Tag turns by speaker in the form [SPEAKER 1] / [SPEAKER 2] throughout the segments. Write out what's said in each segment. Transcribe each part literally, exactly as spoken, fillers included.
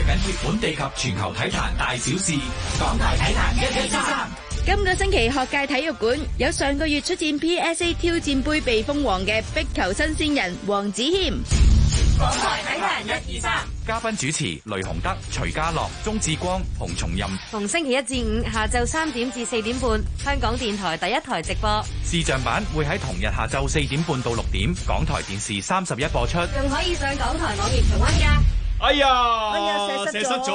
[SPEAKER 1] 緊貼本地及全球體壇大小事，港台體壇一一三。
[SPEAKER 2] 今個星期學界體育館有上個月出戰 P S A 挑戰盃被封王嘅壁球新鮮人黃子謙。
[SPEAKER 1] 港台體壇一二三。嘉賓主持雷洪德、徐家樂、鍾志光、洪松蔭。
[SPEAKER 3] 逢星期一至五下晝三點至四點半，香港電台第一台直播。
[SPEAKER 1] 視像版會喺同日下晝四點半到六點，港台電視三十一播出。
[SPEAKER 3] 仲可以上港台網頁重溫㗎。
[SPEAKER 4] 哎呀，
[SPEAKER 5] 哎呀，射失咗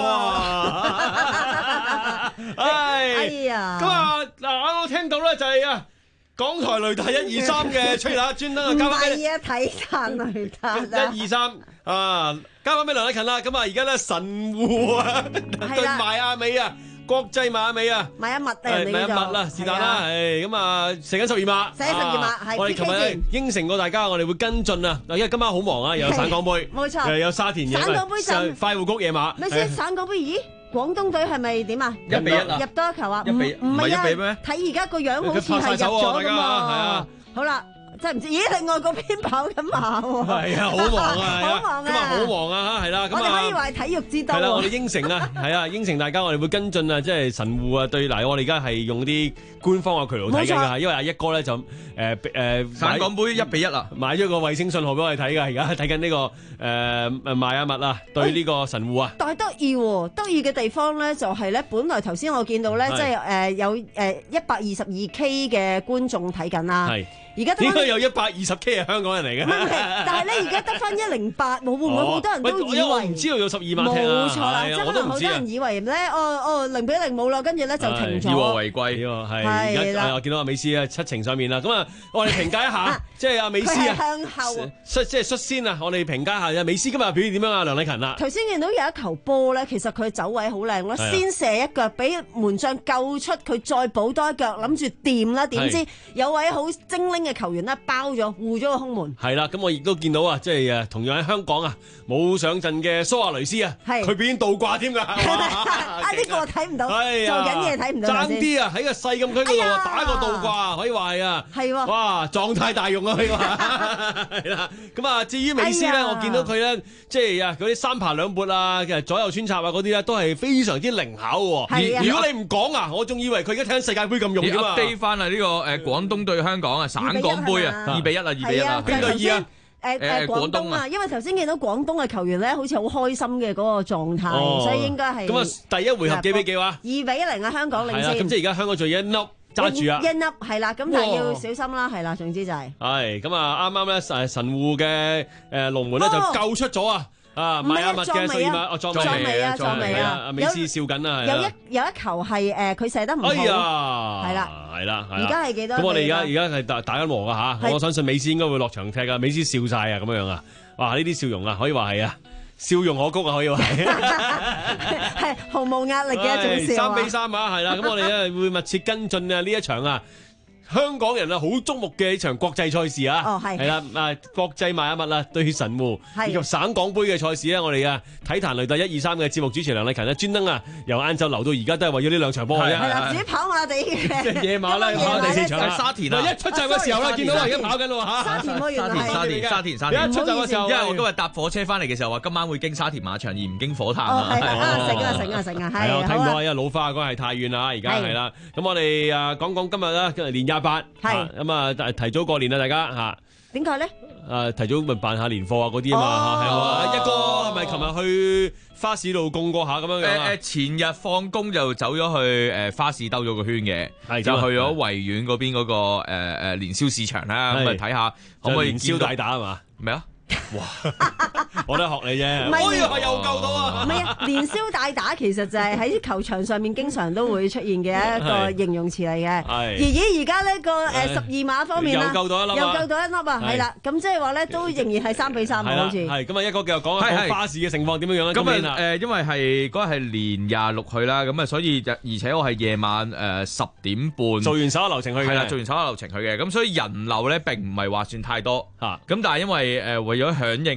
[SPEAKER 5] 啊！哎呀，
[SPEAKER 4] 咁啊嗱，啱啱聽到咧就係啊，港台雷達一二三嘅吹打專登啊，交翻俾你。
[SPEAKER 5] 唔係啊，體壇雷達
[SPEAKER 4] 一二三啊，交翻俾梁禮勤啦。咁啊，而家咧神戶啊對邁阿美啊。國際邁阿美啊，
[SPEAKER 5] 邁阿密啊，
[SPEAKER 4] 係邁阿密啦，是但啦，係咁啊，射緊十二碼，
[SPEAKER 5] 射緊十二碼，係。
[SPEAKER 4] 我哋琴日應承過大家，我哋會跟進啊。嗱，因為今晚好忙啊，又有省港杯，
[SPEAKER 5] 冇錯，
[SPEAKER 4] 又有沙田野，
[SPEAKER 5] 省港杯就
[SPEAKER 4] 快活谷野馬。
[SPEAKER 5] 咪先，省港杯，咦？廣東隊係咪點啊？
[SPEAKER 4] 一比一啊，
[SPEAKER 5] 入多一球啊？
[SPEAKER 4] 一比
[SPEAKER 5] 唔係
[SPEAKER 4] 一比咩？
[SPEAKER 5] 睇而家個樣好似係入咗㗎嘛。好啦。真係唔知，咦？另外嗰邊跑緊馬喎，
[SPEAKER 4] 係啊，好忙啊，
[SPEAKER 5] 好忙啊，
[SPEAKER 4] 今日好忙啊，係啦，
[SPEAKER 5] 我哋可以話係體育之都。
[SPEAKER 4] 係啦，我哋應承啊，係啊，應承大家，我哋會跟進啊，即係神戶啊對嗱，我哋而家係用啲官方嘅渠道睇緊㗎，因為阿一哥咧就誒誒
[SPEAKER 6] 省港杯一比一啦，
[SPEAKER 4] 買咗個衛星信號俾我哋睇㗎，而家睇緊呢個誒誒邁阿密啊對呢個神戶啊。
[SPEAKER 5] 但係得意喎，得意嘅地方咧就係咧，本來頭先我見到咧，即係誒有誒一百二十二 K 嘅觀眾睇緊啦。係。而家應該有一百二十 K 係香港人嚟嘅，但係咧而家得翻一零八，會唔會好多人都以為？我唔知道有十二萬聽啊！冇錯啦，即係可能好多人以為咧，哦哦零比零冇啦，跟住咧就停咗。以和為貴喎，係而家我見到阿美斯啊七情上面啦，咁啊我哋評價一下，即係阿美斯啊向後率即係率先啊，我哋評價下美斯今日表現點樣啊？梁禮勤啊，頭先見到有一球波咧，其實佢走位好靚咯，先射一腳俾門將救出，佢再補多一腳，諗住掂啦，點知有位好精靈嘅球員咧包咗護咗個空門，係啦，咁我亦都見到啊，即係誒同樣喺香港啊冇上陣嘅蘇亞雷斯啊，佢表演倒掛添㗎，啊呢個我睇唔到，做緊嘢睇唔到，爭啲啊喺個細禁區嗰度打個倒掛，可以話係啊，係喎，哇狀態大用啊可以話，係啦，咁啊至於美斯咧，我見到佢咧即係啊嗰啲三爬兩撥啊，其實左右穿插啊嗰啲咧都係非常之靈巧喎，如果你唔講啊，我仲以為佢而家聽世界盃咁用㗎嘛
[SPEAKER 6] ，update 翻啊呢個誒廣東對香港啊省港杯啊二比一啊二比一啊，
[SPEAKER 5] 邊個二啊？誒誒廣東啊，因為頭先見到廣東嘅球員咧，好似好開心嘅嗰個狀態，所以應該係
[SPEAKER 4] 咁啊！第一回合幾比幾話？二
[SPEAKER 5] 比零啊，香港領先。
[SPEAKER 4] 咁即係而家香港仲有一粒揸住啊！
[SPEAKER 5] 一粒係啦，咁但係要小心啦，係啦，總之就係。
[SPEAKER 4] 係咁啊！啱啱咧誒神戶嘅誒龍門咧就救出咗啊！啊，邁阿密嘅四碼，哦撞尾啊，撞尾啊！阿美斯笑緊啊，
[SPEAKER 5] 有一有一球係誒佢射得唔好，係啦，
[SPEAKER 4] 係啦，
[SPEAKER 5] 而家係幾多？
[SPEAKER 4] 咁我哋而家而家係打打緊和噶吓，我相信美斯應該會落場踢噶，美斯笑晒啊，咁樣啊，哇！呢啲笑容啊，可以話係啊，笑容可谷啊，可以話係，
[SPEAKER 5] 係毫無壓力嘅一種笑啊！
[SPEAKER 4] 三比三啊，係啦，咁我哋咧會密切跟進啊呢一場啊。香港人啊，好矚目嘅一場國際賽事啊，
[SPEAKER 5] 哦係，
[SPEAKER 4] 係啦，啊國際邁阿密啦對神戶，以及省港杯嘅賽事咧，我哋啊體壇雷達一二三嘅節目主持梁禮勤咧，專登啊由晏晝留到而家都係為咗呢兩場波嘅啫，
[SPEAKER 5] 係啦，自己跑馬地嘅，
[SPEAKER 4] 即係夜馬啦，跑第四場啊，沙田啊，一出閘嘅時候啦，見到而家跑緊咯嚇，
[SPEAKER 5] 沙田喎，
[SPEAKER 6] 沙田沙田沙田沙田，
[SPEAKER 4] 一出閘嘅時候，
[SPEAKER 6] 因為我今日搭火車翻嚟嘅時候話，今晚會經沙田馬場而唔經火炭
[SPEAKER 5] 啊，係啊，成啊成啊成啊，係
[SPEAKER 4] 啊，睇唔到啊，因為老花嗰係太遠啦，而家係啦，咁我哋啊講講今日啦，今日年廿八，係。咁啊，提早過年啦，大家吓。點解咧？誒，提早咪辦下年貨啊，嗰啲啊嘛，係嘛？一哥係咪琴日去花市度供過下咁樣樣啊？
[SPEAKER 6] 誒誒，前日放工就走咗去誒花市兜咗個圈嘅，就去咗維園嗰邊嗰個誒誒年宵市場啦，咁啊睇下可唔可以
[SPEAKER 4] 年宵大打係嘛？
[SPEAKER 6] 咩啊？
[SPEAKER 4] 哇！我都係學你啫，
[SPEAKER 5] 唔係
[SPEAKER 4] 又救到啊！
[SPEAKER 5] 唔係啊，年宵大打其實就係喺球場上面經常都會出現嘅一個形容詞嚟嘅。而咦而家呢個誒十二碼方面啦，
[SPEAKER 4] 又救到一粒，
[SPEAKER 5] 又救到一粒啊！係啦，咁即係話咧都仍然係三比三好似。
[SPEAKER 4] 係咁啊，一個繼續講下花市嘅情況點樣樣啊？
[SPEAKER 6] 咁啊誒，因為係嗰日係年廿六去啦，咁啊所以而且我係夜晚誒十點半
[SPEAKER 4] 做完手下流程去嘅，
[SPEAKER 6] 係啦，做完手下流程去嘅，咁所以人流咧並唔係話算太多嚇。咁但係因為誒為咗響應啊。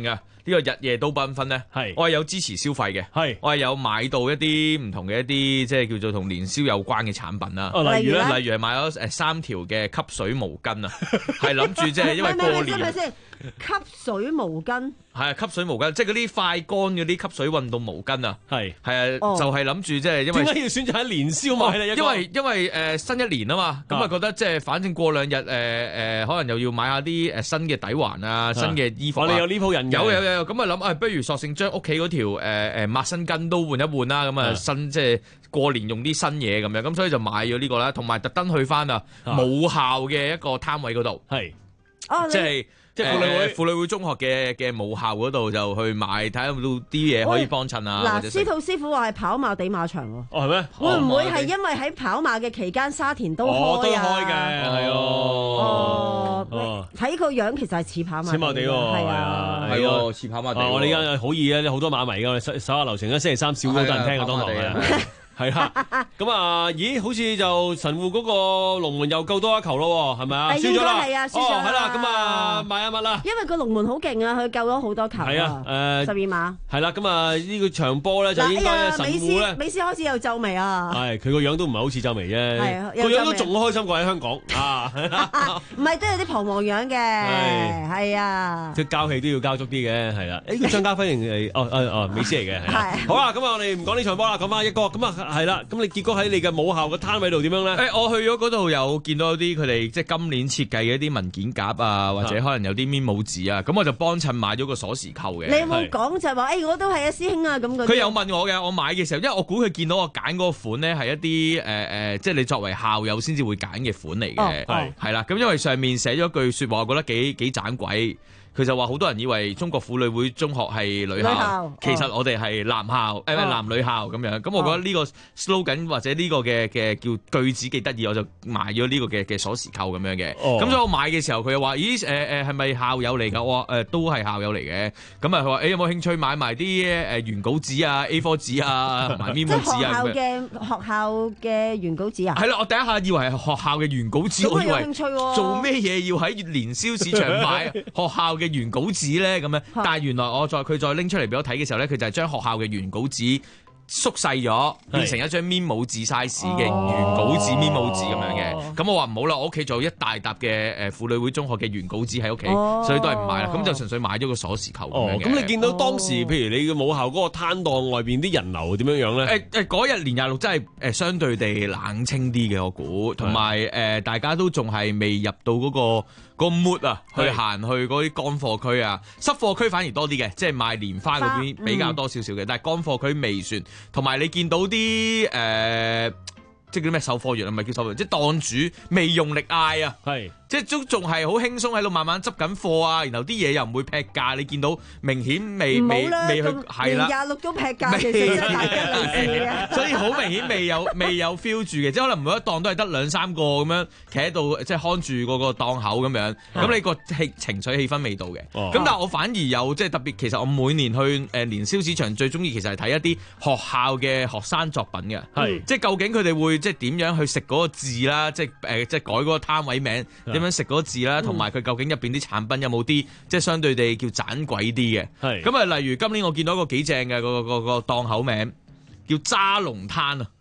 [SPEAKER 6] 呢個日夜都繽紛咧，係我係有支持消費嘅，係我係有買到一啲唔同嘅一啲即係叫做同年宵有關嘅產品啦。例如咧，例如係買咗誒三條嘅吸水毛巾啊，係諗住即係因為過年。
[SPEAKER 5] 吸水毛巾
[SPEAKER 6] 係啊，吸水毛巾即係嗰啲快乾嗰啲吸水運動毛巾啊，係係啊，哦、就係諗住即係因為點解要選擇喺年宵買咧？因為因為誒、呃、新一年啊嘛，咁啊覺得即係反正過兩日誒誒，可能又要買下啲誒新嘅底環啊，新嘅衣服啊。我哋有呢鋪人有有有咁啊諗啊，不如索性將屋企嗰條誒誒抹身巾都換一換啦，咁啊新即係過年用啲新嘢咁樣，咁所以就買咗呢個啦，同埋特登去翻啊母校嘅一個攤位嗰度，係哦即係。即係婦女會婦女會中學嘅嘅母校嗰度就去買，睇下有冇啲嘢可以幫襯啊。嗱，
[SPEAKER 5] 司徒師傅話係跑馬地馬場喎。
[SPEAKER 4] 哦，係咩？
[SPEAKER 5] 會唔會係因為喺跑馬嘅期間沙田都開啊？
[SPEAKER 4] 哦，都開嘅，係哦。
[SPEAKER 5] 哦，睇個樣其實係似跑馬。
[SPEAKER 4] 似馬地喎，係啊，係喎，
[SPEAKER 6] 似跑馬地。
[SPEAKER 4] 我哋而家好易啊，好多馬迷㗎，手手下留情啊，星期三少好多人聽啊，當堂啊。係啦，咁啊，咦，好似就神戶嗰個龍門又救多一球咯，係咪啊？輸咗啦，係啊，輸咗。係啦，咁啊，買下乜啦？
[SPEAKER 5] 因為個龍門好勁啊，佢救咗好多球。係啊，誒，十二碼。係
[SPEAKER 4] 啦，咁啊，呢個場波咧就應該神戶咧。
[SPEAKER 5] 美斯開始有皺眉啊！係，
[SPEAKER 4] 佢個樣都唔係好似皺眉啫，個樣都仲開心過喺香港啊！
[SPEAKER 5] 唔係都有啲彷徨樣嘅，係啊。
[SPEAKER 4] 即係交戲都要交足啲嘅，係啦。誒，張家輝定係哦哦哦，美斯嚟嘅，係。好啦，咁啊，我哋唔講呢場波啦，講翻一個咁啊。係啦，咁你結果喺你嘅母校嘅攤位度點樣咧？誒、欸，我去咗嗰度有見到啲佢哋即係今年設計嘅一啲文件夾啊，或者可能有啲面帽紙啊，咁我就幫襯買咗個鎖匙扣嘅。
[SPEAKER 5] 你有冇講就係話，誒、欸，我都係啊，師兄啊咁嗰啲？佢
[SPEAKER 6] 有問我嘅，我買嘅時候，因為我估佢見到我揀嗰個款咧係一啲誒誒，即係你作為校友先至會揀嘅款嚟嘅，係係啦。咁因為上面寫咗句説話，我覺得幾幾盞鬼。佢就話好多人以為中國婦女會中學係女校，女校其實我哋係男校，誒、哦、男女校咁樣。咁、哦、我覺得呢個 slogan 或者呢個嘅嘅叫句子幾得意，我就買咗呢個嘅嘅鎖匙扣咁樣嘅。咁、哦、所以我買嘅時候，佢又話：咦誒誒係咪校友嚟㗎？我話誒、呃、都係校友嚟嘅。咁啊佢話誒有冇興趣買埋啲誒原稿紙啊 A 四 紙啊同埋 memo 紙啊？
[SPEAKER 5] 即係學校嘅學校嘅原稿紙啊？
[SPEAKER 6] 係啦，我第一下以為係學校嘅原稿紙，我以為做咩嘢要喺年宵市場買學校嘅原稿紙咧咁樣，但係原來我再佢再拎出嚟俾我睇嘅時候咧，佢就係將學校嘅原稿紙縮細咗，變成一張 memo 紙 size 嘅原稿紙 memo 紙咁樣嘅。咁我話唔好啦，我屋企仲有一大沓嘅誒婦女會中學嘅原稿紙喺屋企，所以都係唔買啦。咁就純粹買咗個鎖匙扣咁樣嘅。咁你見到當時譬如你嘅母校嗰個攤檔外邊啲人流點樣樣咧？誒誒嗰日年廿六真係誒相對地冷清啲嘅，我估，同埋誒大家都仲係未入到嗰個。個 mood 啊，去行去嗰啲乾貨區啊，濕貨區反而多啲嘅，即係賣蓮花嗰邊比較多少少嘅，嗯、但係乾貨區未算。同埋你見到啲誒、呃，即係叫咩售貨員啊，唔係叫售貨員，即係檔主未用力嗌啊，係。即係都仲係好輕鬆喺度慢慢執緊貨啊，然後啲嘢又唔會劈價，你見到明顯未未未去係啦，
[SPEAKER 5] 廿六都劈價，其實真係大吉利是嘅。
[SPEAKER 6] 所以好明顯未有未有 feel 住嘅，即係可能每一檔都係得兩三個咁樣企喺度，即係看住嗰個檔口咁樣。咁、嗯、你個氣情緒氣氛未到嘅。咁、哦、但係我反而有即係特別，其實我每年去誒年宵市場最中意其實係睇一啲學校嘅學生作品嘅，係是即係究竟佢哋會即係點樣去食嗰個字啦，即係誒即係改嗰個攤位名。點樣食嗰字啦，同埋佢究竟入邊啲產品有冇啲即係相對地叫盞鬼啲嘅？係咁啊！例如今年我見到一個幾正嘅個個個檔口名叫揸龍攤啊！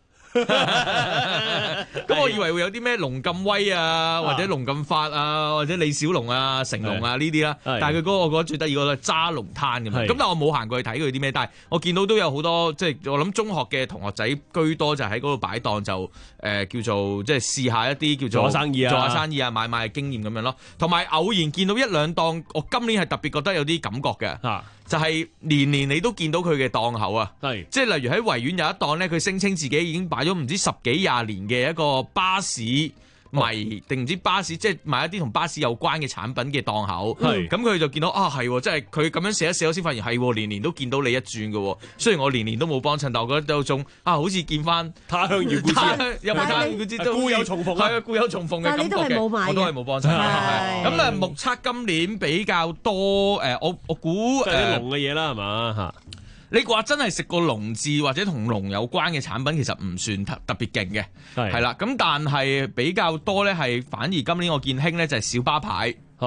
[SPEAKER 6] 咁我以為會有啲咩龍咁威啊，或者龍咁發啊，或者李小龍啊、成龍啊呢啲啦。但係佢嗰個我覺得最得意嗰個揸龍攤咁樣。咁但係我冇行過去睇佢啲咩，但係我見到都有好多即係我諗中學嘅同學仔居多，就喺嗰度擺檔就誒叫做即係試下一啲叫做做下生意啊、做下生意啊、買賣經驗咁樣咯。同埋偶然見到一兩檔，我今年係特別覺得有啲感覺嘅。就係年年你都見到佢嘅檔口啊，係即係例如喺維園有一檔咧，佢聲稱自己已經擺咗唔知十幾廿年嘅一個巴士迷定唔知巴士，即係賣一啲同巴士有關嘅產品嘅檔口，係咁佢就見到啊係，即係佢咁樣寫一寫，我先發現係年年都見到你一轉嘅。雖然我年年都冇幫襯，但我覺得有種啊，好似見翻他鄉遇故知，有冇他鄉遇故知都故有重逢，係啊，故有重逢嘅感覺嘅。但係你都係冇買，我都係冇幫襯。咁啊，目測今年比較多誒，我我估誒啲龍嘅嘢啦，係嘛嚇？你話真係食過龍字或者同龍有關嘅產品，其實唔算特特別勁嘅，係係啦。咁但係比較多咧，係反而今年我見興咧就係小巴牌，嚇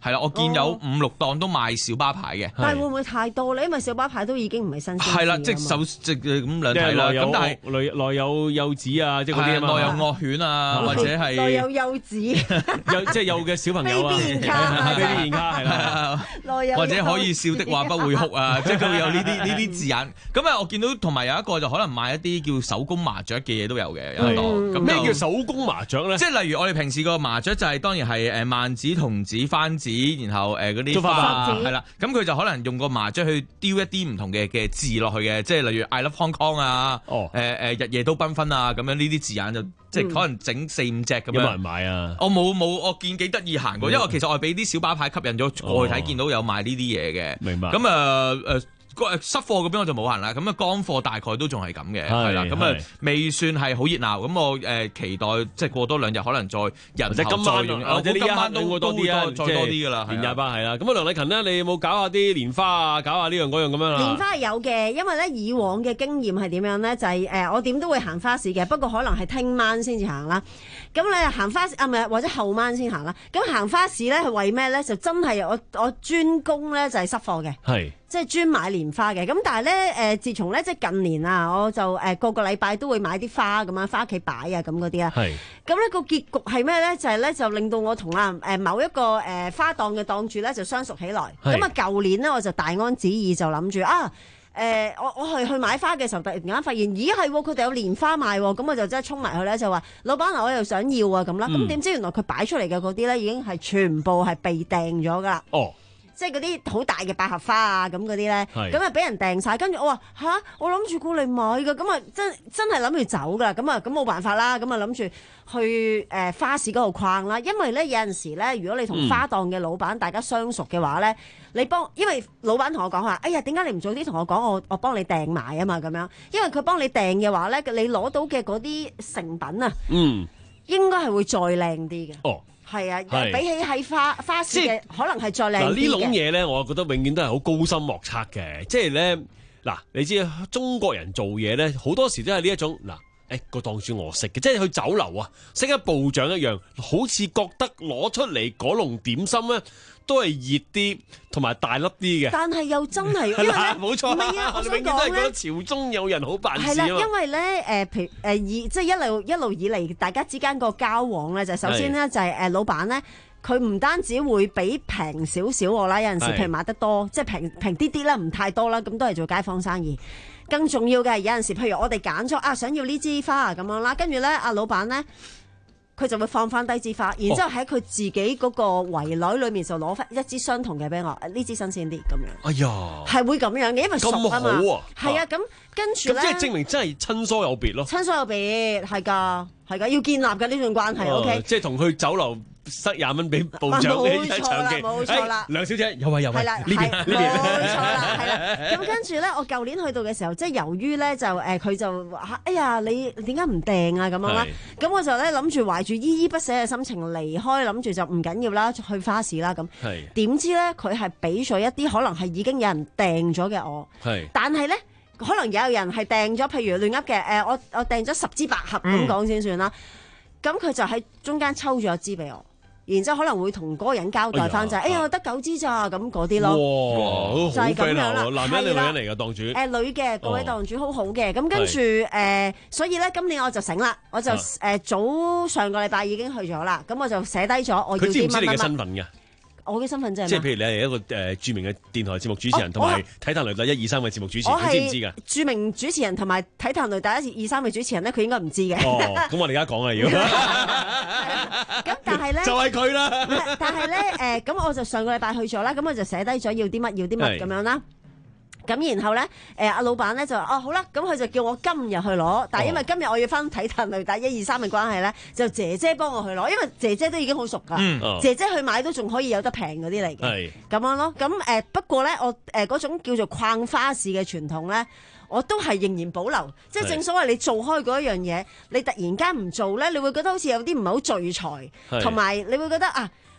[SPEAKER 6] 係啦，我見有五六檔都賣小巴牌嘅。
[SPEAKER 5] 但係會唔會太多咧？因為小巴牌都已經唔係新鮮。
[SPEAKER 6] 係啦，即係手即係咁兩睇啦。咁但係
[SPEAKER 4] 內內有幼子啊，即係嗰啲啊嘛。
[SPEAKER 6] 內有惡犬啊，或者係
[SPEAKER 5] 內有幼子，
[SPEAKER 4] 有即係有嘅小朋友啊。
[SPEAKER 5] B B 年卡
[SPEAKER 4] ，B B 年卡係啦。
[SPEAKER 6] 或者可以笑的話不會哭啊，即係佢會有呢啲呢啲字眼。咁啊，我見到同埋有一個就可能賣一啲叫手工麻雀嘅嘢都有嘅，有一檔。咁
[SPEAKER 4] 咩叫手工麻雀咧？
[SPEAKER 6] 即係例如我哋平時個麻雀就係當然係誒萬子、童子、番子，然後誒嗰啲花係啦。咁佢就可能用個麻雀去雕一啲唔同嘅嘅字落去嘅，即係例如 I love Hong Kong 啊，誒誒日夜都繽紛啊，咁樣呢啲字眼就即係可能整四五隻咁樣。有冇
[SPEAKER 4] 人買啊？
[SPEAKER 6] 我冇冇，我見幾得意行過，因為其實我係俾啲小巴牌吸引咗過去睇，見到有賣呢啲嘢嘅。
[SPEAKER 4] 明白。
[SPEAKER 6] 咁啊誒。濕貨嗰邊我就冇行啦，咁啊乾貨大概都仲係咁嘅，係啦，咁啊未算係好熱鬧，咁我誒期待即係過多兩日可能再人頭再用，或者今晚都多啲啊，再多啲噶啦，
[SPEAKER 4] 年廿八係啦。咁啊梁禮勤呢，你有冇搞下啲蓮花啊，搞下呢樣嗰樣咁樣啊？
[SPEAKER 5] 蓮花係有嘅，因為咧以往嘅經驗係點樣咧？就係誒我點都會行花市嘅，不過可能係聽晚先至行啦。咁你行花市啊，唔係或者後晚先行啦。咁行花市咧係為咩咧？就真係我我專攻咧就係濕貨嘅。係。即係專買蓮花嘅，咁但係咧誒，自從咧即係近年啊，我就誒、呃、個個禮拜都會買啲花咁樣返屋企擺啊咁嗰啲啊。係。咁咧個結局係咩咧？就係、是、咧就令到我同啊誒某一個誒、呃、花檔嘅檔主咧就相熟起來。咁啊舊年咧我就大安旨意就諗住啊誒、呃、我我係去買花嘅時候，突然間發現咦係佢哋有蓮花賣喎，咁我就真係衝埋去咧就話老闆嗱我又想要啊咁啦。咁點、嗯、知原來佢擺出嚟嘅嗰啲咧已經係全部係被訂咗㗎啦。哦。即係嗰啲好大嘅百合花啊，咁嗰啲咧，咁啊俾人訂晒。跟住我話吓，我諗住過嚟買㗎，咁啊真真係諗住走㗎，咁啊咁冇辦法啦，咁啊諗住去誒、呃、花市嗰度逛啦。因為咧有陣時咧，如果你同花檔嘅老闆大家相熟嘅話咧，嗯、你幫，因為老闆同我講話，哎呀點解你唔早啲同我講，我我幫你訂埋啊嘛咁樣。因為佢幫你訂嘅話咧，你攞到嘅嗰啲成品啊，嗯，應該係會再靚啲嘅。哦。係啊，比起喺花花市嘅，可能係再靚啲嘅。嗱呢種
[SPEAKER 4] 嘢咧，我覺得永遠都係好高深莫測嘅。即係咧，嗱，你知中國人做嘢咧，好多時都係呢一種嗱，誒個檔主我識嘅，即係去酒樓啊，識得部長一樣，好似覺得攞出嚟嗰籠點心咧，都係熱啲同埋大粒啲嘅。
[SPEAKER 5] 但係又真係，因為
[SPEAKER 4] 冇錯，
[SPEAKER 5] 唔係啊，我想
[SPEAKER 4] 講咧，永遠都係覺得朝中有人好辦事啊。
[SPEAKER 5] 係啦，因為咧誒，譬如誒以即係一路一路以嚟，大家之間個交往咧，就首先咧就係誒老闆咧。佢唔單止會俾平少少我啦，有陣時譬如買得多，即係平平啲啲啦，唔太多啦，咁都係做街坊生意。更重要嘅係有陣時，譬如我哋揀咗啊，想要呢支花啊咁樣啦，跟住咧阿老闆咧，佢就會放翻低支花，然之後喺佢自己嗰個圍內裏面就攞翻一支相同嘅俾我，呢支新鮮啲咁樣。哎呀，係會咁樣嘅，因為熟啊嘛。咁好啊！係啊，咁跟住咧，
[SPEAKER 4] 咁即係證明真係親疏有別咯。
[SPEAKER 5] 親疏有別係㗎，係㗎，要建立嘅呢段關係。O K，
[SPEAKER 4] 即係同去酒樓。塞廿蚊俾部長嘅一場嘅，
[SPEAKER 5] 冇錯啦，
[SPEAKER 4] 梁小姐有位有位，呢邊呢邊，
[SPEAKER 5] 冇錯啦，係啦。咁跟住咧，我舊年去到嘅時候，即係由於咧就誒，佢就話：哎呀，你點解唔訂啊？咁樣啦。咁我就咧諗住懷住依依不捨嘅心情離開，諗住就唔緊要啦，去花市啦。咁點知咧，佢係俾咗一啲可能係已經有人訂咗嘅我，但係咧可能有人係訂咗，譬如亂噏嘅誒，我我訂咗十支百合咁講先算啦。咁佢就喺中間抽咗一支俾我。然之後可能會同嗰個人交代翻就係，哎呀我得九支咋咁嗰啲咯，
[SPEAKER 4] 哇，
[SPEAKER 5] 就係咁樣啦。
[SPEAKER 4] 男人定女人嚟㗎檔主？
[SPEAKER 5] 誒女嘅，嗰位檔主好好嘅。咁跟住誒，所以咧今年我就醒啦，我就誒早上個禮拜已經去咗啦。咁我就寫低咗我要啲乜乜乜。佢知唔知你嘅身份㗎？我嘅身份證，
[SPEAKER 4] 即係譬如你係一個誒著名嘅電台節目主持人，同埋體壇雷達一二三嘅節目主持人，你知唔知㗎？
[SPEAKER 5] 著名主持人同埋體壇雷達一二三嘅主持人咧，佢應該唔知嘅。
[SPEAKER 4] 哦，咁我哋而家講啦，要。
[SPEAKER 5] 咁但係咧，
[SPEAKER 4] 就係佢啦。
[SPEAKER 5] 但係咧誒，咁我就上個禮拜去咗啦，咁我就寫低咗要啲乜要啲乜咁樣啦。咁然後咧，誒阿老闆咧就話：哦好啦，咁佢就叫我今日去攞，但係因為今日我要翻體壇雷達一二三嘅關係咧，就姐姐幫我去攞，因為姐姐都已經好熟噶，嗯哦、姐姐去買都仲可以有得平嗰啲嚟嘅，咁是樣咯。咁誒、呃、不過咧，我誒嗰、呃、種叫做逛花市嘅傳統咧，我都係仍然保留。即係正所謂你做開嗰一樣嘢，你突然間唔做咧，你會覺得好似有啲唔係好聚財，同埋是你會覺得啊。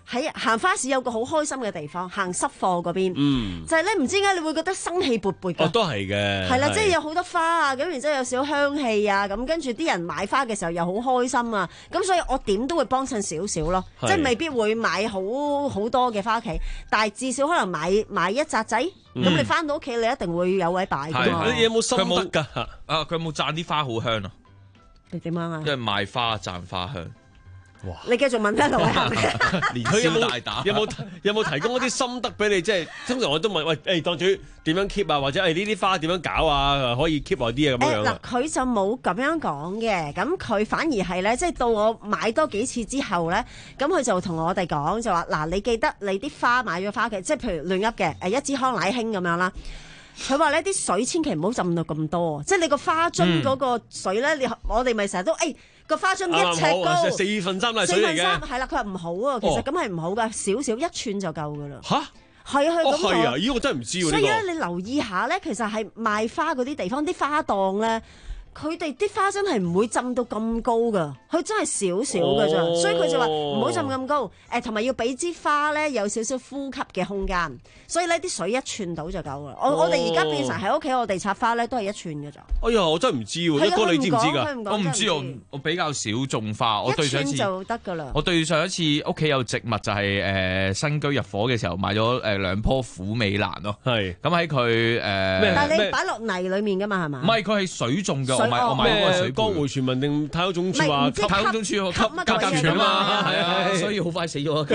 [SPEAKER 5] 喺行花市有個好開心嘅地方，行濕貨嗰邊，嗯、就係咧唔知點解你會覺得生氣勃勃㗎。
[SPEAKER 4] 哦，都係嘅。
[SPEAKER 5] 係啦，即係有好多花啊，咁然之後有少少香氣啊，咁跟住啲人買花嘅時候又好開心啊，咁所以我點都會幫襯少少咯，即係未必會買好好多嘅花旗，但係至少可能買買一紮仔，咁、嗯、你翻到屋企你一定會有位擺㗎嘛。
[SPEAKER 4] 你有冇心得㗎？
[SPEAKER 6] 啊，佢有冇讚啲花好香啊？
[SPEAKER 5] 你點樣啊？
[SPEAKER 6] 因為賣花讚花香。
[SPEAKER 5] 哇！你繼續問啦，各位係咪？
[SPEAKER 6] 連消大打。
[SPEAKER 4] 有冇有冇提供一啲心得俾你？即係通常我都問喂，誒檔主點樣 keep 啊？或者誒呢啲花點樣搞啊？可以 keep 耐啲啊咁樣。
[SPEAKER 5] 嗱，佢就冇咁樣講嘅，咁佢反而係咧，即係到我買多幾次之後咧，咁佢就同我哋講就話嗱，你記得你啲花買咗花嘅，即係譬如亂噏嘅誒一支康乃馨咁樣啦。佢話呢啲水千祈唔好浸到咁多，即係你個花樽嗰個水咧，你我哋咪成日都誒個花樽一尺高，
[SPEAKER 4] 四分三係水嚟嘅。四分三係啦，佢話唔好啊，其實咁係唔好噶，少少一寸就夠噶啦。吓，係啊，係咁係啊，咦我真係唔知喎。
[SPEAKER 5] 所以咧，你留意下咧，其實係賣花嗰啲地方啲花檔咧。佢哋啲花真係唔會浸到咁高噶，佢真係少少㗎咋，所以佢就話唔好浸咁高，誒同埋要俾支花咧有少少呼吸嘅空間，所以呢啲水一寸到就夠啦。我我哋而家變成喺屋企我哋插花咧都係一寸㗎咋。
[SPEAKER 4] 哎呀，我真係唔知喎，一哥你知唔知㗎？
[SPEAKER 6] 我唔知，我我比較少種花，我對上一次
[SPEAKER 5] 一寸就得㗎啦。
[SPEAKER 6] 我對上一次屋企有植物就係誒新居入伙嘅時候買咗誒兩棵虎尾蘭咯，係咁喺佢誒。
[SPEAKER 5] 但係你擺落泥裡面㗎嘛係嘛？
[SPEAKER 6] 唔係，佢係水種㗎。我買嗰個水江湖傳聞定太空總署話吸太空總署吸甲甲醛啊嘛，係啊，所以好快死咗。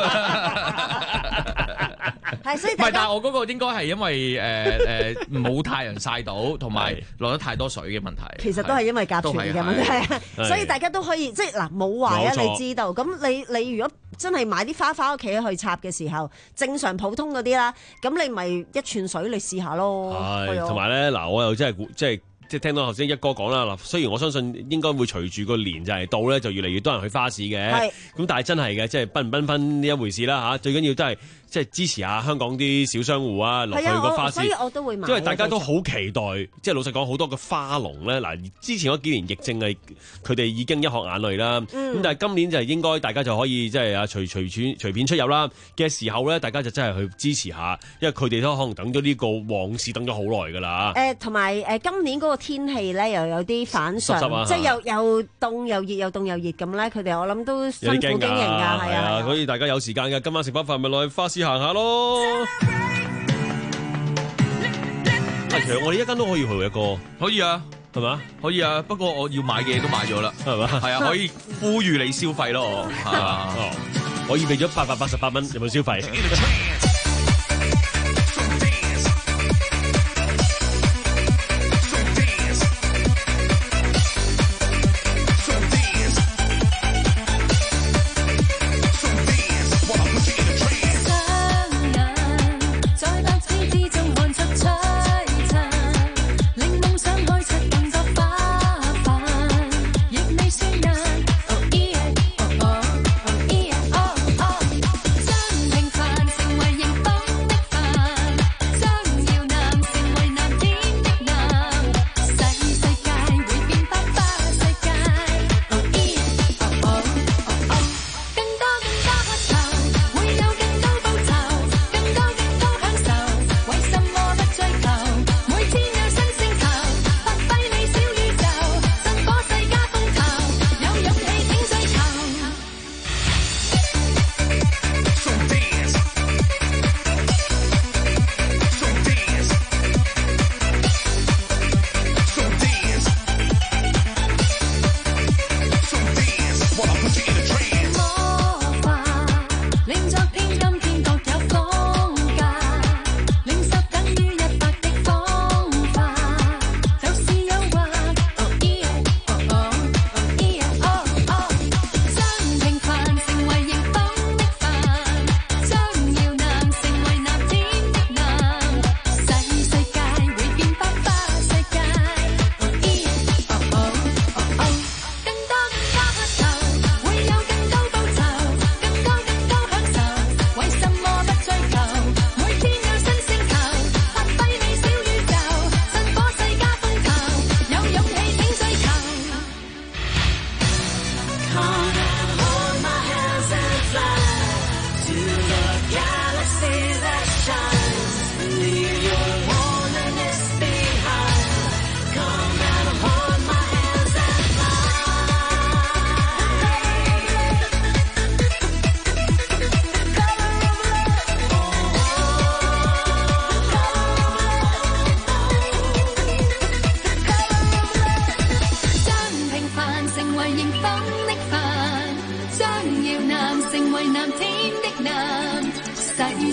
[SPEAKER 5] 係，所以唔
[SPEAKER 6] 係，但係我嗰個應該係因為誒誒冇太陽曬到，同埋落得太多水嘅問題。
[SPEAKER 5] 其實都係因為甲醛嘅問題，所以大家都可以即係嗱冇壞啊，你知道。咁你你如果真係買啲花返屋企去插嘅時候，正常普通嗰啲啦，咁你咪一串水你試下咯。
[SPEAKER 4] 係，同埋咧嗱，我又真係即係。即係聽到頭先一哥講啦，嗱，雖然我相信應該會隨住個年就係到咧，就越嚟越多人去花市嘅。係，咁但係真係嘅，即係繽唔繽紛呢一回事啦嚇。最緊要都係即係支持下香港啲小商戶啊，落去個花市。
[SPEAKER 5] 所以我都會買。
[SPEAKER 4] 因為大家都好期待，即係老實講，好多個花農咧，嗱，之前嗰幾年疫症係佢哋已經一殼眼淚啦。咁、嗯、但係今年就係應該大家就可以即係啊隨隨便隨便出入啦嘅時候咧，大家就真係去支持下，因為佢哋都可能等咗呢個旺市等咗好耐㗎啦。誒、呃，同埋誒今年嗰個天氣咧又有啲反常，啊、即係又又凍又熱又凍又熱咁咧，佢哋我諗都辛苦經營㗎，係啊，啊，所以大家有時間嘅，今晚食翻飯咪落去花市行下咯。其實我哋一間都可以去一個，
[SPEAKER 6] 可以啊，
[SPEAKER 4] 係嘛？
[SPEAKER 6] 可以啊，不過我要買嘅嘢都買咗啦，係嘛？係啊，可以呼籲你消費咯，係啊，
[SPEAKER 4] 我預備咗八百八十八蚊，有冇消費？
[SPEAKER 7] 真平凡成為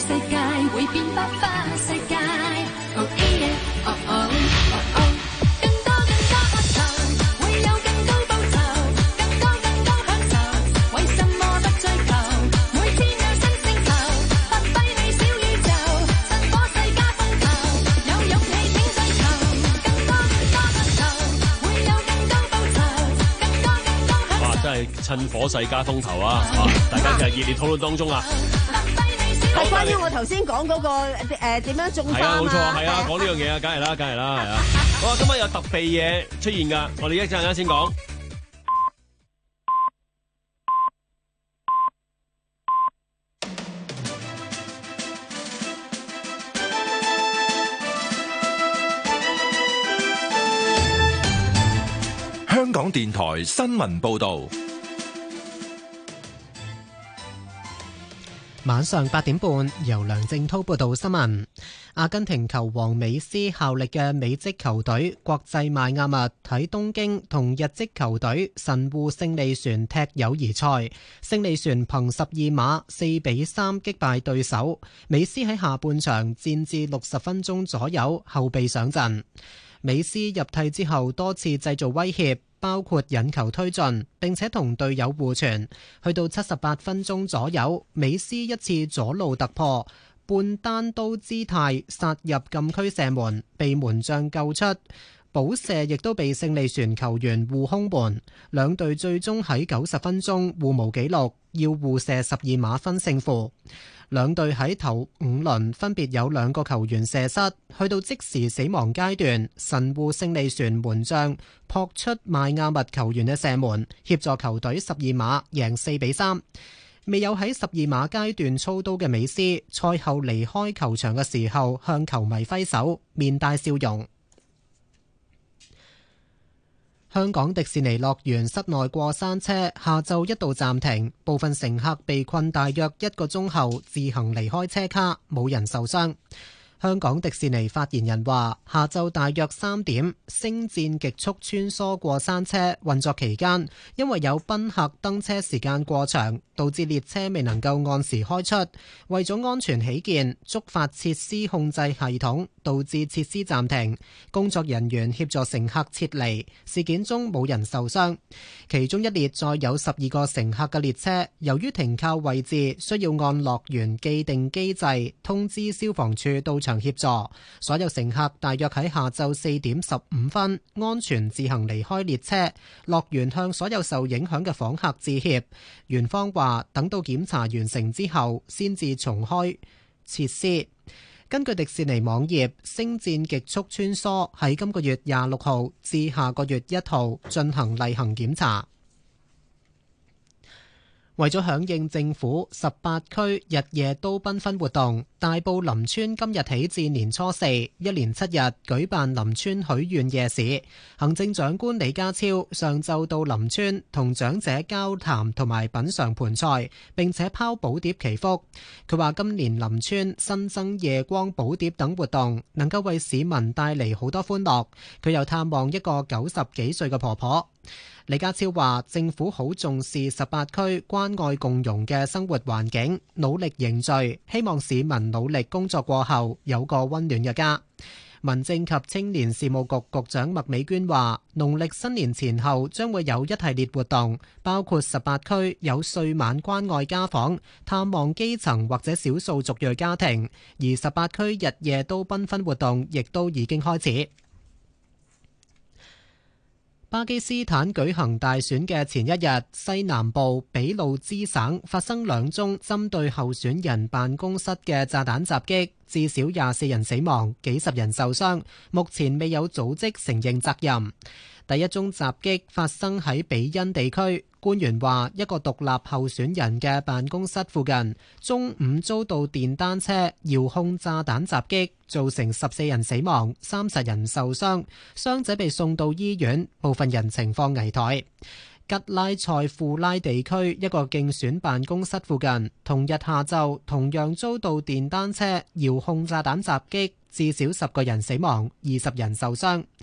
[SPEAKER 7] 世界會變百花世界。Oh yeah, oh oh, oh oh， 更多更多渴求，會有更高報酬，更多更多享受，為什麼不追求？每天有新星球，發揮你小宇宙，趁火世加風頭，有勇氣請追求，更多更多渴求，會有更高報酬，更多更多享受。
[SPEAKER 4] 哇！真係趁火勢加風頭啊！啊，大家就係熱烈討論當中啊！
[SPEAKER 5] 係關於我頭先講嗰個誒點樣種花
[SPEAKER 4] 係啊，冇錯，係啊，講呢樣嘢啊，梗係啦，梗係啦，係啊！好啊，今日有特備嘢出現㗎，我哋一陣間先講。
[SPEAKER 8] 香港電台新聞報導。
[SPEAKER 9] 晚上八點半，由梁正滔報道新聞。阿根廷球王美斯效力嘅美職球隊國際邁阿密喺東京同日職球隊神戶勝利船踢友誼賽，勝利船憑十二碼四比三擊敗對手。美斯喺下半場戰至六十分鐘左右後備上陣。美斯入替之後多次製造威脅，包括引球推進，並且同隊友互傳。去到七十八分鐘左右，美斯一次左路突破，半單刀姿態殺入禁區射門，被門將救出。補射亦都被勝利船球員互空門，兩隊最終喺九十分鐘互無紀錄，要互射十二碼分勝負。兩隊喺頭五輪分別有兩個球員射失，去到即時死亡階段，神戶勝利船門將撲出邁阿密球員嘅射門，協助球隊十二碼贏四比三。未有喺十二碼階段操刀嘅美斯，賽後離開球場嘅時候向球迷揮手，面帶笑容。香港迪士尼樂園室內過山車下晝一度暫停，部分乘客被困大約一個鐘後自行離開車卡，冇人受傷。香港迪士尼發言人話：下晝大約三點，星戰極速穿梭過山車運作期間，因為有賓客登車時間過長，導致列車未能夠按時開出。為咗安全起見，觸發設施控制系統，導致設施暫停。工作人員協助乘客撤離，事件中冇人受傷。其中一列載有十二個乘客嘅列車，由於停靠位置需要按樂園既定機制通知消防處到場協助，所有乘客大約喺下晝四點十五分安全自行離開列車。樂園向所有受影響嘅訪客致歉。園方話等到檢查完成之後先至重開設施。根據迪士尼網頁，星戰極速穿梭喺今個月廿六號至下個月一號進行例行檢查。為咗響應政府十八區日夜都繽紛活動，大埔林村今日起至年初四一連七日舉辦林村許願夜市。行政長官李家超上晝到林村同長者交談同埋品嘗盆菜，並且拋寶碟祈福。佢話今年林村新增夜光寶碟等活動，能夠為市民帶嚟好多歡樂。佢又探望一個九十幾歲嘅婆婆。李家超話政府好重視十八區關愛共融嘅生活環境，努力凝聚，希望市民努力工作過後有個溫暖嘅家。民政及青年事務局局長麥美娟話，農曆新年前後將會有一系列活動，包括十八區有歲晚關愛家訪，探望基層或者少數族裔家庭，而十八區日夜都繽紛活動亦都已經開始。巴基斯坦舉行大選嘅前一日，西南部俾路支省發生兩宗針對候選人辦公室嘅炸彈襲擊，至少廿四人死亡，幾十人受傷，目前未有組織承認責任。第一宗襲擊發生喺比因地區，官員話一個獨立候選人嘅辦公室附近，中午遭到電單車遙控炸彈襲擊，造成十四人死亡，三十人受傷，傷者被送到醫院，部分人情況危殆。吉拉塞庫拉地區一個競選辦公室附近，同日下晝同樣遭到電單車遙控炸彈襲擊，至少十個人死亡，二十人受傷。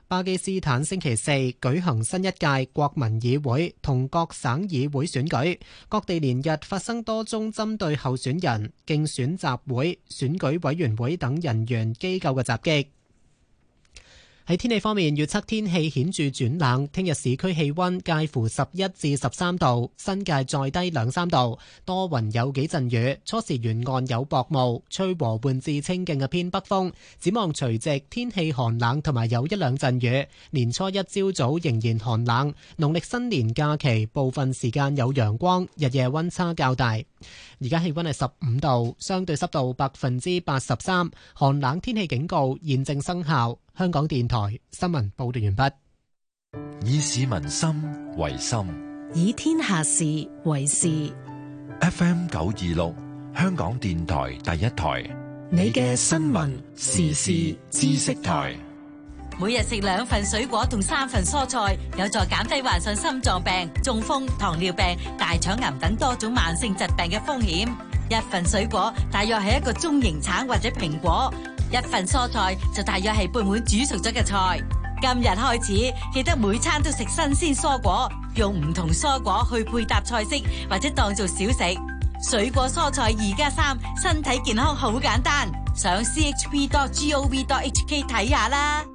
[SPEAKER 9] 巴基斯坦星期四舉行新一屆國民議會同各省議會選舉，各地連日發生多宗針對候選人、競選集會、選舉委員會等人員機構嘅襲擊。喺天氣方面，預測天氣顯著轉冷，聽日市區氣溫介乎十一至十三度，新界再低兩三度，多雲有幾陣雨，初時沿岸有薄霧，吹和緩至清勁嘅偏北風。展望除夕天氣寒冷同埋有一兩陣雨，年初一朝早仍然寒冷，農曆新年假期部分時間有陽光，日夜溫差較大。而家氣溫係十五度，相對濕度百分之八十三，寒冷天氣警告現正生效。香港電台新聞報道完畢。
[SPEAKER 8] 以市民心為心，
[SPEAKER 10] 以天下事為事。
[SPEAKER 8] F M 九二六，香港電台第一台，
[SPEAKER 10] 你嘅新聞時事知識台。
[SPEAKER 11] 每日食兩份水果同三份蔬菜，有助減低患上心臟病、中風、糖尿病、大腸癌等多種慢性疾病嘅風險。一份水果大約係一個中型橙或者蘋果，一份蔬菜就大約係半碗煮熟咗嘅菜。今日開始，記得每餐都食新鮮蔬果，用唔同蔬果去配搭菜式或者當做小食。水果蔬菜二加三，身體健康好簡單。上 c h p dot gov dot h k 睇下啦。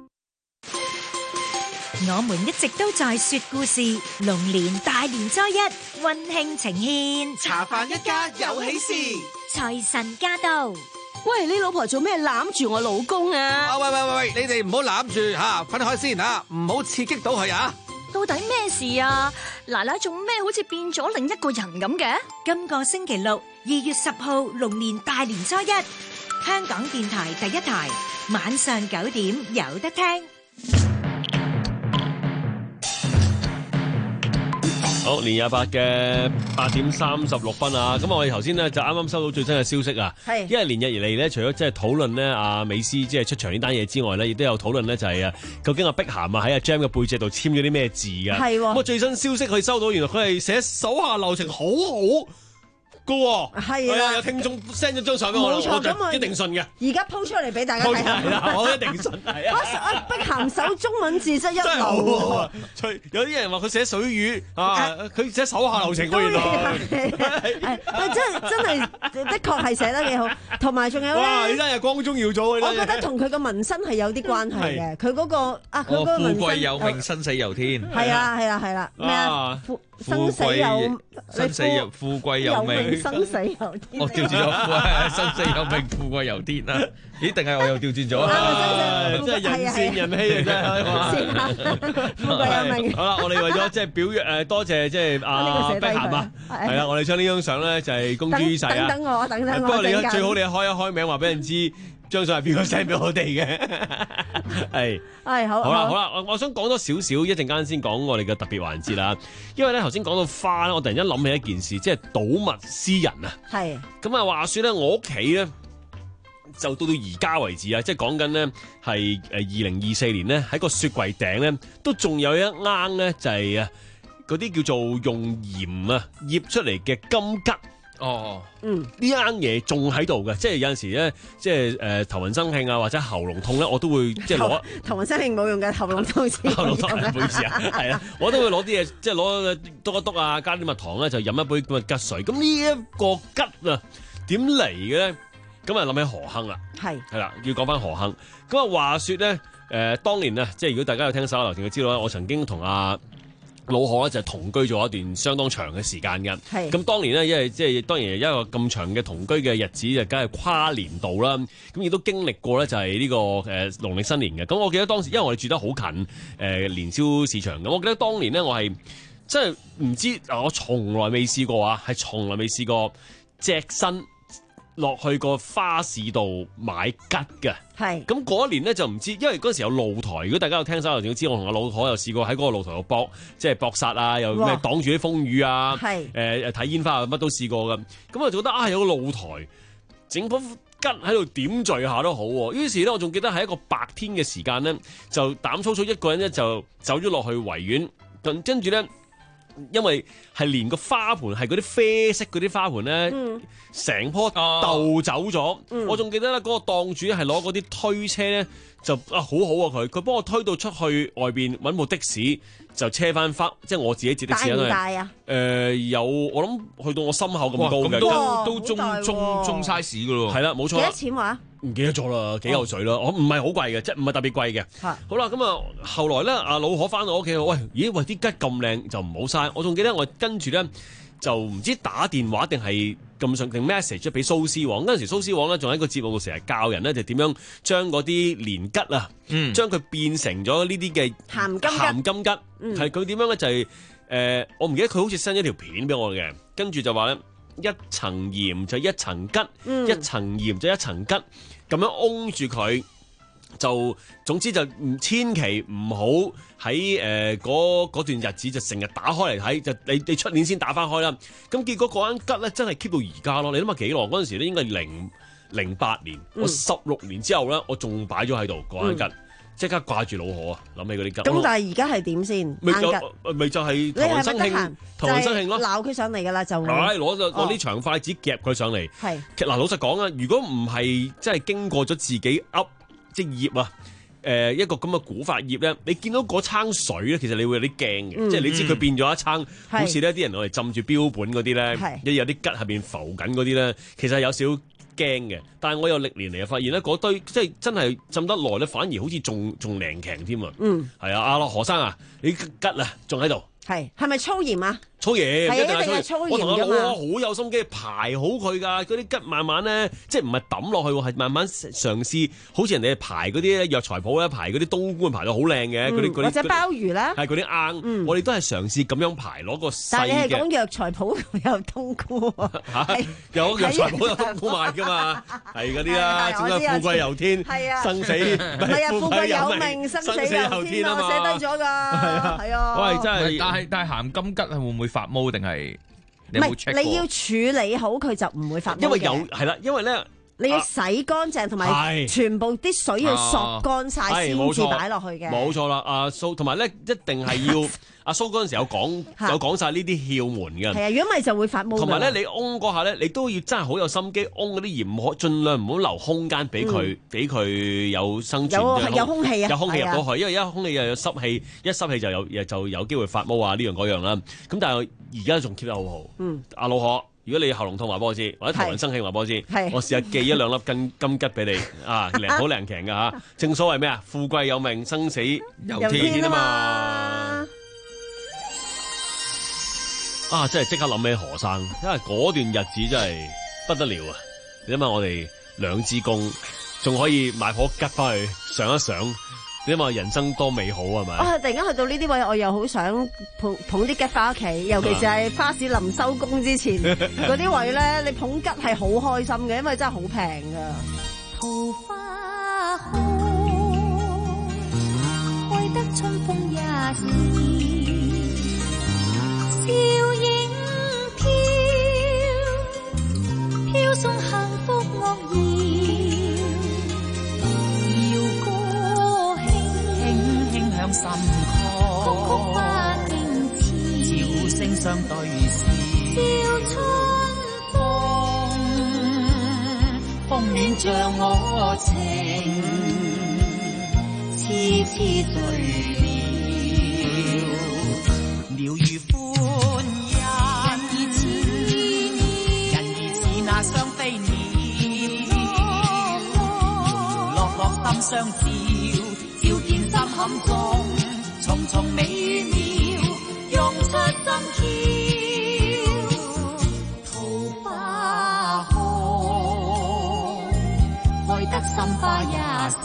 [SPEAKER 10] 我們一直都在說故事，龍年大年初一溫馨呈獻，
[SPEAKER 12] 茶飯一家有喜事，
[SPEAKER 10] 財神駕到。
[SPEAKER 13] 喂，你老婆做咩攬住我老公啊？
[SPEAKER 12] 啊喂喂喂喂，你哋唔好攬住吓，分開先吓，唔好刺激到佢啊！
[SPEAKER 13] 到底咩事啊？奶奶做咩好似變咗另一個人咁嘅？
[SPEAKER 10] 今個星期六二月十號龍年大年初一，香港電台第一台晚上九點有得聽。
[SPEAKER 4] 好，年廿八嘅八點三十六分啊！咁我哋頭先呢，就啱啱收到最新嘅消息啊，係因為連日而嚟咧，除咗即係討論呢阿美斯即係出場呢單嘢之外咧，亦都有討論呢就係啊，究竟阿碧咸啊喺阿 Jam 嘅背脊度簽咗啲咩字噶？係咁啊！最新消息佢收到，原來佢係寫手下留情，好好。係啊，有聽眾 send 咗張相俾我，我就一定信嘅。
[SPEAKER 5] 而家 po 出嚟俾大家睇下，
[SPEAKER 4] 係啦，我一定信係啊。
[SPEAKER 5] 啊，碧咸手中文字真係一流。
[SPEAKER 4] 有啲人話佢寫水魚啊，佢寫手下留情喎，原來。
[SPEAKER 5] 係，真係真係的確係寫得幾好，同埋仲有咧。
[SPEAKER 4] 哇！你真係光宗耀祖啊！
[SPEAKER 5] 我覺得同佢個紋身係有啲關係嘅，佢嗰個啊，佢嗰個紋身。
[SPEAKER 6] 富貴有命，生死由天。
[SPEAKER 5] 係啊係啊係啦，咩啊？生死有
[SPEAKER 6] 生死有富貴有命。
[SPEAKER 5] 生死由天，
[SPEAKER 6] 我調轉咗，生死有命，富貴由天啊！咦，定係我又調轉咗啊？
[SPEAKER 4] 真係人善人欺啊！真係，
[SPEAKER 5] 富貴有命。
[SPEAKER 4] 好啦，我哋為咗即係表揚誒，多謝即係阿碧咸啊，係啦，我哋將呢張相咧就係公諸於世啊！
[SPEAKER 5] 等等我，等等我。
[SPEAKER 4] 不過你最好你開一開名，話俾人知張相係邊個 send 俾我哋嘅。係
[SPEAKER 5] 係好。
[SPEAKER 4] 好啦好啦，我我想講多少少，一陣間先講我哋嘅特別環節啦。因為咧頭先講到花咧，我突然間諗起一件事，即係睹物思人啊。係。咁啊，話說咧，我屋企咧就到到而家為止啊，即係講緊咧係誒二零二四年咧喺個雪櫃頂咧都仲有一罌咧就係啊嗰啲叫做用鹽啊醃出嚟嘅金桔。哦，嗯，呢罌嘢仲喺度嘅，即係有陣時咧，即係誒頭暈身慶啊，或者喉嚨痛咧，我都會即係攞
[SPEAKER 5] 頭暈身慶冇用嘅，喉嚨痛先。
[SPEAKER 4] 喉嚨痛唔好意思啊，係啦，我都會攞啲嘢，即係攞篤一篤啊，加啲蜜糖咧，就飲一杯咁嘅桔水。咁呢一個桔啊，點嚟嘅咧？咁啊諗起何亨啦，係係啦，要講翻何亨。咁啊話説咧，誒、呃、當年啊，即係如果大家有聽手下留情嘅知道咧，我曾經同阿老何咧就同居咗一段相當長嘅時間嘅，咁當年咧，因為即係當然一個咁長嘅同居嘅日子就梗係跨年度啦，咁亦都經歷過咧就係呢個誒農曆新年嘅。咁我記得當時因為我哋住得好近誒、呃、年宵市場，咁我記得當年咧我係真係唔知，我從來未試過啊，係從來未試過隻身落去個花市度買桔嘅，係咁嗰一年咧就唔知，因為嗰時有露台。如果大家有聽手頭就知，我同阿老婆又試過喺嗰個露台度搏，即係搏殺啊，又咩擋住啲風雨啊，係誒誒睇煙花啊，乜都試過噶。咁我就覺得啊，有個露台整棵桔喺度點綴下都好喎。於是咧，我仲記得喺一個白天嘅時間咧，就膽粗粗一個人咧就走咗落去維園，跟跟住咧。因為係連個花盆係嗰啲啡色嗰啲花盆咧，成、嗯、棵豆走咗。嗯、我仲記得咧，嗰個檔主係攞嗰啲推車咧， 就啊好好啊佢，佢幫我推到出去外邊揾部的士，就車翻翻，即係我自己截的士啦。
[SPEAKER 5] 大唔大啊？
[SPEAKER 4] 誒、呃、有我諗去到我心口咁高嘅，
[SPEAKER 6] 都都中中中 size 噶咯。
[SPEAKER 4] 係啦，冇錯。
[SPEAKER 5] 幾多錢話？
[SPEAKER 4] 唔記得咗啦，幾有水啦。我唔係好貴嘅，即係唔係特別貴嘅。好啦，咁啊後來咧，阿老可翻到屋企，喂，咦喂啲桔咁靚就唔好嘥。我仲記得我跟住咧就唔知打電話定係咁上定 message 俾蘇絲黃嗰陣時，蘇絲黃咧仲喺個節目度成日教人咧就點樣將嗰啲蓮桔啊，嗯、將佢變成咗呢啲嘅
[SPEAKER 5] 鹹金
[SPEAKER 4] 鹹金桔。係佢點樣咧就係、是、誒、呃，我唔記得佢好似 send 一條片俾我嘅，跟住就話咧一層鹽就一層桔，嗯、一層鹽就一層桔，咁樣擁住佢。就總之就唔千祈唔好喺誒嗰段日子就成日打開嚟睇，就你你出年先打翻開啦。咁結果嗰間桔咧真係 keep 到而家咯。你諗下幾耐？嗰陣時咧應該係零零八年，嗯、我十六年之後咧，我仲擺咗喺度嗰間桔，即刻掛住老可啊！諗起嗰啲桔。咁但係而家係點先？咪就咪就係唐人生慶，唐人生慶咯，撈佢上嚟㗎啦就。係攞就攞啲長筷子夾佢上嚟。係嗱，老實講啊，如果唔係即係經過咗自己噏。即係葉啊，誒、呃、一個咁嘅古法葉咧，你見到嗰撐水咧，其實你會有啲驚嘅，嗯、即係你知佢變咗一撐，好似呢啲人我哋浸住標本嗰啲咧，一有啲桔下邊浮緊嗰啲咧，其實有少少驚嘅。但係我有歷年嚟又發現咧，嗰堆即係真係浸得耐咧，反而好似仲仲靈強添啊！嗯，係啊，阿樂何生啊，你桔啊仲喺度。係，係咪粗鹽啊？粗鹽，係一定係粗鹽。我同阿老好有心機排好佢㗎，嗰啲桔慢慢咧，即係唔係抌落去喎，係慢慢嘗試，好似人哋排嗰啲藥材鋪咧，排嗰啲冬菇排到好靚嘅，嗰啲嗰啲或者鮑魚啦，係嗰啲罌，我哋都係嘗試咁樣排，攞個細嘅。但係你係講藥材鋪有冬菇喎，有藥材鋪有冬菇賣㗎嘛？係嗰啲啦，整個富貴由天，生死唔係啊，富貴有命，生死由天啊嘛，寫低咗㗎，係啊，係啊。喂，真係，但係但係鹹金桔係會唔會發毛定係？唔係，你要處理好佢就唔會發毛嘅。因為有係啦，因為咧你要洗乾淨，同埋全部啲水要索乾晒先至擺落去嘅。冇錯啦，阿蘇同埋咧一定係要阿蘇嗰陣時有講有講晒呢啲竅門嘅。係啊，如果唔係就會發毛。同埋咧，你烘嗰下咧，你都要真係好有心機烘嗰啲鹽，唔可盡量唔好留空間俾佢，俾佢有生存嘅。有有空氣啊，有空氣入到去，因為一空氣又有濕氣，一濕氣就有就有機會發毛啊呢樣嗰樣啦。咁但係而家仲 keep 得好好。嗯，阿老可。如果你喉嚨痛話俾我知，或者頭暈生氣話俾我知，我試下寄一兩粒金金桔俾你啊，靈好靈強㗎嚇。正所謂咩啊？富貴有命，生死由天啊嘛！啊，真係即刻諗起何生，因為嗰段日子真係不得了啊！你諗下，我哋兩支公仲可以買顆桔翻去上一上。你話人生多美好係咪？我突然間去到呢啲位，我又好想捧捧啲桔翻屋企，尤其是係花市臨收工之前嗰啲位咧，你捧桔係好開心嘅，因為真係好平噶。桃花紅，開得春風一線，笑影飄，飄送幸福樂意。向心曠，曲曲花經似，笑聲相對視，笑春風，風暖像我情，痴痴醉了，鳥語歡欣，人兒似，人兒似那雙飛鳥，搖落落心相照。照見心坎中，重重美妙，用出心竅。桃花紅，開得心花一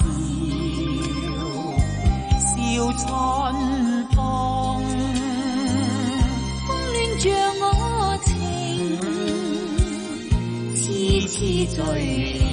[SPEAKER 4] 笑，笑春風，風暖像我情，痴痴醉了。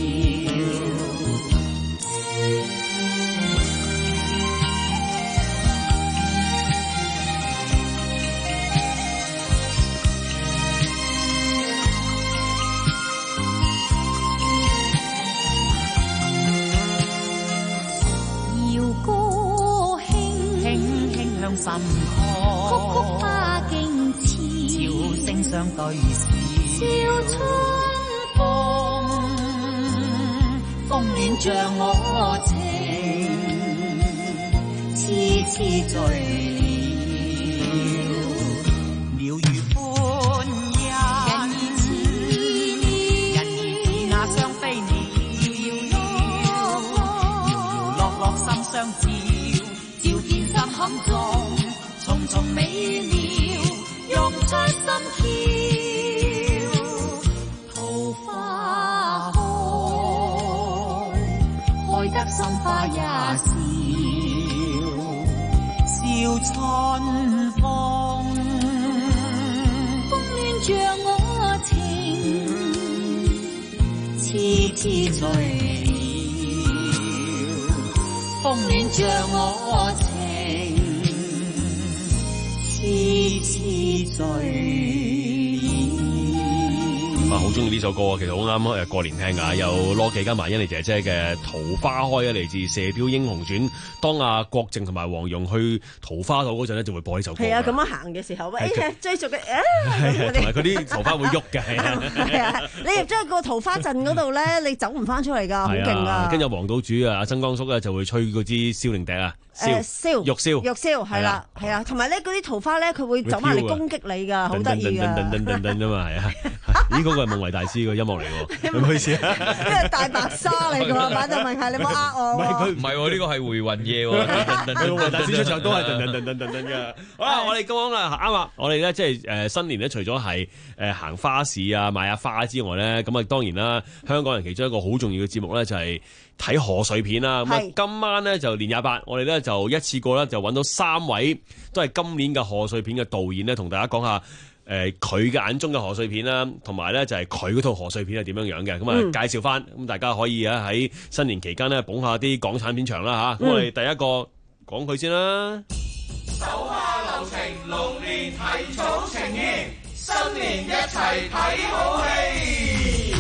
[SPEAKER 4] 心曠，曲曲花經似，笑聲相對視，笑春風，風暖像我情。
[SPEAKER 7] 痴痴醉了，鳥語歡欣，人兒似鳥，人兒似那雙飛鳥，搖搖樂樂心相照，照見心坎中，重重美妙，用出心竅，桃花開，開得心花也笑。笑春風，風戀着我情，痴痴醉了，風戀着我情，痴痴醉了。
[SPEAKER 4] 啊，好中意呢首歌啊！其實好啱誒過年聽㗎，有羅記加埋甄妮姐姐嘅《桃花開》啊，嚟自《射雕英雄傳》。當阿郭靖同埋黃蓉去桃花島嗰陣咧，就會播呢首歌。
[SPEAKER 5] 係啊，咁樣行嘅時候，喂，追逐嘅，
[SPEAKER 4] 同埋佢啲桃花會喐嘅，係啊，
[SPEAKER 5] 係啊，你入咗個桃花陣嗰度咧，你走唔翻出嚟㗎，好勁啊！
[SPEAKER 4] 跟住黃島主啊，阿曾江叔咧就會吹嗰支燒靈笛啊。
[SPEAKER 5] 誒燒
[SPEAKER 4] 玉燒，
[SPEAKER 5] 玉燒係啦，係啊，同埋咧嗰啲桃花咧，佢會走埋嚟攻擊你㗎，好得意㗎。
[SPEAKER 4] 噔噔噔噔啫嘛，係啊！咦，嗰個係夢為大師個音樂嚟喎，唔好意思啊。
[SPEAKER 5] 呢個大白鯊嚟㗎，馬就問下你冇呃我。
[SPEAKER 6] 唔係佢唔係喎，呢個係回魂夜喎。
[SPEAKER 4] 夢為大師出場都係噔噔噔噔噔噔㗎。好啦，我哋講啦，啱啊！我哋咧即係誒新年咧，除咗係誒行花市啊、買下花之外咧，咁啊當然啦，香港人其中一個好重要嘅節目咧就係睇賀歲片啦。咁啊今晚咧就年廿八，我哋咧就一次過咧就揾到三位都係今年嘅賀歲片嘅導演咧，同大家講下誒佢嘅眼中嘅賀歲片啦，同埋咧就係佢嗰套賀歲片係點樣樣嘅。咁啊、嗯、介紹翻，咁大家可以啊喺新年期間咧捧下啲港產片場啦嚇。咁、嗯、我哋第一個講佢先啦。
[SPEAKER 14] 手下留情，龍年提早呈現，新年一齊睇好戲。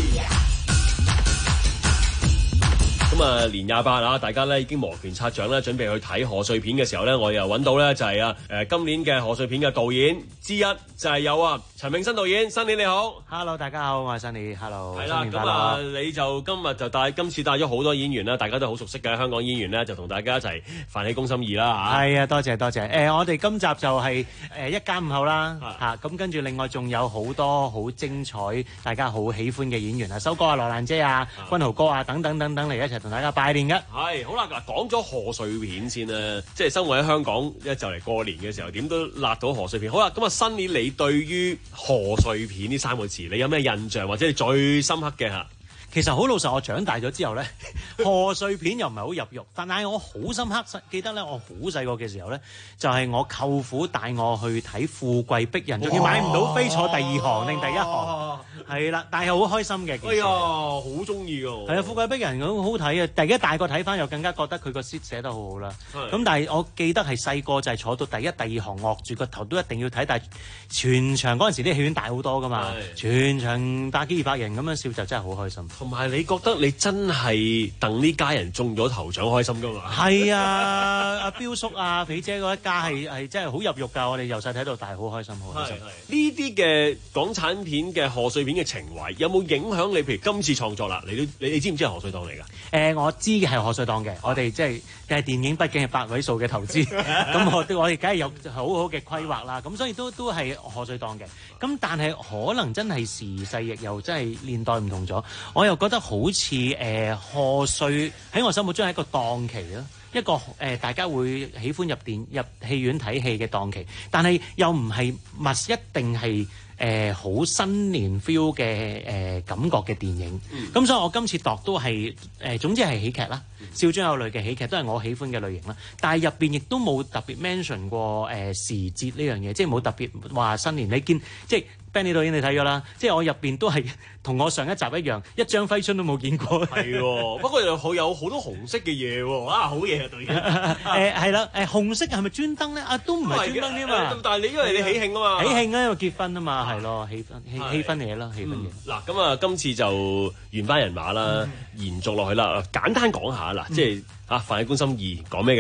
[SPEAKER 4] 咁啊，年廿八啊，大家咧已經摩拳擦掌咧，準備去睇賀歲片嘅時候咧，我又揾到咧就係啊誒今年嘅賀歲片嘅導演之一就係有啊陳詠燊導演。新年你好
[SPEAKER 15] ，Hello 大家好，我係新年 ，Hello。
[SPEAKER 4] 係啦，咁啊你就今日就帶今次帶咗好多演員啦，大家都好熟悉嘅香港演員咧，就同大家一齊泛起公心意啦嚇。
[SPEAKER 15] 係啊，多謝多謝。誒、呃，我哋今集就係誒一家五口啦嚇，咁跟住另外仲有好多好精彩，大家好喜歡嘅演員啊，修哥啊、羅蘭姐啊、君豪哥啊等等等等嚟一齊同大家拜年嘅。
[SPEAKER 4] 係好啦，嗱講咗賀歲片先啦，即係生活喺香港一就嚟過年嘅時候，點都辣到賀歲片。好啦，咁啊新年你對於賀歲片呢三個字，你有咩印象或者你最深刻嘅嚇？
[SPEAKER 15] 其實好老實，我長大咗之後咧，賀歲片又唔係好入肉，但係我好深刻記得咧，我好細個嘅時候咧，就係、是、我舅父帶我去睇《富貴逼人》，仲要買唔到飛坐第二行定第一行，係啦，但係好開心嘅。
[SPEAKER 4] 哎呀，好中意㗎！
[SPEAKER 15] 係啊，《富貴逼人》咁好睇啊！第一大個睇翻又更加覺得佢個詩寫得好好啦。咁但係我記得係細個就係坐到第一、第二行，惡住個頭都一定要睇，但係全場嗰陣時啲戲院大好多㗎嘛，全場百幾二百人咁樣笑就真係好開心。
[SPEAKER 4] 同埋你覺得你真係戥呢家人中咗頭獎開心噶嘛？
[SPEAKER 15] 係啊，阿彪叔啊、肥姐嗰一家係係真係好入肉㗎，我哋由細睇到大，好開心，好開心。
[SPEAKER 4] 呢啲嘅港產片嘅賀歲片嘅情懷有冇影響你？譬如今次創作啦，你都你你知唔知係賀歲檔嚟㗎？誒、
[SPEAKER 15] 呃，我知嘅係賀歲檔嘅，我哋即係嘅電影畢竟係八位數嘅投資，咁我我哋梗係有好好嘅規劃啦，咁所以都都係賀歲檔嘅。咁但係可能真係時勢亦又真係年代唔同咗，我又覺得好似誒賀歲喺我心目中係一個檔期咯，一個誒、呃、大家會喜歡入電入戲院睇戲嘅檔期，但係又唔係咪一定係誒好新年 feel 嘅誒、呃、感覺嘅電影。咁、嗯、所以我今次度都係誒、呃、總之係喜劇啦，笑中有淚嘅喜劇都係我喜歡嘅類型啦。但係入邊亦都冇特別 mention 過誒、呃、時節呢樣嘢，即係冇特別話新年。你見即係 Benny 導演你睇咗啦，即係我入邊都係同我上一集一樣，一張揮春都冇見過。
[SPEAKER 4] 係喎，不過又好有好多紅色嘅嘢喎，啊好嘢啊導演。
[SPEAKER 15] 誒係啦，誒紅色係咪專登咧？啊都唔係專登添嘛。
[SPEAKER 4] 但係你因為你喜慶啊嘛，
[SPEAKER 15] 喜慶啊，因為結婚啊嘛，係咯，氣氛氣氣氛嘢啦，氣氛嘢。
[SPEAKER 4] 嗱咁啊，今次就原班人馬啦，延續落去啦。簡單講下啦，即係啊，泛起公心意講咩嘅先？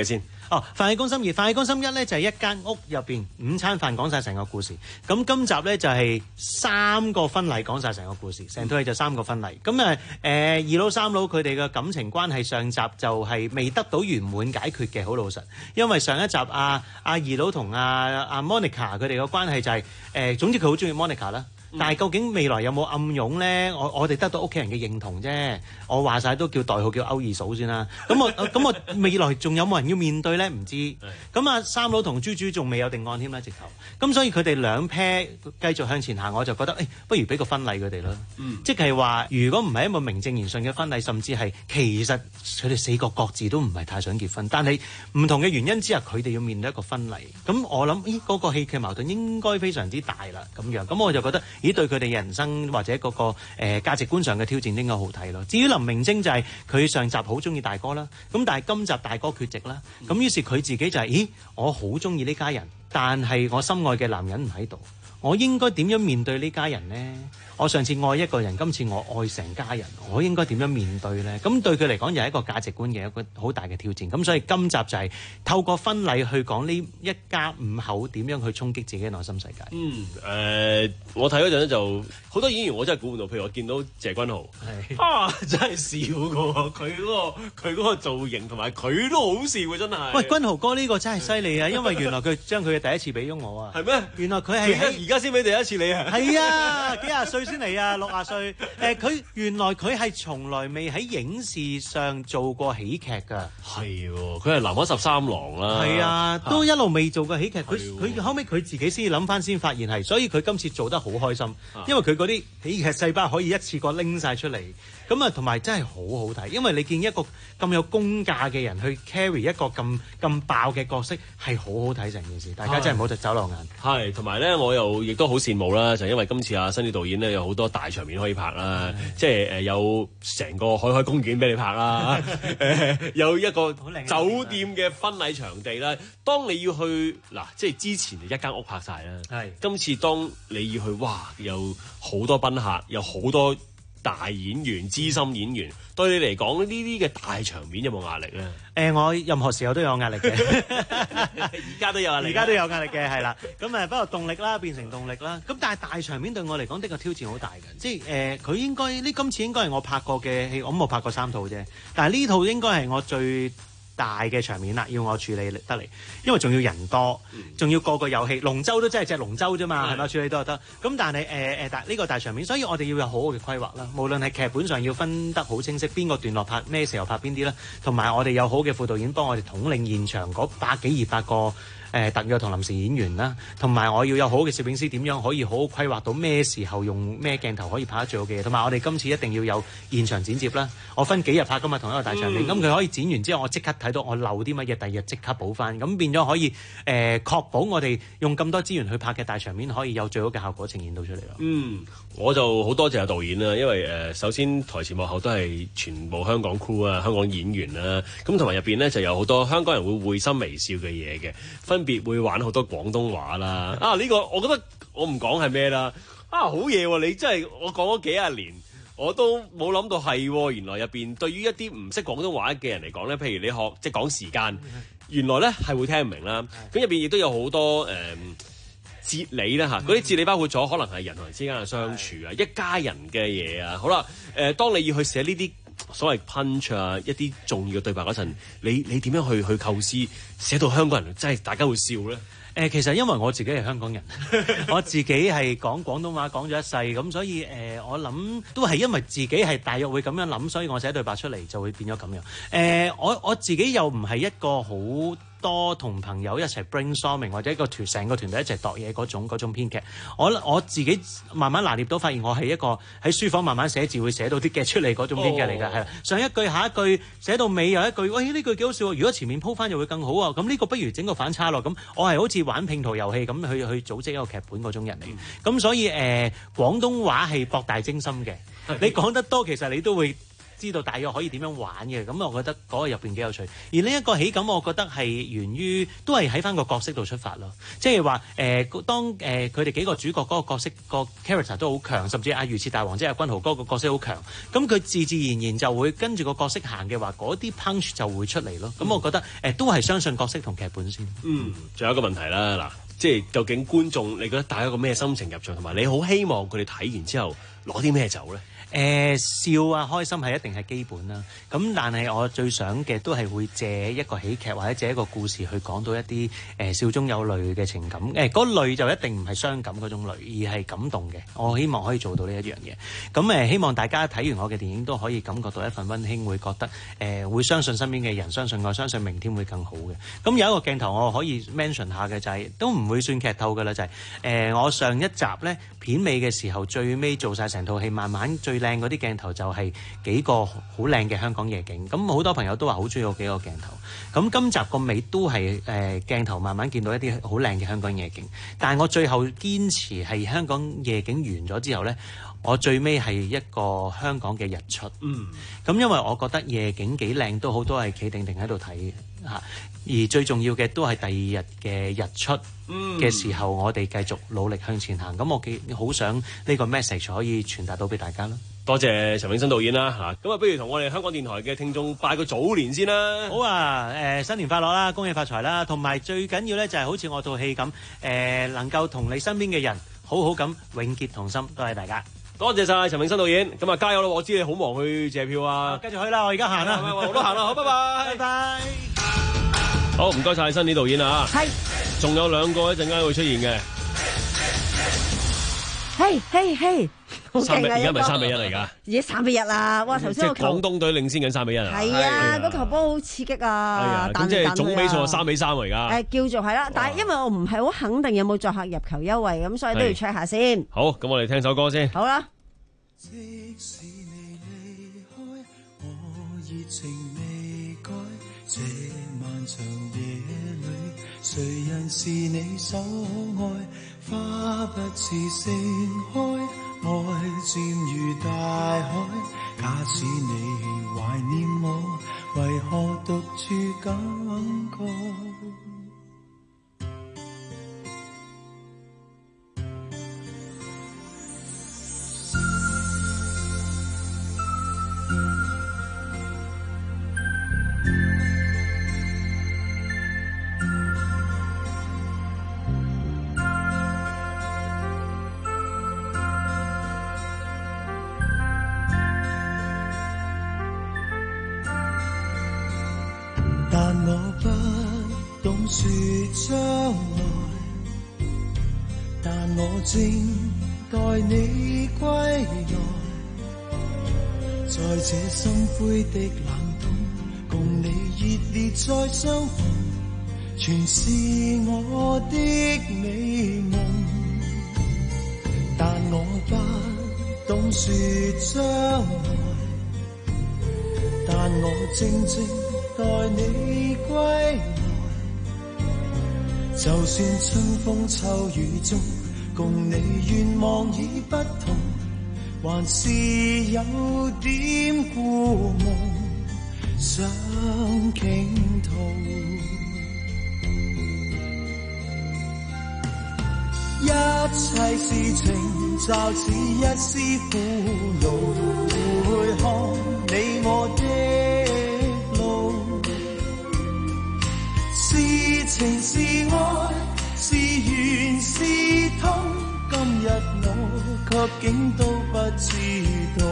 [SPEAKER 15] 哦，飯戲攻心二，飯戲攻心一咧就係、是、一間屋入邊午餐飯講晒成個故事。咁今集咧就係、是、三個婚禮講晒成個故事，成套戲就三個婚禮。咁啊誒二佬三佬佢哋嘅感情關係上集就係未得到圓滿解決嘅，好老實。因為上一集阿阿、啊啊、二佬同阿阿 Monica 佢哋嘅關係就係、是、誒、呃，總之佢好中意 Monica 啦。但係究竟未來有冇暗湧咧？我我哋得到屋企人嘅認同啫。我話晒都叫代號叫歐二嫂先啦。咁我咁我未來仲有冇人要面對咧？唔知。咁啊三佬同豬豬仲未有定案添啦，直頭。咁所以佢哋兩 pair 繼續向前行，我就覺得誒、欸，不如俾個婚禮佢哋啦。嗯、即係話，如果唔係一個名正言順嘅婚禮，甚至係其實佢哋四個各自都唔係太想結婚，但係唔同嘅原因之下，佢哋要面對一個婚禮。咁我諗，咦，嗰、那個戲劇矛盾應該非常之大啦。咁樣，咁我就覺得。咦，對佢哋人生或者嗰、那個誒、呃、價值觀上嘅挑戰應該好睇咯。至於林明禎就係、是、佢上集好中意大哥啦，咁但係今集大哥缺席啦，咁於是佢自己就係、是，咦，我好中意呢家人，但係我心愛嘅男人唔喺度，我應該點樣面對呢家人呢？我上次愛一個人，今次我愛成家人，我應該點樣面對呢？咁對佢嚟講又係一個價值觀嘅一個好大嘅挑戰。咁所以今集就係透過婚禮去講呢一家五口點樣去衝擊自己嘅內心世界。
[SPEAKER 4] 嗯，誒、呃，我睇嗰陣咧就好多演員我真係估唔到，譬如我見到謝君豪，係啊，真係笑㗎喎，佢嗰、嗰個佢嗰個造型同埋佢都好笑㗎，真係。
[SPEAKER 15] 喂，君豪哥呢個真係犀利啊！因為原來佢將佢嘅第一次俾咗我啊。係咩？原來佢係
[SPEAKER 4] 而家先俾第一次你啊？
[SPEAKER 15] 係啊，幾廿歲先嚟啊，六廿歲。誒、呃，佢原來佢係從來未喺影視上做過喜劇㗎。
[SPEAKER 4] 係喎，佢係南海十三郎啦。
[SPEAKER 15] 係啊，都一路未做過喜劇。佢佢後尾佢自己先諗翻，先發現係，所以佢今次做得好開心，因為佢嗰啲喜劇細胞可以一次過拎晒出嚟。咁啊，同埋真係好好睇，因為你見一個咁有功架嘅人去 carry 一個咁咁爆嘅角色，係好好睇成件事。大家真係唔好就走漏眼。
[SPEAKER 4] 係，同埋咧，我又亦都好羨慕啦，就因為今次啊，新啲導演咧有好多大場面可以拍啦，即係誒有成個海海公園俾你拍啦，誒有一個酒店嘅婚禮場地啦。當你要去嗱，即係之前就一間屋拍晒啦，係今次當你要去，哇，有好多賓客，有好多大演員、資深演員，對你嚟講呢啲嘅大場面有冇壓力咧？誒、
[SPEAKER 15] 呃，我任何時候都有壓力嘅，
[SPEAKER 4] 而家都有壓力，
[SPEAKER 15] 而家都有壓力嘅，係啦。咁誒，不過動力啦，變成動力啦。咁但係大場面對我嚟講，的確挑戰好大嘅。即係誒，佢、呃、應該呢今次應該係我拍過嘅戲，我冇拍過三套啫。但係呢套應該係我最大嘅場面啦，要我處理得嚟，因為仲要人多，仲要個個有戲。龍舟都真係隻龍舟啫嘛，係咪處理都得？咁但係誒誒，但呢個大場面，所以我哋要有好好嘅規劃啦。無論係劇本上要分得好清晰，邊個段落拍咩時候拍邊啲啦，同埋我哋有好嘅副導演幫我哋統領現場嗰百幾二百個。誒、呃、特約同臨時演員啦，同埋我要有好嘅攝影師，點樣可以好好規劃到咩時候用咩鏡頭可以拍得最好嘅嘢，同埋我哋今次一定要有現場剪接啦。我分幾日拍㗎嘛，同一個大場面，咁佢、嗯、可以剪完之後，我即刻睇到我漏啲乜嘢，第二日即刻補翻，咁變咗可以誒、呃、確保我哋用咁多資源去拍嘅大場面可以有最好嘅效果呈現到出嚟咯。
[SPEAKER 4] 嗯，我就好多謝導演啦，因為誒、呃、首先台前幕後都係全部香港 crew 啊，香港演員啦，咁同埋入邊呢就有好多香港人會會心微笑嘅嘢嘅，分別會玩好多廣東話啦。啊，呢、這個我覺得我唔講係咩啦。啊，好嘢喎！你真係我講咗幾廿年，我都冇諗到係原來入邊對於一啲唔識廣東話嘅人嚟講咧，譬如你學即係講時間，原來咧係會聽唔明啦。咁入邊亦都有好多誒、呃、哲理啦嚇，嗰啲哲理包括咗可能係人同人之間嘅相處啊，一家人嘅嘢啊。好啦，誒、呃，當你要去寫呢啲所謂 punch 啊，一啲重要嘅對白嗰陣，你你點樣去去構思寫到香港人真係大家會笑咧？
[SPEAKER 15] 誒、呃，其實因為我自己係香港人，我自己係講廣東話講咗一世，咁所以誒、呃，我諗都係因為自己係大約會咁樣諗，所以我寫對白出嚟就會變咗咁樣。誒、呃，我我自己又唔係一個好多同朋友一齊 brainstorming 或者一個團成個團隊一齊度嘢嗰種嗰種編劇，我我自己慢慢拿捏到，發現我係一個喺書房慢慢寫字會寫到啲嘅出嚟嗰種編劇嚟㗎，係啦、哦。上一句下一句寫到尾又一句，喂，呢句幾好笑喎！如果前面鋪翻就會更好啊！咁呢個不如整個反差咯。咁我係好似玩拼圖遊戲咁去去組織一個劇本嗰種人嚟。咁、嗯、所以誒、呃，廣東話係博大精深嘅，你講得多其實你都會知道大約可以點樣玩嘅，咁我覺得嗰個入邊幾有趣。而呢一個喜感，我覺得係源於都係喺翻個角色度出發咯，即係話誒當誒佢哋幾個主角嗰個角色個 character 都好強，甚至阿魚翅大王即係阿君豪哥個角色好強，咁佢自自然然就會跟住個角色行嘅話，嗰啲 punch 就會出嚟咯。咁、嗯、我覺得誒、呃、都係相信角色同劇本先。
[SPEAKER 4] 嗯，仲有一個問題啦，嗱，即係究竟觀眾你覺得帶一個咩心情入場，同埋你好希望佢哋睇完之後攞啲咩走咧？
[SPEAKER 15] 誒、呃、笑啊開心係一定係基本啦，咁但係我最想嘅都係會借一個喜劇或者借一個故事去講到一啲誒、呃、笑中有淚嘅情感，誒、呃、嗰淚就一定唔係傷感嗰種淚，而係感動嘅。我希望可以做到呢一樣嘢。咁誒、呃、希望大家睇完我嘅電影都可以感覺到一份溫馨，會覺得誒、呃、會相信身邊嘅人，相信我，相信明天會更好嘅。咁有一個鏡頭我可以 mention 下嘅就係、是、都唔會算劇透㗎啦，就係、是、誒、呃、我上一集咧片尾嘅時候最尾做晒成套戲，慢慢最靚嗰啲鏡頭就係幾個好靚嘅香港夜景，咁好多朋友都話好中意嗰幾個鏡頭。咁今集個尾都係誒、呃、鏡頭慢慢見到一啲好靚嘅香港夜景，但係我最後堅持係香港夜景完咗之後呢，我最尾係一個香港嘅日出。嗯，咁因為我覺得夜景幾靚都好多係企定定喺度睇嚇，而最重要嘅都係第二日嘅日出嘅時候，我哋繼續努力向前行。咁我幾好想呢個 message 可以傳達到俾大家咯。
[SPEAKER 4] 多謝陳永新導演啦嚇，咁啊不如同我哋香港電台嘅聽眾拜個早年先啦。
[SPEAKER 15] 好啊，誒、呃、新年快樂啦，恭喜發財啦，同埋最緊要咧就係好似我套戲咁，誒、呃、能夠同你身邊嘅人好好咁永結同心。多謝大家，
[SPEAKER 4] 多謝晒陳永新導演，咁啊加油咯！我知你好忙去借票啊，
[SPEAKER 15] 繼續去啦，我而家行啦，
[SPEAKER 4] 我都行啦，好，拜拜，
[SPEAKER 15] 拜拜。
[SPEAKER 4] 好，唔該晒新年導演啊，係，仲有兩個一陣間會出現嘅，
[SPEAKER 5] 嘿嘿嘿。
[SPEAKER 4] 三比而家咪三比一嚟㗎，
[SPEAKER 5] 而家三比一啦！哇，頭先我
[SPEAKER 4] 即係廣東隊領先緊三比一啊！
[SPEAKER 5] 係啊，嗰球波好刺激啊！
[SPEAKER 4] 咁即係總比數三比三嚟㗎。
[SPEAKER 5] 誒，叫做係啦，但係因為我唔係好肯定有冇作客入球優惠，咁所以都要 check 下先。
[SPEAKER 4] 好，咁我哋聽首歌先。
[SPEAKER 5] 好啦。
[SPEAKER 16] 即使你離開，我熱情未改，這漫長夜裏，誰人是你所愛？花不似盛開，愛漸如大海。假使你懷念我，為何獨處感慨？但我不懂說將來，但我正待你歸來，在這心灰的冷冬，共你熱烈再相逢，全是我的美夢。但我不懂說將來，但我正正待你歸來，就算春風秋雨中，共你願望已不同，還是有點故夢想傾吐。一切事情就似一絲苦惱，回看你我的路，是情是愛，是緣是痛，今日我卻竟都不知道。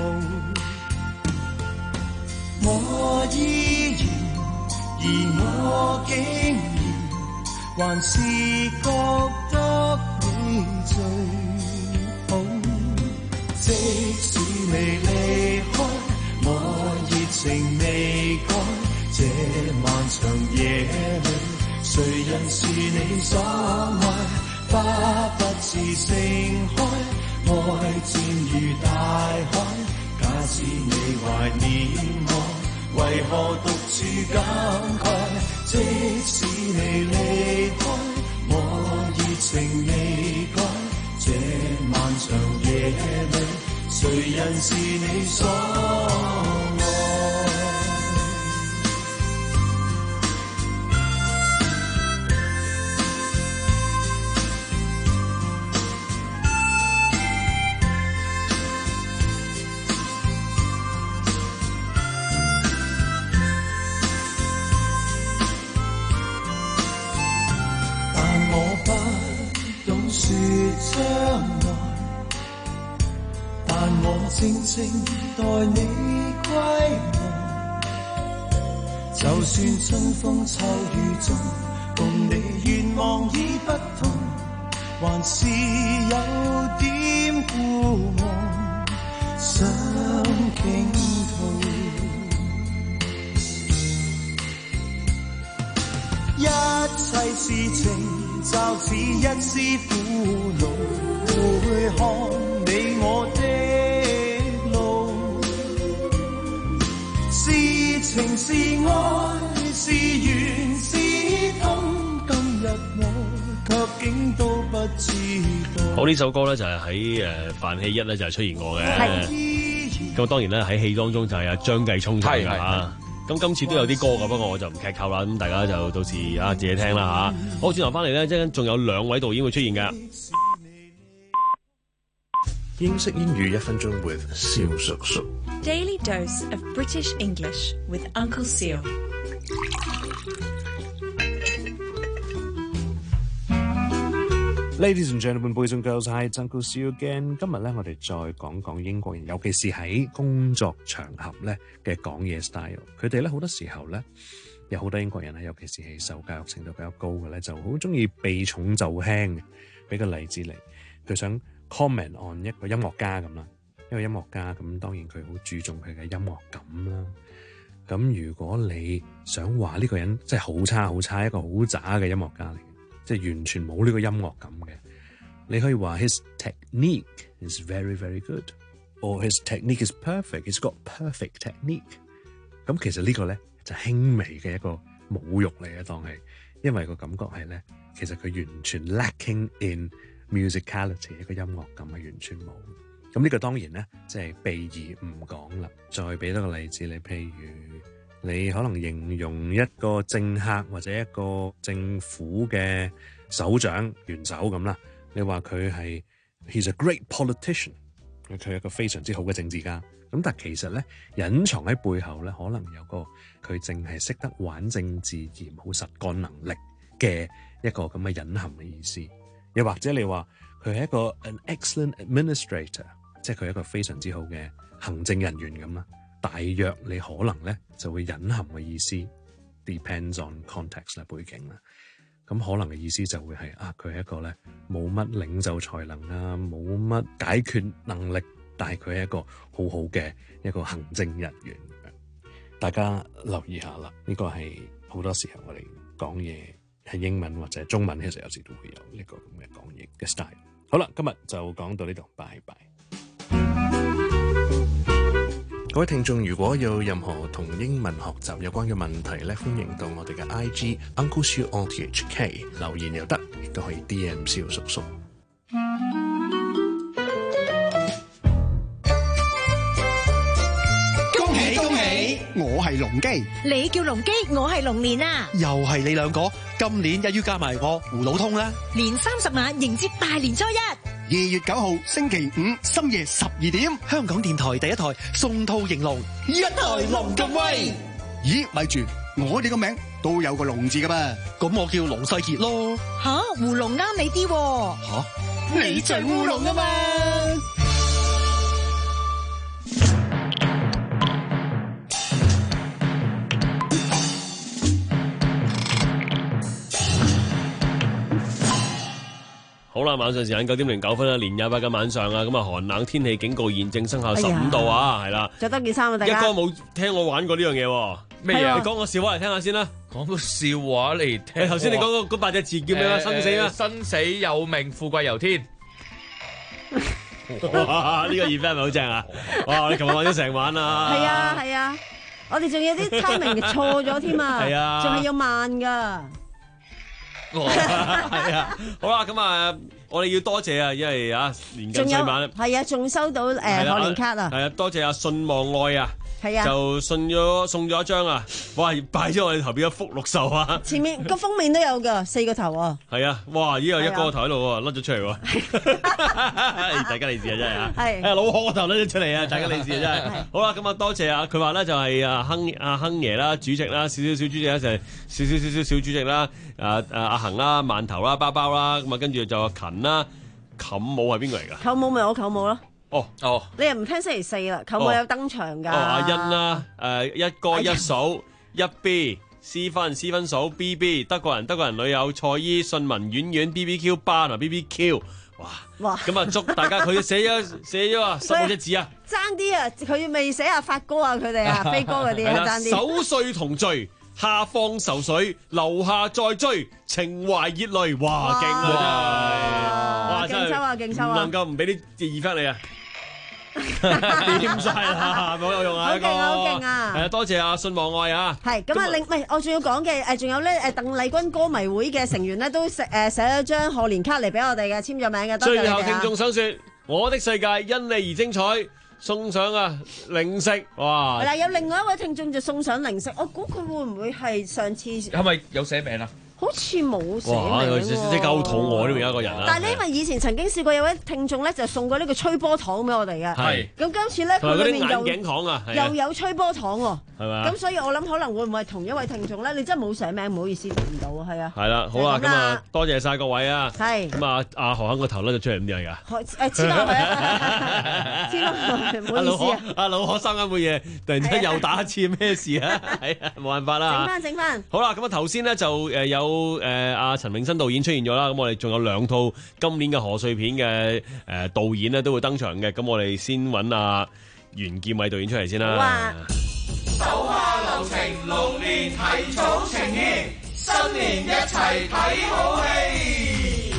[SPEAKER 16] 我依然，而我竟然還是覺得你最好。即使你離開，我熱情未改，這漫長夜裏，誰人是你所愛？花不似盛開，愛漸如大海。假使你懷念我，為何獨處感慨？即使你離開，我熱情未改，這漫長夜裏，誰人是你所愛？ 說將來，但我靜靜待你歸來。就算春風秋雨中，共你願望已不同，還是有點孤望，想傾吐。一切事情就似一絲苦惱，會看你我的路。是情是愛是緣是痛，今日我卻竟都不知道。
[SPEAKER 4] 好，呢首歌咧就係喺誒飯戲一咧就係出現過嘅。咁當然咧喺戲當中就係阿張繼聰唱嘅嚇。咁今次都有啲歌噶，不過我就唔劇透啦。咁大家就到時啊自己聽啦嚇。好，轉頭翻嚟咧，即係仲有兩位導演會出現嘅。
[SPEAKER 17] 英式英語一分鐘 with 蕭叔叔。
[SPEAKER 18] Daily dose of British English with Uncle Seal。
[SPEAKER 17] Ladies and gentlemen, boys and girls, hi, it's Uncle Seal again。今日咧，我哋再講講英國人，尤其是喺工作場合咧嘅講嘢 style。佢哋咧好多時候咧，有好多英國人咧，尤其是係受教育程度比較高嘅咧，就好中意避重就輕嘅。俾個例子嚟，佢想 comment on 一個音樂家咁啦，一個音樂家咁，當然佢好注重佢嘅音樂感啦。咁如果你想話呢個人真係好差好差，一個好渣嘅音樂家嚟，即係完全冇呢個音樂感嘅，你可以話 his technique is very very good，or his technique is perfect，he's got perfect technique。咁其實呢個咧就輕微嘅一個侮辱嚟嘅，當係，因為個感覺係咧，其實佢完全 lacking in musicality， 一個音樂感係完全冇。咁呢個當然咧，即係避而唔講啦。再俾多個例子你，譬如你可能形容一個政客或者一個政府嘅首長元首咁啦，你話佢係 he's a great politician， 佢係一個非常之好嘅政治家。咁但其實咧，隱藏喺背後咧，可能有個佢淨係識得玩政治而冇實幹能力嘅一個咁嘅隱含嘅意思。又或者你話佢係一個 an excellent administrator， 即係佢係一個非常之好嘅行政人員咁啦。大約你可能咧就會隱含嘅意思 depends on context 啦，背景啦。咁可能嘅意思就會係啊，佢係一個咧冇乜領袖才能啊，冇乜解決能力，但係佢係一個好好嘅一個行政人員。大家留意下啦，呢個係好多時候我哋講嘢係英文或者中文，其實有時都會有呢個咁嘅講嘢嘅 style。好啦，今日就講到呢度，拜拜。各位聽眾，如果有任何同英文學習有關嘅問題咧，歡迎到我哋嘅 I G Uncle Siu R T H K 留言又得，亦都可以 D M 蕭叔叔。
[SPEAKER 19] 恭喜恭喜！我係龍基，
[SPEAKER 10] 你叫龍基，我係龍年啊！
[SPEAKER 19] 又係你兩個，今年一於加埋我胡老通啦！
[SPEAKER 10] 年三十晚迎接大年初一。
[SPEAKER 19] 二月九號星期五深夜十二點，香港電台第一台送兔迎龍，一台龍咁威。咦，咪住，我哋個名都有個龍字噶噃，咁我叫龍世傑咯。
[SPEAKER 10] 吓，胡龍啱你啲喎。
[SPEAKER 19] 吓，你最烏龍啊嘛！
[SPEAKER 4] 好啦，晚上時間九點零九分啦，年廿八嘅晚上啊，咁啊寒冷天氣警告現正生效十五度啊，係啦，
[SPEAKER 5] 着得件衫啊，大家。一
[SPEAKER 4] 哥冇聽我玩過呢樣嘢，咩嘢？你講個笑話嚟聽下先啦。
[SPEAKER 6] 講個笑話嚟聽。
[SPEAKER 4] 頭先你講嗰八隻字叫咩啊？生死啊！
[SPEAKER 6] 生死有命，富貴由天。
[SPEAKER 4] 哇！呢個 event 係咪好正啊？哇！你琴日玩咗成晚啊！
[SPEAKER 5] 係啊係啊，我哋仲有啲 timing 錯咗添啊！
[SPEAKER 4] 係啊，
[SPEAKER 5] 仲係要慢噶。
[SPEAKER 4] 係啊，好啦，咁啊，我哋要多謝啊，因為啊年近歲晚，
[SPEAKER 5] 係啊，仲收到誒賀年卡啊，
[SPEAKER 4] 係啊，多謝阿信望愛啊，
[SPEAKER 5] 係啊，
[SPEAKER 4] 就送咗送咗一張啊！哇，擺咗我哋頭邊一福祿壽啊！
[SPEAKER 5] 前面個封面都有噶，四個頭啊！
[SPEAKER 4] 係啊，哇！依有一個頭喺度喎，甩咗出嚟喎！大家利是啊，真係啊！係誒，老殼個頭甩咗出嚟啊！大家利是啊，真係。好啦，咁啊，多謝啊！佢話咧就係啊亨阿亨爺啦，主席啦，少少小主席咧就係少少少少小主席啦，啊啊阿恒啦，饅頭啦，包包啦，咁啊跟住就阿勤啦，冚母係邊個嚟㗎？
[SPEAKER 5] 舅母咪我舅母咯。
[SPEAKER 4] 哦哦，
[SPEAKER 5] 你又唔聽星期四啦？舅母有登場㗎。
[SPEAKER 4] 哦，阿欣啦，誒一哥一嫂一 B。私分私分嫂 B B 德國人德國人女友蔡依信文婉婉 B B Q 巴同 B B Q 哇哇咁啊祝大家佢寫咗寫咗啊十隻字啊
[SPEAKER 5] 爭啲啊佢未寫啊發哥啊佢哋啊飛哥嗰啲啊爭啲
[SPEAKER 4] 守歲同聚下放愁水樓下再追情懷熱淚哇勁啊真係哇
[SPEAKER 5] 勁抽啊勁抽啊
[SPEAKER 4] 唔能夠唔俾啲字翻你啊掂晒啦，冇有用啊！
[SPEAKER 5] 好勁啊，好勁啊！
[SPEAKER 4] 係啊，多謝阿信望愛啊！
[SPEAKER 5] 係咁啊，另唔係我仲要講嘅誒，仲有咧誒，鄧麗君歌迷會嘅成員咧都寫誒寫咗張賀年卡嚟俾我哋嘅，簽咗名嘅。
[SPEAKER 4] 最後聽眾想說：我的世界因你而精彩，送上啊零食哇！
[SPEAKER 5] 嗱，有另外一位聽眾就送上零食，我估佢會唔會係上次
[SPEAKER 6] 係咪有寫名啊？
[SPEAKER 5] 好似冇寫名喎，
[SPEAKER 4] 即刻好肚餓呢邊一個人啊！
[SPEAKER 5] 但係咧，因為以前曾經試過有位聽眾咧，就送過呢個吹波糖俾我哋嘅。
[SPEAKER 4] 係。
[SPEAKER 5] 咁今次咧，佢裏面又
[SPEAKER 4] 眼鏡糖啊，
[SPEAKER 5] 又有吹波糖喎。
[SPEAKER 4] 係嘛？
[SPEAKER 5] 咁所以我諗可能會唔會係同一位聽眾咧？你真係冇寫名，唔好意思，讀唔到啊，係啊。
[SPEAKER 4] 係啦，好啦，咁啊，多謝晒各位啊。
[SPEAKER 5] 係。
[SPEAKER 4] 咁啊，阿何亨個頭甩咗出嚟咁點啊？
[SPEAKER 5] 誒，黐落去啊！黐落去，唔好意思啊。
[SPEAKER 4] 阿老何生緊冇嘢，突然之間又打一次，咩事啊？係啊，冇辦法啦。
[SPEAKER 5] 整翻，整翻。
[SPEAKER 4] 好啦，咁啊頭先咧就誒有誒阿陳詠燊導演出現咗啦，咁我哋仲有兩套今年嘅賀歲片嘅誒導演咧都會登場嘅，咁我哋先揾阿袁劍偉導演出嚟先啦。
[SPEAKER 5] 哇！
[SPEAKER 14] 手下留情，龍年提早呈現，新年一齊睇好戲。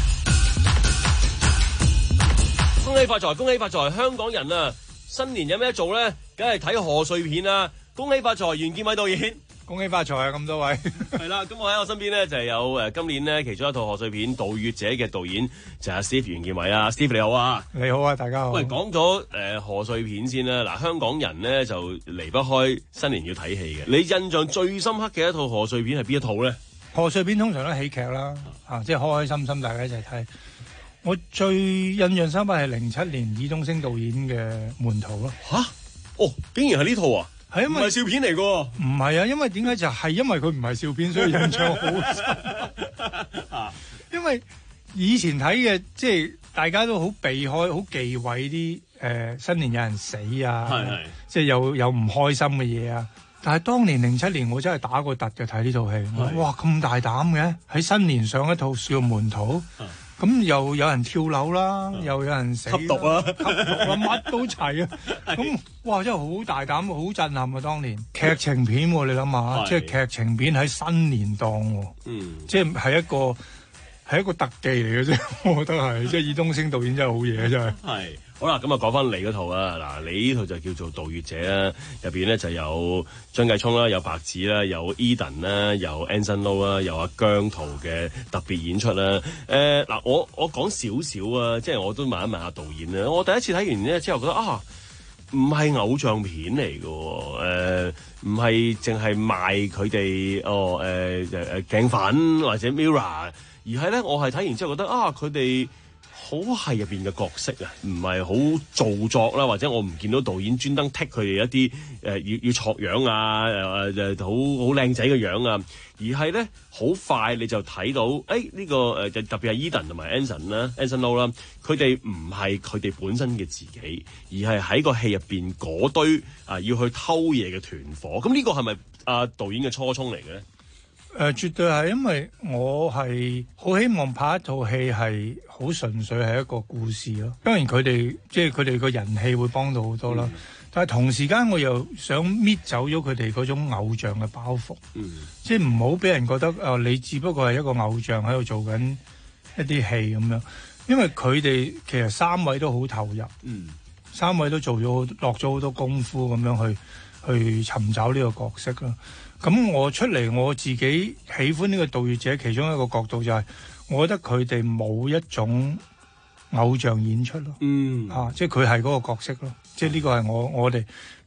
[SPEAKER 4] 恭喜發財，恭喜發財！香港人啊，新年有咩做咧？梗係睇賀歲片啦！恭喜發財，袁劍偉導演。
[SPEAKER 20] 恭喜發財啊！咁多位
[SPEAKER 4] 係啦，咁我喺我身邊咧就係有誒今年咧其中一套賀歲片《盜月者》嘅導演就係阿 Steve 袁劍偉啊 ，Steve 你好啊！
[SPEAKER 20] 你好啊，大家好。
[SPEAKER 4] 喂，講咗誒賀歲片先啦，嗱香港人咧就離不開新年要睇戲嘅。你印象最深刻嘅一套賀歲片係邊一套咧？
[SPEAKER 20] 賀歲片通常都係喜劇啦，啊即係開開心心大家一齊睇。我最印象深刻係零七年爾冬陞導演嘅《門徒》咯。
[SPEAKER 4] 吓？哦，竟然係呢套啊！
[SPEAKER 20] 係因為
[SPEAKER 4] 唔係笑片嚟㗎，
[SPEAKER 20] 唔係啊！因為點解就係因為佢唔係笑片，所以印象好深。因為以前睇嘅即係大家都好避開、好忌諱啲誒新年有人死啊，
[SPEAKER 4] 係係
[SPEAKER 20] 即係有有唔開心嘅嘢啊。但係當年零七年我真係打過突嘅睇呢套戲，哇咁大膽嘅喺新年上一套叫《門徒》。咁又有人跳樓啦，嗯、又有人死
[SPEAKER 4] 吸毒啊，
[SPEAKER 20] 吸毒啊，乜都齊啊！咁哇，真係好大膽，好震撼啊！當年劇情片、啊，你諗下，即係劇情片喺新年檔、啊，嗯，即係係一個係一個特技嚟嘅啫，我覺得係，即係爾冬陞導演真係好嘢，真係。係。
[SPEAKER 4] 好啦，咁啊講翻你嗰套啊，嗱你呢套就叫做《盜月者》啦，入邊咧就有張繼聰啦，有白只啦，有 Eden 啦，有 Anson Lo 啦，有阿姜濤嘅特別演出啦。誒、呃、嗱，我我講少少啊，即係我都問一問下導演啦。我第一次睇完咧之後覺得啊，唔係偶像片嚟嘅，誒唔係淨係賣佢哋哦誒誒誒鏡粉或者 Mirror，而係咧我係睇完之後覺得啊，佢哋好係入邊嘅角色啊，唔係好做作啦，或者我唔見到導演專登剔佢哋一啲誒、呃、要要挫樣啊，誒誒好好靚仔嘅樣啊，而係咧好快你就睇到，誒、哎、呢、這個誒就、呃、特別係 Eden 同埋 Anson 啦 Anson Lo 啦，佢哋唔係佢哋本身嘅自己，而係喺個戲入邊嗰堆啊、呃、要去偷嘢嘅團伙，咁呢個係咪啊導演嘅初衷嚟嘅咧？
[SPEAKER 20] 誒、呃，絕對係，因為我係好希望拍一套戲係好純粹係一個故事咯。當然佢哋即係佢哋個人氣會幫到好多啦，嗯、但係同時間我又想搣走咗佢哋嗰種偶像嘅包袱，嗯、即係唔好俾人覺得啊、呃，你只不過係一個偶像喺度做緊一啲戲咁樣。因為佢哋其實三位都好投入，嗯、三位都做咗落咗好多功夫咁樣去去尋找呢個角色啦。咁我出嚟我自己喜歡呢個盜月者，其中一個角度就係，我覺得佢哋冇一種偶像演出咯，嗯，啊，即係佢係嗰個角色咯，即係呢個係我我哋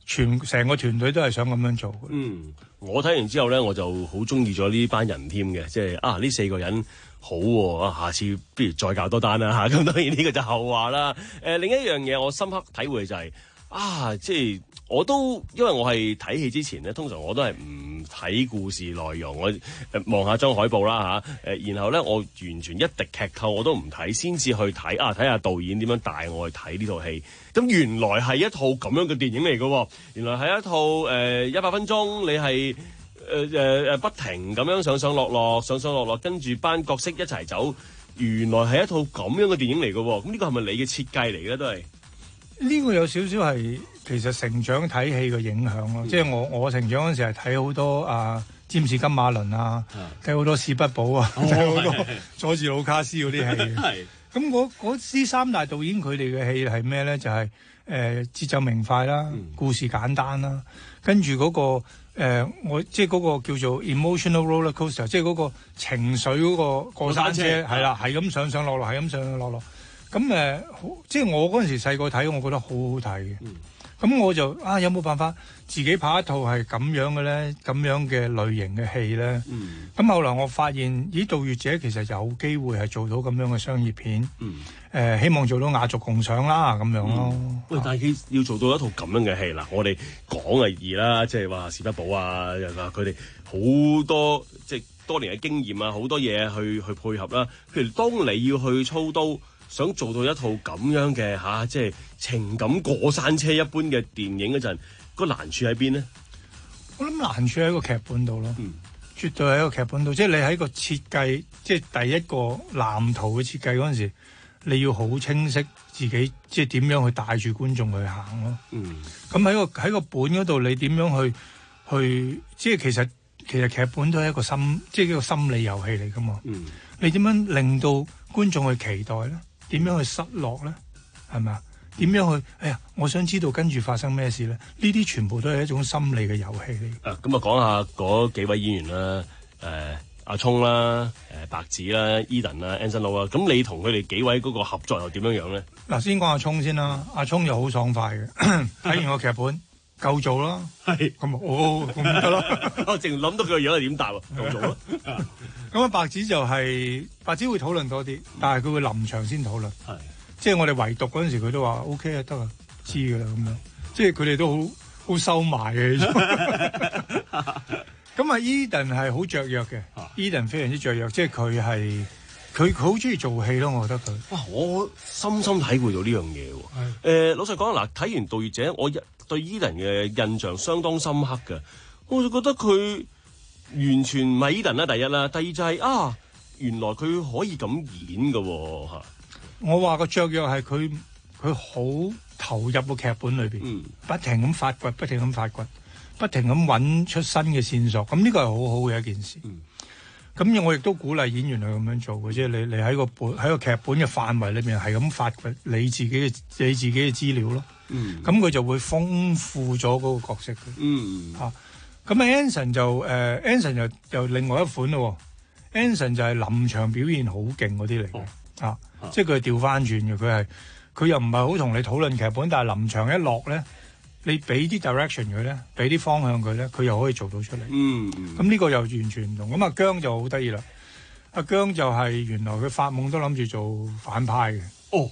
[SPEAKER 20] 全成個團隊都係想咁樣做嘅。
[SPEAKER 21] 嗯，我睇完之後咧，我就好中意咗呢班人添嘅，即係啊呢四個人好喎、啊，下次不如再搞多單啦嚇。咁、啊、當然呢個就後話啦。誒、呃、另一樣嘢我深刻體會就係、是、啊，即係我都因為我係睇戲之前咧，通常我都係唔睇故事內容，我誒望下張海報啦嚇，誒、啊、然後咧我完全一滴劇透我都唔睇，先至去睇啊睇下導演點樣帶我去睇呢套戲。咁原來係一套咁樣嘅電影嚟嘅，原來係一套誒一百分鐘，你係誒誒誒不停咁樣上上落落上上落落，跟住班角色一齊走，原來係一套咁樣嘅電影嚟嘅。咁呢個係咪你嘅設計嚟嘅都係？
[SPEAKER 20] 呢個有少少係其實成長睇戲嘅影響咯，嗯、即係我我成長嗰陣時係睇好多啊詹士金馬倫啊，睇好、嗯、多史匹堡啊，睇好、哦、多佐治魯卡斯嗰啲戲。咁嗰嗰啲三大導演佢哋嘅戲係咩咧？就係、是、誒、呃、節奏明快啦，嗯、故事簡單啦，跟住嗰、那個、呃、我即係嗰個叫做 emotional roller coaster， 即係嗰個情緒嗰個過山車，係啦，係咁上上落落，係咁上上落落。咁誒、呃，即係我嗰陣時細個睇，我覺得好好睇嘅。咁、嗯、我就啊，有冇辦法自己拍一套係咁樣嘅咧？咁樣嘅類型嘅戲咧？咁、嗯、後來我發現，咦，盜月者其實有機會係做到咁樣嘅商業片。誒、嗯呃，希望做到雅俗共賞啦，咁樣咯。
[SPEAKER 21] 喂、嗯，但係佢要做到一套咁樣嘅戲啦，我哋講係易啦，即係話史匹堡啊，又話佢哋好多即係多年嘅經驗啊，好多嘢去去配合啦。譬如當你要去操刀，想做到一套咁樣嘅嚇、啊，即係情感過山車一般嘅電影嗰陣，個難處喺邊呢？
[SPEAKER 20] 我諗難處喺個劇本度咯，嗯、絕對喺個劇本度。即係你喺個設計，即係第一個藍圖嘅設計嗰陣時，你要好清晰自己，即係點樣去帶住觀眾去行咯。咁喺、嗯、個喺個本嗰度，你點樣去去？即係其實其實劇本都係一個心，即係一個心理遊戲嚟噶嘛。嗯、你點樣令到觀眾去期待咧？點樣去失落咧？係咪啊？點樣去？哎呀，我想知道跟住發生咩事咧？呢啲全部都係一種心理嘅遊戲嚟。
[SPEAKER 21] 啊，咁啊，講下嗰幾位演員啦，誒、呃，阿聰啦，誒、呃，白子啦，Eden 啦 Anson Lo 啦，咁你同佢哋幾位嗰個合作又點樣樣咧？
[SPEAKER 20] 嗱，先講阿聰先啦。阿聰又好爽快嘅，睇完個劇本夠做啦。係咁哦，咁得啦。
[SPEAKER 21] 我淨諗到佢個樣係點答喎？夠做啦。
[SPEAKER 20] 咁啊，白子就係、是、白子會討論多啲，但係佢會臨場先討論。係，即係我哋圍讀嗰陣時，佢都話 O K 啊，得啊，知㗎啦咁樣。即係佢哋都好好收埋嘅。咁啊，Eden 係好雀躍嘅，Eden 非常之雀躍，即係佢係佢好中意做戲咯，我覺得佢。
[SPEAKER 21] 哇！我深深體會到呢樣嘢喎。誒、呃，老實講嗱，睇完《盜月者》，我對 Eden 嘅印象相當深刻嘅，我就覺得佢完全唔係 Eden 啦，第一啦，第二就係、是、啊，原來佢可以咁演嘅喎嚇。
[SPEAKER 20] 我話個雀躍係佢佢好投入個劇本裏邊，嗯、不停咁發掘，不停咁發掘，不停咁揾出新嘅線索。咁呢個係好好嘅一件事。咁、嗯、我亦都鼓勵演員去咁樣做嘅，即係你你喺個本喺個劇本嘅範圍裏邊係咁發掘你自己嘅你自己嘅資料咯。咁佢、嗯、就會豐富咗嗰個角色嘅。嗯，嚇、啊。咁啊 Anson 就誒、呃、Anson 就又另外一款咯。Anson 就係臨場表現好勁嗰啲嚟嘅，哦、啊，啊即係佢係調翻轉嘅，佢係佢又唔係好同你討論劇本，但係臨場一落咧，你俾啲 direction 佢咧，俾啲方向佢咧，佢又可以做到出嚟。嗯，咁呢個又完全唔同。咁阿姜就好得意啦，阿姜就係原來佢發夢都諗住做反派嘅。哦，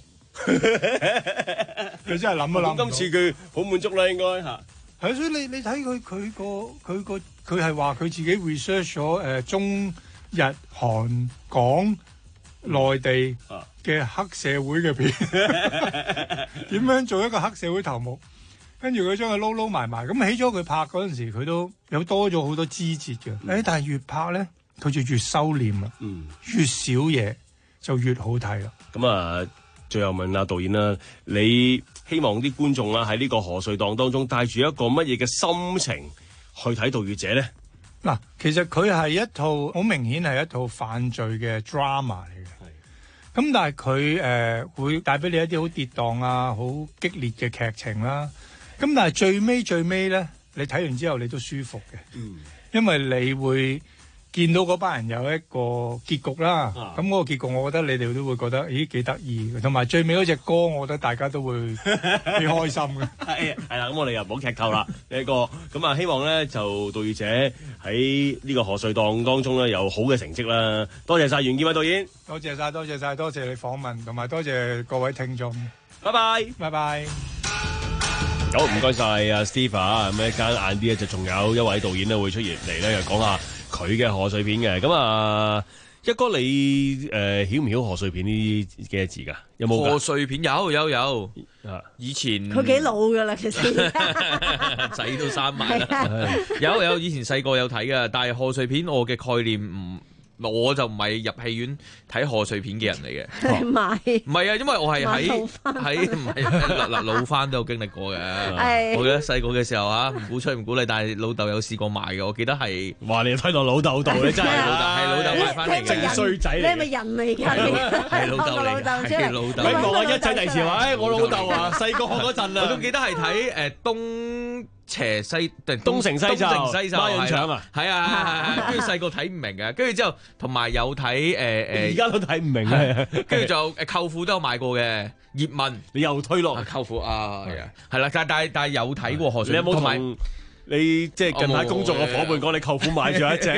[SPEAKER 20] 佢真係諗一諗。
[SPEAKER 21] 今次佢好滿足啦，應該嚇。
[SPEAKER 20] 係，所以你你睇佢佢個佢個佢係話佢自己 research 咗誒、呃、中日韓港內地嘅黑社會嘅片，點樣做一個黑社會頭目，跟住佢將佢撈撈埋埋，咁起咗佢拍嗰陣時，佢都有多咗好多枝節嘅。誒、嗯，但係越拍咧，佢就越收斂啦，嗯、越少嘢就越好睇啦。
[SPEAKER 21] 咁啊，最後問阿導演啦，你希望啲觀眾啦喺呢個賀歲檔當中帶住一個乜嘢嘅心情去睇《盜月者》咧？
[SPEAKER 20] 嗱，其實佢係一套好明顯係一套犯罪嘅 drama 嚟嘅，咁是但係佢誒會帶俾你一啲好跌宕啊、好激烈嘅劇情啦。咁但係最尾最尾咧，你睇完之後你都舒服嘅，嗯、因為你會見到嗰班人有一個結局啦。咁嗰、
[SPEAKER 21] 啊、
[SPEAKER 20] 個結局，我覺得你哋都會覺得，咦幾得意嘅。同埋最尾嗰隻歌，我覺得大家都會幾開心嘅。
[SPEAKER 21] 係係啦，咁我哋又唔好劇透啦呢一個。咁啊，希望咧就杜月姐喺呢個賀歲檔當中咧有好嘅成績啦。多謝晒袁劍偉導演，
[SPEAKER 20] 多謝晒，多謝晒，多謝你訪問，同埋多謝各位聽眾。
[SPEAKER 21] 拜拜，
[SPEAKER 20] 拜拜。
[SPEAKER 21] 好，唔該晒阿 Steve 啊，咁一間晏啲咧就仲有一位導演咧會出現嚟咧，又講下佢嘅賀歲片嘅。咁啊，一哥你誒曉唔曉賀歲片呢幾個字㗎？有冇
[SPEAKER 6] 賀歲片？有有有。以前
[SPEAKER 5] 佢幾老㗎啦，其實
[SPEAKER 6] 仔都生埋啦。有有以前細個有睇㗎，但係賀歲片我嘅概念唔。我就唔係入戲院睇賀歲片嘅人嚟嘅，
[SPEAKER 5] 唔係
[SPEAKER 6] 唔係啊，因為我係喺喺唔係嗱嗱老翻都有經歷過嘅。我記得細個嘅時候嚇，唔鼓吹唔鼓勵，但係老豆有試過買嘅。我記得係
[SPEAKER 21] 話你推到老豆度，你真係
[SPEAKER 6] 老豆係老豆買翻嚟嘅
[SPEAKER 21] 衰仔嚟。
[SPEAKER 5] 你係咪人嚟㗎？
[SPEAKER 6] 係老豆嚟，係老豆。
[SPEAKER 21] 咪我一仔第時話，誒我老豆啊，細個嗰陣啊，
[SPEAKER 6] 我仲記得係睇誒東邪西定
[SPEAKER 21] 東成西就
[SPEAKER 6] 東成西就
[SPEAKER 21] 孖潤腸啊，
[SPEAKER 6] 係啊係係，跟住細個睇唔明嘅，跟住之後同埋有睇誒誒，
[SPEAKER 21] 而家都睇唔明啊，
[SPEAKER 6] 跟住就誒舅父都有買過嘅葉問，
[SPEAKER 21] 你又推落
[SPEAKER 6] 舅父啊，係啊，係啦，但但係但係有睇過賀歲，
[SPEAKER 21] 你有冇同你即係近排工作嘅伙伴講你舅父買咗一隻？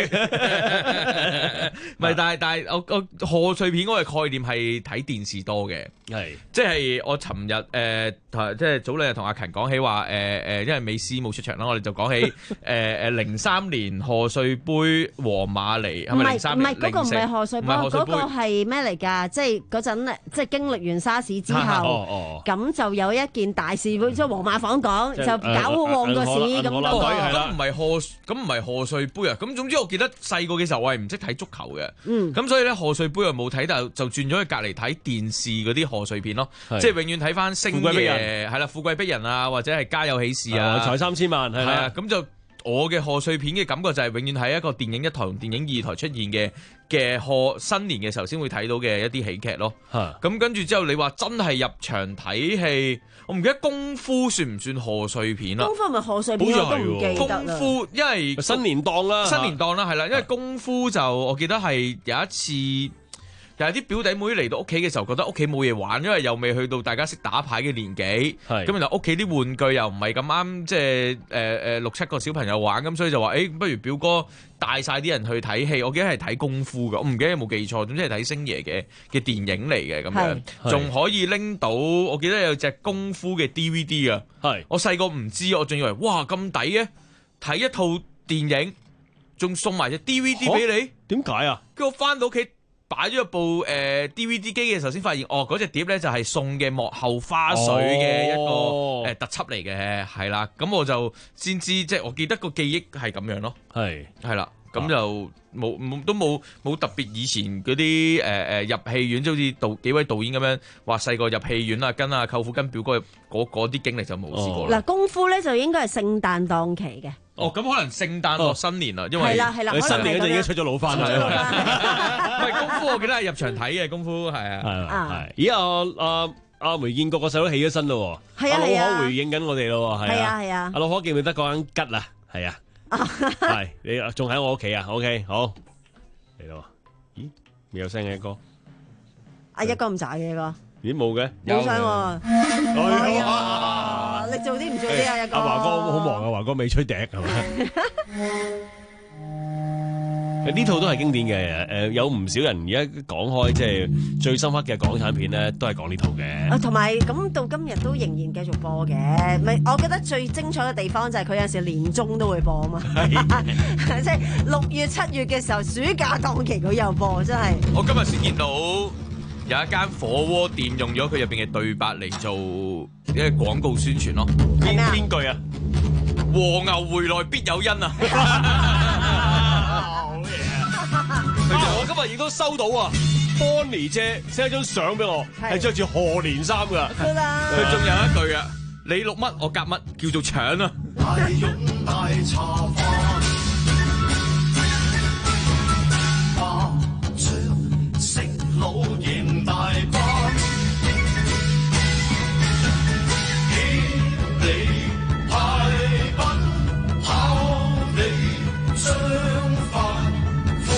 [SPEAKER 6] 唔係，但係但係我我賀歲片嗰個概念係睇電視多嘅，
[SPEAKER 21] 係即
[SPEAKER 6] 係我尋日誒即係早兩日同阿勤講起話誒誒，因為美斯冇出場啦，我哋就講起誒誒零三年賀歲杯皇馬嚟，係咪零三年？
[SPEAKER 5] 唔係嗰個唔係賀歲杯，嗰個係咩嚟㗎？即係嗰陣即係經歷完沙士之後，咁就有一件大事，即係皇馬訪港，就搞好旺個市咁。
[SPEAKER 6] 咁唔係賀，咁唔係賀歲杯啊！咁總之我記得細個嘅時候我係唔識睇足球嘅，咁、嗯、所以咧賀歲杯又冇睇，但就轉咗去隔離睇電視嗰啲賀歲片咯，即係永遠睇翻星爺係啦，富貴逼人啊，或者係家有喜事啊，
[SPEAKER 21] 財三千萬係
[SPEAKER 6] 啊，咁就我嘅賀歲片嘅感覺就係永遠喺一個電影一台同電影二台出現嘅嘅賀新年嘅時候先會睇到嘅一啲喜劇咯。咁跟住之後你話真係入場睇戲。我唔記得功夫算唔算賀歲片啦？
[SPEAKER 5] 功夫係咪賀歲片？我都唔記得啦。
[SPEAKER 6] 功夫因為
[SPEAKER 21] 新年檔啦，
[SPEAKER 6] 新年檔啦，係啦，因為功夫就我記得係有一次。有啲表弟妹嚟到屋企嘅時候，覺得屋企冇嘢玩，因為又未去到大家識打牌嘅年紀。咁然後屋企啲玩具又唔係咁啱，即係誒誒六七個小朋友玩，咁所以就話誒、欸，不如表哥帶晒啲人去睇戲。我記得係睇功夫㗎，我唔記得有冇記錯，總之係睇星爺嘅嘅電影嚟嘅咁樣，仲可以拎到。我記得有隻功夫嘅 D V D 啊，我細個唔知，我仲以為哇咁抵嘅，睇一套電影仲送埋隻 D V D 俾你，
[SPEAKER 21] 點解啊？
[SPEAKER 6] 跟住我翻到屋企。擺咗一部誒、呃、D V D 機嘅時候，先發現哦，嗰隻碟咧就係送嘅幕後花絮嘅一個誒、哦呃、特輯嚟嘅，係啦。咁我就先知，即係我記得個記憶係咁樣咯。係係啦，咁就冇冇都冇冇特別以前嗰啲誒誒入戲院，即好似導幾位導演咁樣話細個入戲院啊，跟啊舅父跟表哥嗰嗰啲經歷就冇試過啦。嗱、
[SPEAKER 5] 哦，功夫咧就應該係聖誕檔期嘅。
[SPEAKER 6] 哦，咁可能聖誕落新年啦，因為
[SPEAKER 5] 係啦係啦，
[SPEAKER 21] 你新年嗰陣已經出咗老翻啦。
[SPEAKER 6] 唔係功夫，我記得係入場睇嘅功夫，係啊
[SPEAKER 21] 係。咦阿阿阿梅建國個細佬起咗身咯，阿老可回應緊我哋咯，係啊係啊。阿老可記唔記得嗰間吉啊？係啊，係你仲喺我屋企啊 ？OK， 好嚟咯。咦，未有聲嘅歌？
[SPEAKER 5] 阿一哥咁渣嘅歌？
[SPEAKER 21] 咦冇嘅，
[SPEAKER 5] 冇聲喎。係啊，你做啲唔做啲啊？一哥。阿
[SPEAKER 21] 華哥好忙啊，華哥未吹笛係咪？呢套都係經典嘅，誒有唔少人而家講開，即係最深刻嘅港產片咧，都係講呢套嘅。
[SPEAKER 5] 啊，同埋咁到今日都仍然繼續播嘅，咪我覺得最精彩嘅地方就係佢有時年中都會播啊嘛，即係六月七月嘅時候，暑假檔期佢又播，真係。
[SPEAKER 6] 我今日先見到有一間火鍋店用咗佢入邊嘅對白嚟做一個廣告宣傳咯。
[SPEAKER 5] 邊
[SPEAKER 21] 邊句啊？
[SPEAKER 6] 和牛回來必有因啊！
[SPEAKER 21] 我今日亦都收到啊 ，Bonnie 姐 send 一張相俾我，係着住賀年衫噶。
[SPEAKER 6] 佢仲有一句啊，你錄乜我夾乜，叫做搶啊！大勇大茶飯，麻將食老贏大班，協你派品，考你將飯。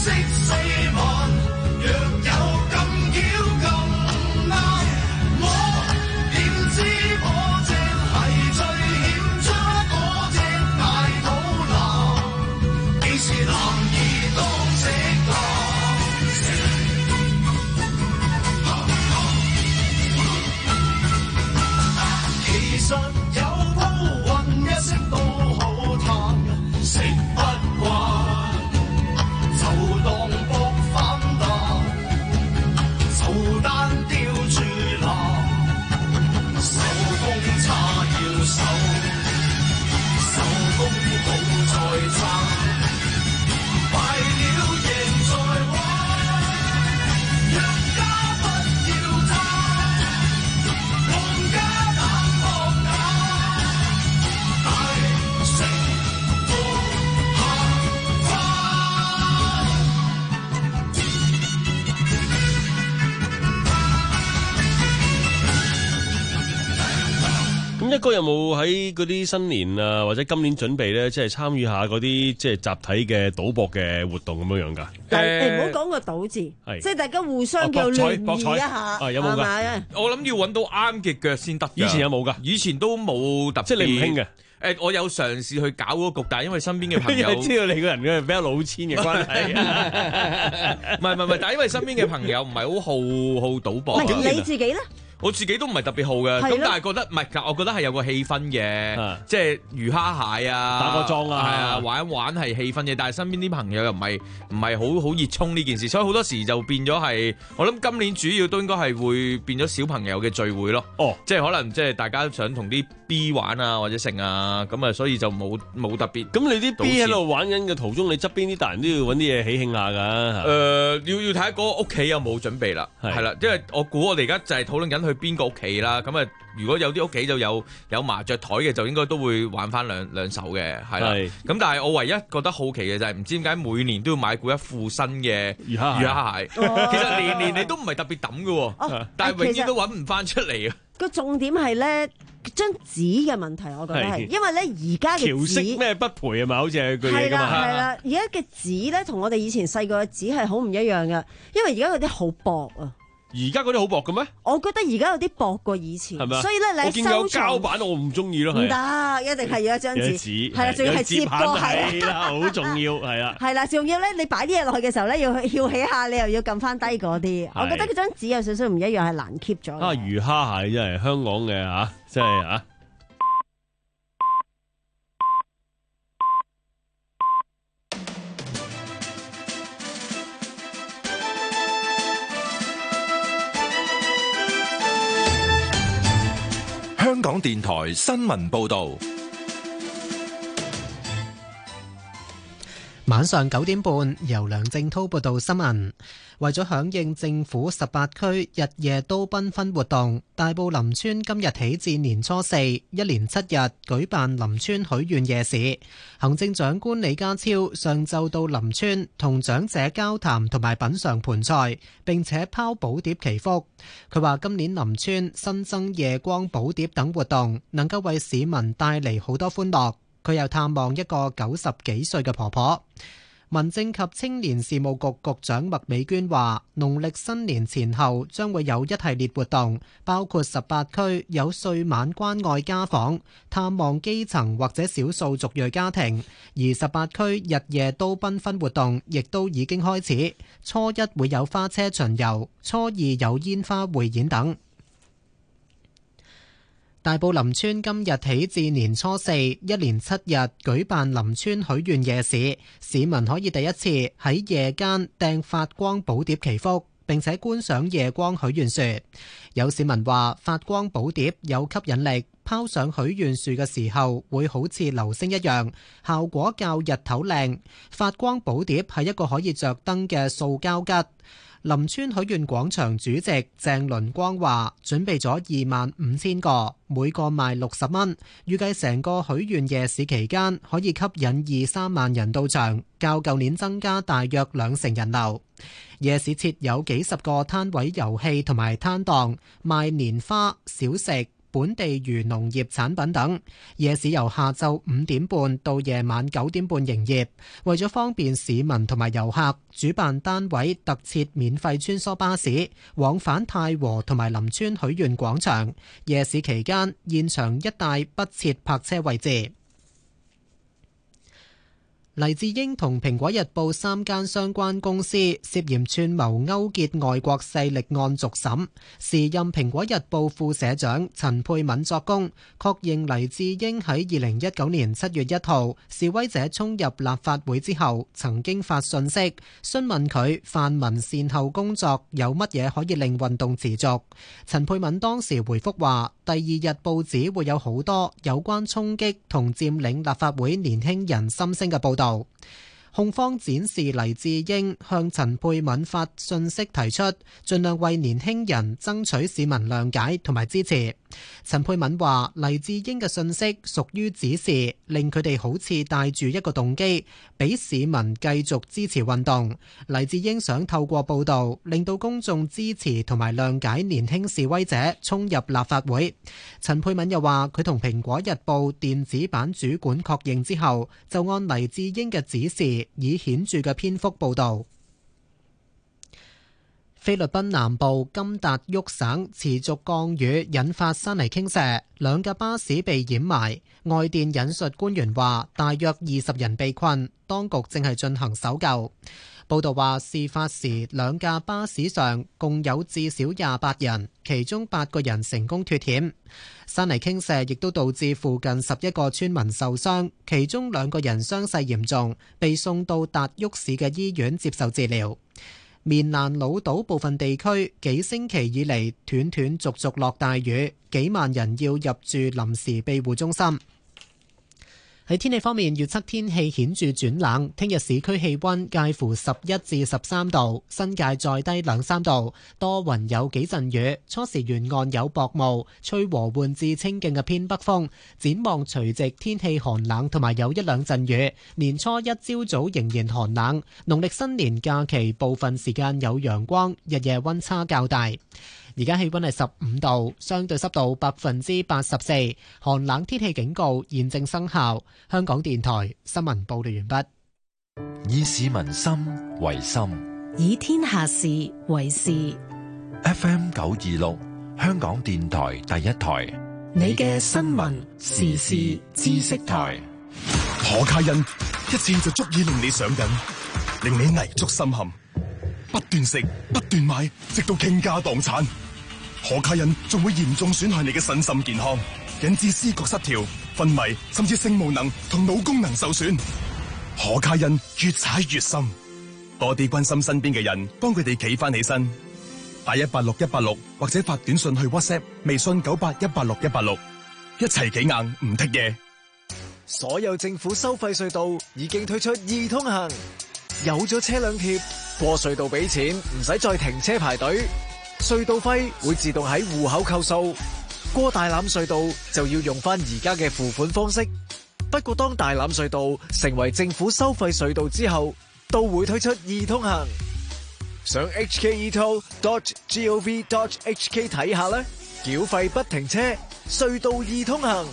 [SPEAKER 14] 惜死亡，若有咁巧咁啱，我點知我正係最險出嗰隻大肚腩，幾時男兒當食男？其實有鋪混一聲都好嘆，食不慣就當搏反彈，就單吊住男，手工差要手，手工好再爭，敗了贏在玩，若家不要他，皇家冷漠眼，大成無限翻。
[SPEAKER 21] 咁一哥有冇喺嗰啲新年啊，或者今年準備咧，即係參與下嗰啲即係集體嘅賭博嘅活動咁樣樣㗎？
[SPEAKER 5] 誒唔好講個賭字，即係大家互相叫聯誼一下，
[SPEAKER 21] 啊有冇㗎？
[SPEAKER 6] 我諗要揾到啱嘅腳先得㗎。
[SPEAKER 21] 以前有冇㗎？
[SPEAKER 6] 以前都冇特別，
[SPEAKER 21] 即係你唔興嘅。
[SPEAKER 6] 誒，我有嘗試去搞嗰個局，但係因為身邊嘅朋友
[SPEAKER 21] 知道你個人嘅比較老千嘅關係，
[SPEAKER 6] 唔係唔係唔係，但係因為身邊嘅朋友唔係好好好賭博。
[SPEAKER 5] 你自己咧？
[SPEAKER 6] 我自己都唔係特別好嘅，咁但係覺得唔係，我覺得係有個氣氛嘅，即係魚蝦蟹啊，
[SPEAKER 21] 打個莊啊，
[SPEAKER 6] 係啊，玩一玩係氣氛嘅。但係身邊啲朋友又唔係唔係好好熱衷呢件事，所以好多時就變咗係，我諗今年主要都應該係會變咗小朋友嘅聚會咯。
[SPEAKER 21] 哦，
[SPEAKER 6] 即係可能即係大家想同啲 B 玩啊或者成啊，咁啊所以就冇冇特別。
[SPEAKER 21] 咁你啲 B 喺度玩緊嘅途中，你側邊啲大人都要揾啲嘢喜慶下㗎。誒、
[SPEAKER 6] 呃，要要睇下嗰個屋企有冇準備啦，係啦，因為我估我哋而家就係討論緊去邊個屋企啦。咁啊，如果有啲屋企就有有麻雀台嘅，就應該都會玩翻兩兩手嘅，係啦。咁但係我唯一覺得好奇嘅就係唔知點解每年都要買過一副新嘅魚蝦魚蝦蟹，其實年年你都唔係特別抌嘅，
[SPEAKER 5] 哦、
[SPEAKER 6] 但係永遠都揾唔翻出嚟啊！
[SPEAKER 5] 個重點係咧張紙嘅問題，我覺得係，因為咧而家嘅
[SPEAKER 21] 調色咩不賠啊嘛，好似係句嘢㗎嘛。
[SPEAKER 5] 係啦，而家嘅紙咧同我哋以前細個嘅紙係好唔一樣嘅，因為而家嗰啲好薄啊。
[SPEAKER 21] 而家嗰啲好薄嘅咩？
[SPEAKER 5] 我覺得而家有啲薄過以前，
[SPEAKER 21] 係咪？
[SPEAKER 5] 所以咧你
[SPEAKER 21] 我見有膠板，我唔中意咯。
[SPEAKER 5] 唔得，一定係要一張紙，係啦，仲要係接過，
[SPEAKER 21] 係啦，好重要，係啦。
[SPEAKER 5] 係啦，仲要咧，你擺啲嘢落去嘅時候咧，要翹起下，你又要撳翻低嗰啲。我覺得嗰張紙有少少唔一樣，係難 keep 咗。
[SPEAKER 21] 啊，魚蝦蟹真係香港嘅嚇，真係嚇。
[SPEAKER 8] 香港電台新聞報導，
[SPEAKER 9] 晚上九點半，由梁正滔報道新聞。為咗響應政府十八區日夜都繽紛活動，大埔林村今日起至年初四，一連七日舉辦林村許願夜市。行政長官李家超上晝到林村同長者交談同埋品嘗盆菜，並且拋寶牒祈福。佢話今年林村新增夜光寶牒等活動，能夠為市民帶嚟好多歡樂。佢又探望一個九十幾歲嘅婆婆。民政及青年事務局局長麥美娟話，農曆新年前後將會有一系列活動，包括十八區有歲晚關愛家訪，探望基層或者少數族裔家庭，而十八區日夜都繽紛活動亦都已經開始。初一會有花車巡遊，初二有煙花匯演等。大埔林村今日起至年初四，一連七日舉辦林村許願夜市，市民可以第一次喺夜間掟發光寶牒祈福，並且觀賞夜光許願樹。有市民話發光寶牒有吸引力，拋上許願樹嘅時候會好似流星一樣，效果較日頭靚。發光寶牒係一個可以着燈嘅塑膠桔。林村許願廣場主席鄭倫光話：準備咗二萬五千個，每個賣六十蚊，預計成個許願夜市期間可以吸引二三萬人到場，較舊年增加大約兩成人流。夜市設有幾十個攤位遊戲同埋攤檔，賣年花、小食、 本地漁農業產品等。夜市由下晝五點半到夜晚九點半營業。為咗方便市民同埋遊客，主辦單位特設免費穿梭巴士往返太和同埋林村許願廣場。夜市期間，現場一帶不設泊車位置。黎智英同蘋果日報三間相關公司涉嫌串謀勾結外國勢力案續審，時任蘋果日報副社長陳沛敏作供，確認黎智英喺二零一九年七月一號示威者衝入立法會之後，曾經發信息詢問佢泛民善後工作有乜嘢可以令運動持續。陳沛敏當時回覆話，第二日報紙會有好多有關衝擊同佔領立法會年輕人心聲嘅報道。控方展示黎智英向陳沛敏發信息，提出盡量為年輕人爭取市民諒解同埋支持。陳沛敏話黎智英嘅信息屬於指示，令佢哋好似帶住一個動機，俾市民繼續支持運動。黎智英想透過報導令到公眾支持同埋諒解年輕示威者衝入立法會。陳沛敏又話佢同蘋果日報電子版主管確認之後，就按黎智英嘅指示以顯著嘅篇幅報導。菲律賓南部金達沃省持續降雨，引發山泥傾瀉，兩架巴士被掩埋。外電引述官員話，大約二十人被困，當局正係進行搜救。報道話，事發時兩架巴士上共有至少廿八人，其中八個人成功脫險。山泥傾瀉亦都導致附近十一個村民受傷，其中兩個人傷勢嚴重，被送到達沃市嘅醫院接受治療。棉蘭老島部分地區幾星期以嚟斷斷續續落大雨，幾萬人要入住臨時庇護中心。喺天氣方面，預測天氣顯著轉冷，聽日市區氣溫介乎十一至十三度，新界再低兩三度，多雲有幾陣雨，初時沿岸有薄霧，吹和緩至清勁嘅偏北風。展望除夕天氣寒冷同埋有一兩陣雨，年初一朝早仍然寒冷，農曆新年假期部分時間有陽光，日夜溫差較大。而家氣溫係十五度，相對濕度百分之八十四，寒冷天氣警告現正生效。香港電台新聞報道完畢。
[SPEAKER 8] 以市民心為心，
[SPEAKER 2] 以天下事為事。
[SPEAKER 8] F M 九二六，香港電台第一台，
[SPEAKER 2] 你嘅新聞時事知識台。
[SPEAKER 22] 可卡因一次就足以令你上癮，令你泥足深陷。不斷食，不斷買，直到傾家蕩產。可卡因仲會嚴重損害你嘅身心健康，引致思覺失調、昏迷，甚至性無能同腦功能受損。可卡因越踩越深，多啲關心身邊嘅人，幫佢哋企翻起身。打一八六一八六或者發短信去 WhatsApp、微信九八一八六一八六，一齊企硬唔剔嘢。
[SPEAKER 23] 所有政府收費隧道已經推出易通行，有咗車輛貼。過隧道俾錢，唔使再停車排隊，隧道費會自動喺戶口扣數。過大欖隧道就要用翻而家嘅付款方式。不過當大欖隧道成為政府收費隧道之後，都會推出易通行。上 h k e toll dot gov dot h k 睇下啦，繳費不停車，隧道易通行。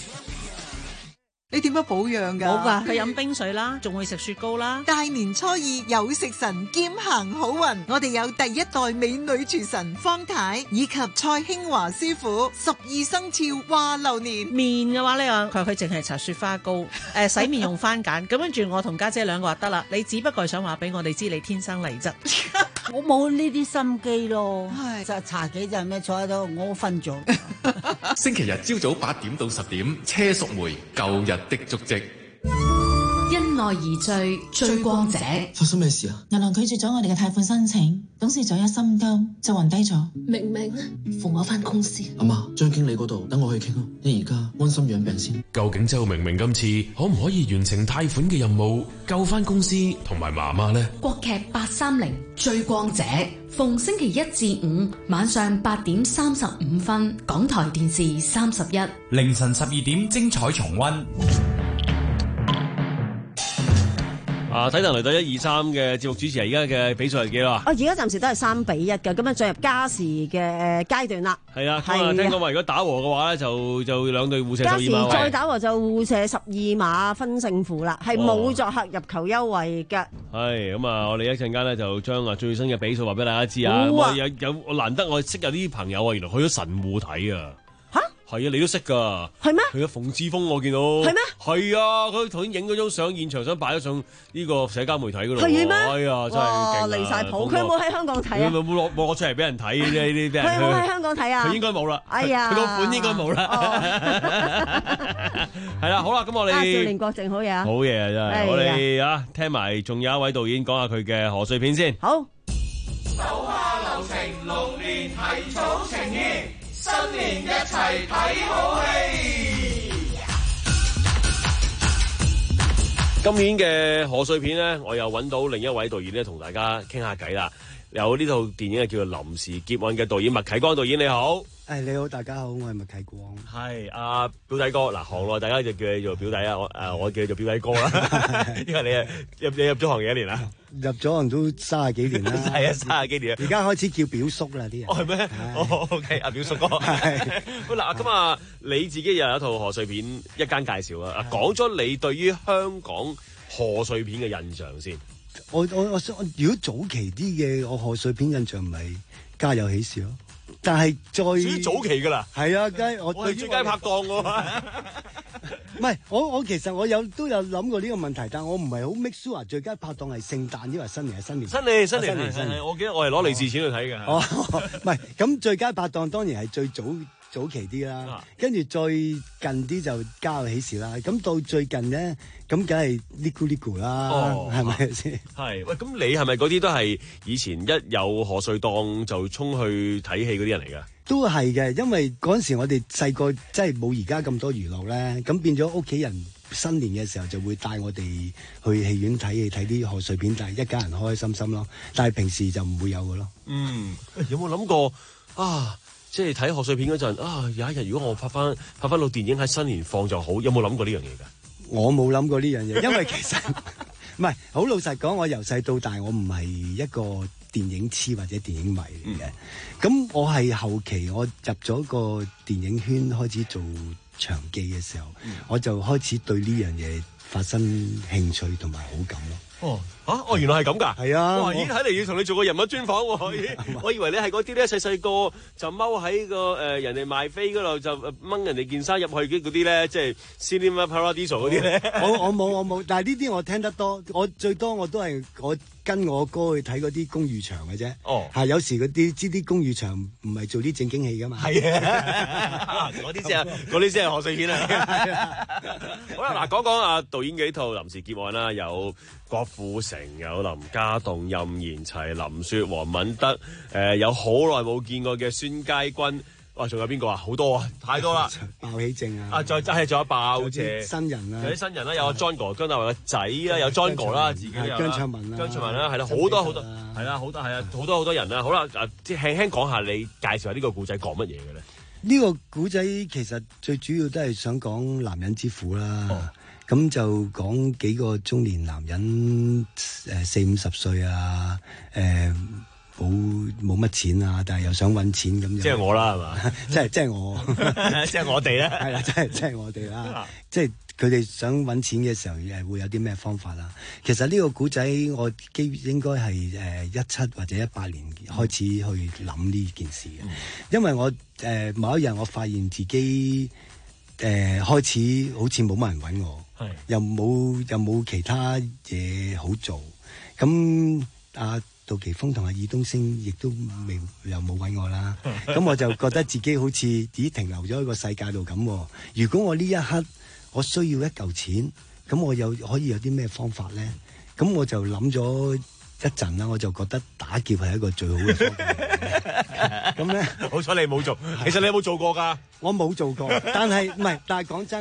[SPEAKER 24] 你點樣保養㗎？
[SPEAKER 25] 冇㗎，佢飲冰水啦，仲會食雪糕啦。
[SPEAKER 24] 大年初二有食神兼行好運，我哋有第一代美女廚神方太以及蔡興華師傅，十二生肖話流年。
[SPEAKER 25] 面嘅話咧，佢話佢淨係搽雪花膏，誒洗面用番梘。咁跟住我同家姐兩個話得啦，你只不過係想話俾我哋知你天生麗質。
[SPEAKER 26] 我冇呢啲心機咯，就搽幾陣咩坐喺度，我瞓咗。
[SPEAKER 27] 星期日朝早八點到十點，車淑梅舊日的足跡。
[SPEAKER 28] 因愛而醉，追光者。
[SPEAKER 29] 發生咩事啊？
[SPEAKER 30] 銀行拒絕咗我哋嘅貸款申請，董事長一心急就暈低咗。
[SPEAKER 28] 明明扶我翻公司。
[SPEAKER 29] 阿媽，張經理嗰度等我去傾啊，你而家安心養病先。
[SPEAKER 31] 究竟周明明今次可唔可以完成貸款嘅任務，救翻公司同埋媽媽呢？
[SPEAKER 28] 國劇八三零追光者，逢星期一至五晚上八點三十五分，港台電視三十一，
[SPEAKER 1] 凌晨十二點精彩重溫。
[SPEAKER 4] 啊，體壇雷隊一二三嘅節目主持人，而家嘅比數係幾多啊？
[SPEAKER 5] 哦，而家暫時都係三比一嘅，咁啊進入加時嘅階段啦。
[SPEAKER 4] 係啊，咁啊聽講話如果打和嘅話咧，就就兩隊互射十二碼。
[SPEAKER 5] 加時再打和就互射十二碼分勝負啦，係冇作客入球優惠嘅。
[SPEAKER 4] 係咁啊，我哋一陣間咧就將啊最新嘅比數話俾大家知啊。
[SPEAKER 5] 好啊，
[SPEAKER 4] 有有難得我識有啲朋友啊，原來去咗神戶睇啊。係啊，你都識噶？
[SPEAKER 5] 係咩？
[SPEAKER 4] 係啊，馮志峰我見到。係咩？係啊，佢頭先影嗰張相，現場相擺咗上呢個社交媒體嗰度。係咩？係啊，真係勁
[SPEAKER 5] 離曬譜。佢有冇喺香港睇啊？
[SPEAKER 4] 冇冇攞冇攞出嚟俾人睇啫，呢啲俾人。
[SPEAKER 5] 佢有冇喺香港睇啊？
[SPEAKER 4] 佢應該冇啦。
[SPEAKER 5] 哎呀，
[SPEAKER 4] 佢個款應該冇啦。係啦，好啦，咁我哋。
[SPEAKER 5] 啊，少年國政好嘢啊！
[SPEAKER 4] 好嘢啊，真係。我哋啊，聽埋仲有一位導演講下佢嘅賀歲片先。
[SPEAKER 5] 好。
[SPEAKER 14] 手下留情，龍年提早呈現。新年一齊睇好戲。
[SPEAKER 21] 今年嘅賀歲片咧，我又揾到另一位導演咧，同大家傾下偈啦。有呢套電影係叫做《臨時劫案》嘅導演麥啟光導演，你好。
[SPEAKER 3] 誒，你好，大家好，我係麥啟光。
[SPEAKER 21] 係阿、啊、表弟哥，嗱行內大家就叫你做表弟啊，我誒我叫你做表弟哥啦。因為你誒入你入咗行幾多年啦？
[SPEAKER 3] 入咗行都三十幾年啦。
[SPEAKER 21] 係啊，三十幾年。
[SPEAKER 3] 而家開始叫表叔啦啲人。
[SPEAKER 21] 哦，係咩？哦 ，OK，阿表叔哥。係。喂嗱，咁啊，你自己又有一套賀歲片一間介紹啊，講咗你對於香港賀歲片嘅印象先。
[SPEAKER 3] 我我我想，如果早期啲嘅我賀歲片印象咪《家有喜事》咯，但係再
[SPEAKER 21] 屬於早期噶啦，
[SPEAKER 3] 係啊，梗係我
[SPEAKER 21] 對最佳拍檔喎。
[SPEAKER 3] 唔係，我我其實我有都有諗過呢個問題，但我唔係好 make sure 最佳拍檔係聖誕，因為新年係新年。
[SPEAKER 21] 新年新年新年，我記得我係攞利是錢去睇嘅。
[SPEAKER 3] 哦，唔係，咁最佳拍檔當然係最早。早期啲啦，跟住再近啲就家有喜事啦。咁到最近咧，咁梗係呢咕呢咕啦，係咪先？
[SPEAKER 21] 係喂，咁你係咪嗰啲都係以前一有賀歲檔就衝去睇戲嗰啲人嚟㗎？
[SPEAKER 3] 都係嘅，因為嗰陣時我哋細個真係冇而家咁多娛樂咧，咁變咗屋企人新年嘅時候就會帶我哋去戲院睇戲，睇啲賀歲片，但係一家人開開心心咯。但係平時就唔會有嘅咯。
[SPEAKER 21] 嗯，有冇諗過啊？即係睇賀歲片嗰陣啊，有一日如果我拍翻拍翻套電影喺新年放就好，有冇諗過呢樣嘢㗎？
[SPEAKER 3] 我冇諗過呢樣嘢，因為其實唔係好老實講，我由細到大我唔係一個電影痴或者電影迷嚟嘅。咁、嗯、我係後期我入咗個電影圈開始做場記嘅時候，嗯、我就開始對呢樣嘢發生興趣同埋好感咯。
[SPEAKER 21] 哦，嚇、啊！哦，原來係咁㗎。
[SPEAKER 3] 係啊。
[SPEAKER 21] 哇！咦，睇嚟要同你做個人物專訪喎。我以為你係嗰啲咧，細細個就踎喺個誒、呃、人哋賣飛嗰度就掹人哋件衫入去嘅嗰啲咧，即係 Cinema Paradiso 嗰啲咧。
[SPEAKER 3] 我我冇我冇，但係呢啲我聽得多，我最多我都係我跟我哥去睇嗰啲公寓場嘅啫。哦。係有時嗰啲知啲公寓場唔係做啲正經戲㗎嘛。係
[SPEAKER 21] 啊。嗰啲先係嗰啲先係賀歲片啊。好啦，嗱講講啊導演幾套臨時劫案啦，有郭富城，有林家棟、任賢齊、林雪、黃敏德，誒、呃、有好耐冇見過嘅孫佳君，哇！仲有邊個啊？好多啊，太多啦！
[SPEAKER 3] 鮑起靜啊！
[SPEAKER 21] 啊，再真係仲有鮑姐
[SPEAKER 3] 新人啦，
[SPEAKER 21] 有啲新人啦，有阿 John 哥、姜大衛嘅仔啦，有 John 哥啦，自己有
[SPEAKER 3] 姜卓文啦，
[SPEAKER 21] 姜卓文啦，係啦，好多好多，係啦，好多係啊，好多好多人啦。好啦，誒，即係輕輕講下，你介紹下呢個故仔講乜嘢嘅咧？
[SPEAKER 3] 呢個古仔其實最主要都係想講男人之苦啦。哦咁就講幾個中年男人，誒四五十歲啊，誒冇冇乜錢啊，但係又想揾錢咁。
[SPEAKER 21] 即係我啦，係嘛？
[SPEAKER 3] 即係即係我，
[SPEAKER 21] 即係我哋咧。
[SPEAKER 3] 係啦，即係即係我哋啦。即係佢哋想揾錢嘅時候，誒會有啲咩方法啦？其實呢個古仔我基應該係誒一七或者一八年開始去諗呢件事嘅，嗯、因為我誒、呃、某一日我發現自己誒、呃、開始好似冇乜人揾我。又冇又冇其他嘢好做，咁阿杜琪峰同阿爾冬升亦都未又冇揾我啦，咁我就覺得自己好似只停留咗喺個世界度咁。如果我呢一刻我需要一嚿錢，咁我又可以有啲咩方法咧？咁我就諗咗一陣啦，我就覺得打劫係一個最好嘅方法。咁咧，
[SPEAKER 21] 好彩你冇做，其實你有冇做過㗎？
[SPEAKER 3] 我冇做過，但係唔係，但係講真。誒、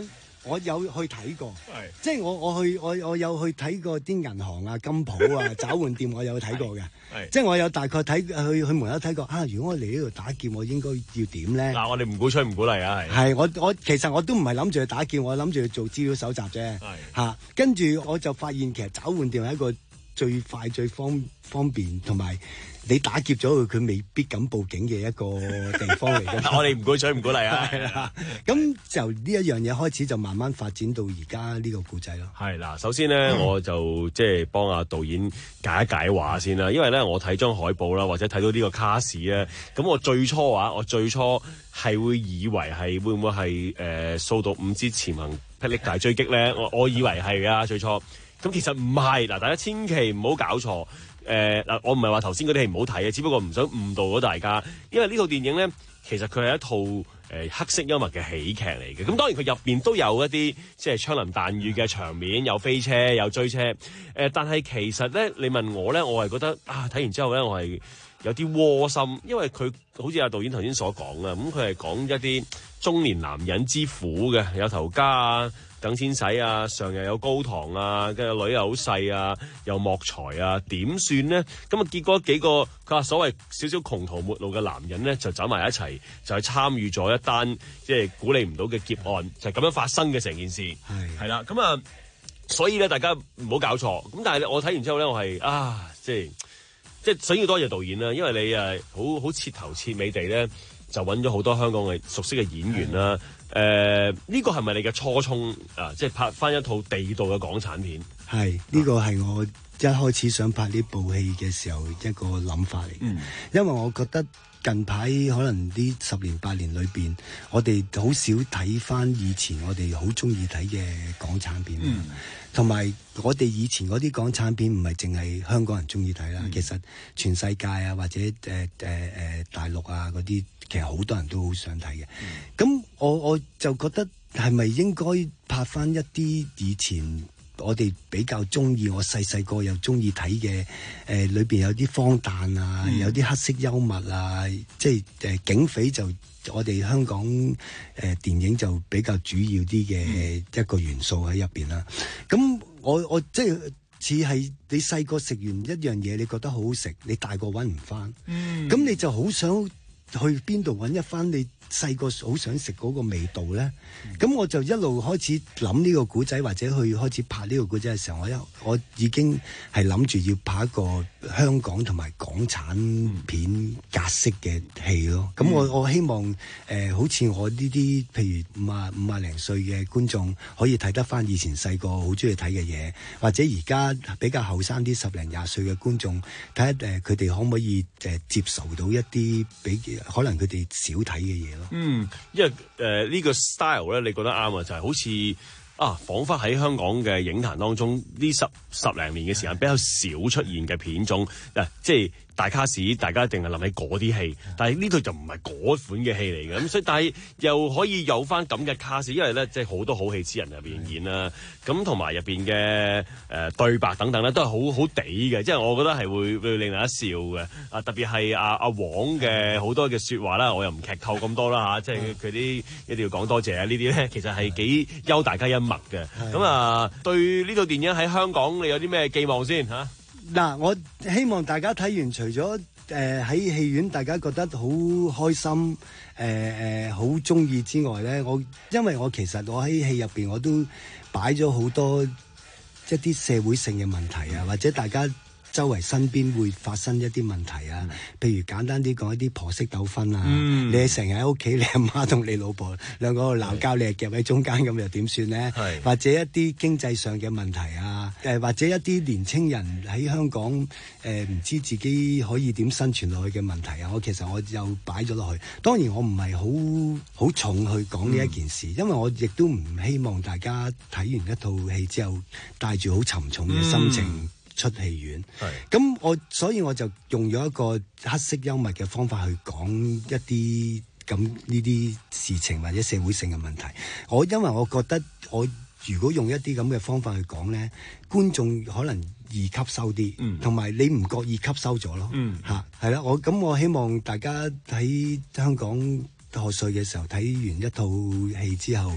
[SPEAKER 3] 我有去睇過，即係我我去我我有去睇過啲銀行啊、金鋪啊、找換店，我有睇過嘅。即係我有大概睇去去門口睇過啊。如果我嚟呢度打劫，我應該要點咧？
[SPEAKER 21] 嗱，我哋唔鼓吹唔鼓勵啊，係。
[SPEAKER 3] 係我我其實我都唔係諗住去打劫，我諗住去做資料搜集啫。嚇，跟住我就發現其實找換店係一個最快最方方便同埋。你打劫咗佢，佢未必敢報警嘅一個地方嚟嘅。
[SPEAKER 21] 我哋唔鼓吹唔鼓勵啊。
[SPEAKER 3] 係啦，咁就呢一樣嘢開始就慢慢發展到而家呢個故仔咯。
[SPEAKER 21] 係啦，首先咧、嗯、我就即係幫阿導演解一解話先啦，因為咧我睇張海報啦，或者睇到呢個卡士咧，咁我最初啊，我最初係會以為係會唔會係誒掃毒五之潛行霹靂大追擊咧？我我以為係㗎最初，咁其實唔係嗱，大家千祈唔好搞錯。誒嗱、呃，我唔係話頭先嗰啲係唔好睇嘅，只不過唔想誤導咗大家。因為呢套電影咧，其實佢係一套誒、呃、黑色幽默嘅喜劇嚟嘅。咁當然佢入邊都有一啲即係槍林彈雨嘅場面，有飛車，有追車。誒、呃，但係其實咧，你問我咧，我係覺得啊，睇完之後咧，我係有啲窩心，因為佢好似阿導演頭先所講啊，咁佢係講一啲中年男人之苦嘅，有頭家啊。等錢使啊，上又有高堂啊，跟住女又好細啊，又莫財啊，點算呢？咁啊，結果幾個佢話所謂少少窮途末路嘅男人咧，就走埋一齊，就係參與咗一單即係估你唔到嘅劫案，就係、是、咁樣發生嘅成件事。係係啦，咁啊，所以咧，大家唔好搞錯。咁但係我睇完之後咧，我係啊，即係即係首先要多謝導演啦，因為你誒好好徹頭徹尾地咧，就揾咗好多香港嘅熟悉嘅演員啦。誒、呃，呢、這個係咪你嘅初衷啊？即係拍翻一套地道嘅港產片。
[SPEAKER 3] 係呢、這個係我一開始想拍呢部戲嘅時候一個諗法嚟嘅。嗯、因為我覺得近排可能呢十年八年裏邊，我哋好少睇翻以前我哋好中意睇嘅港產片。同埋、嗯、我哋以前嗰啲港產片唔係淨係香港人中意睇啦，嗯、其實全世界啊或者誒誒誒大陸啊嗰啲。其實好多人都好想睇嘅，咁、嗯、我我就覺得係咪應該拍翻一啲以前我哋比較中意，我細細個又中意睇嘅，誒、呃、裏邊有啲荒誕啊，嗯、有啲黑色幽默啊，即係誒、呃、警匪就我哋香港誒、呃、電影就比較主要啲嘅一個元素喺入邊啦。咁、嗯、我我即係似係你細個食完一樣嘢，你覺得好好食，你大個揾唔翻，咁、嗯、你就好想。去邊度揾一番你細個好想食嗰個味道咧？咁、嗯、我就一路開始諗呢個古仔，或者去開始拍呢個古仔嘅時候，我一我已經係諗住要拍一個香港同埋港產片格式嘅戲咯。咁、嗯、我我希望誒、呃，好似我呢啲譬如五啊五啊零歲嘅觀眾，可以睇得翻以前細個好中意睇嘅嘢，或者而家比較後生啲十零廿歲嘅觀眾，睇下誒佢哋可唔可以誒、呃、接受到一啲比可能佢哋少睇嘅嘢。
[SPEAKER 21] 嗯，因為誒呢、呃這個 style 咧，你覺得啱啊，就係、是、好似啊，彷彿喺香港嘅影壇當中，呢十十零年嘅時間比較少出現嘅片種，嗱、啊，即係。大卡士，大家一定係諗起嗰啲戲，但係呢套就唔係嗰款嘅戲嚟嘅，咁所以但係又可以有翻咁嘅卡士，因為咧即係好多好戲之人入邊演啦，咁同埋入邊嘅誒對白等等咧都係好好地嘅，即係我覺得係會會令大家笑嘅，啊特別係阿阿黃嘅好多嘅説話啦，我又唔劇透咁多啦嚇，即係佢啲一定要講多謝啊呢啲咧，其實係幾優大家一默嘅，咁啊對呢套電影喺香港你有啲咩寄望先嚇？
[SPEAKER 3] 嗱，我希望大家睇完，除咗誒喺戲院大家覺得好開心，誒誒好中意之外咧，我因為我其實我喺戲入邊我都擺咗好多一啲社會性嘅問題啊，或者大家周圍身邊會發生一啲問題啊，譬如簡單啲講一啲婆媳糾紛啊，嗯、你成日喺屋企，你阿媽同你老婆兩個喺度鬧交，你係夾喺中間咁又點算咧？或者一啲經濟上嘅問題啊，誒或者一啲年青人喺香港誒唔、呃、知自己可以點生存落去嘅問題啊，我其實我又擺咗落去。當然我唔係好好重去講呢一件事，嗯、因為我亦都唔希望大家睇完一套戲之後帶住好沉重嘅心情。嗯出戲院，咁我所以我就用咗一個黑色幽默嘅方法去講一啲咁呢啲事情或者社會性嘅問題。我因為我覺得我如果用一啲咁嘅方法去講咧，觀眾可能易吸收啲，同埋、嗯、你唔覺意吸收咗咯，嚇係啦。我咁我希望大家喺香港賀歲嘅時候睇完一套戲之後，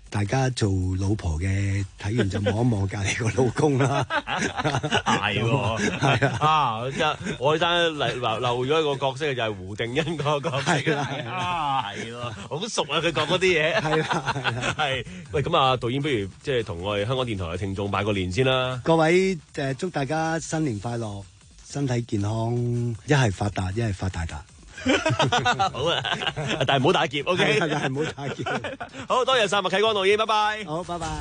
[SPEAKER 3] 大家做老婆嘅睇完就望一望隔離個老公啦。
[SPEAKER 21] 係喎，係啊，啊，即係我呢單留留咗一個角色就係胡定欣個角色啦。啊，係咯，好熟啊！佢講嗰啲嘢。係啦，係啦，係。喂，咁啊，導演不如即係同我哋香港電台嘅聽眾拜個年先啦。
[SPEAKER 3] 各位誒，祝大家新年快樂，身體健康，一係發達，一係發大達。
[SPEAKER 21] 好啊，但係唔好打劫 ，OK？
[SPEAKER 3] 係係唔好打劫。
[SPEAKER 21] 好多謝晒麥啟光導演，拜拜。
[SPEAKER 3] 好，拜拜。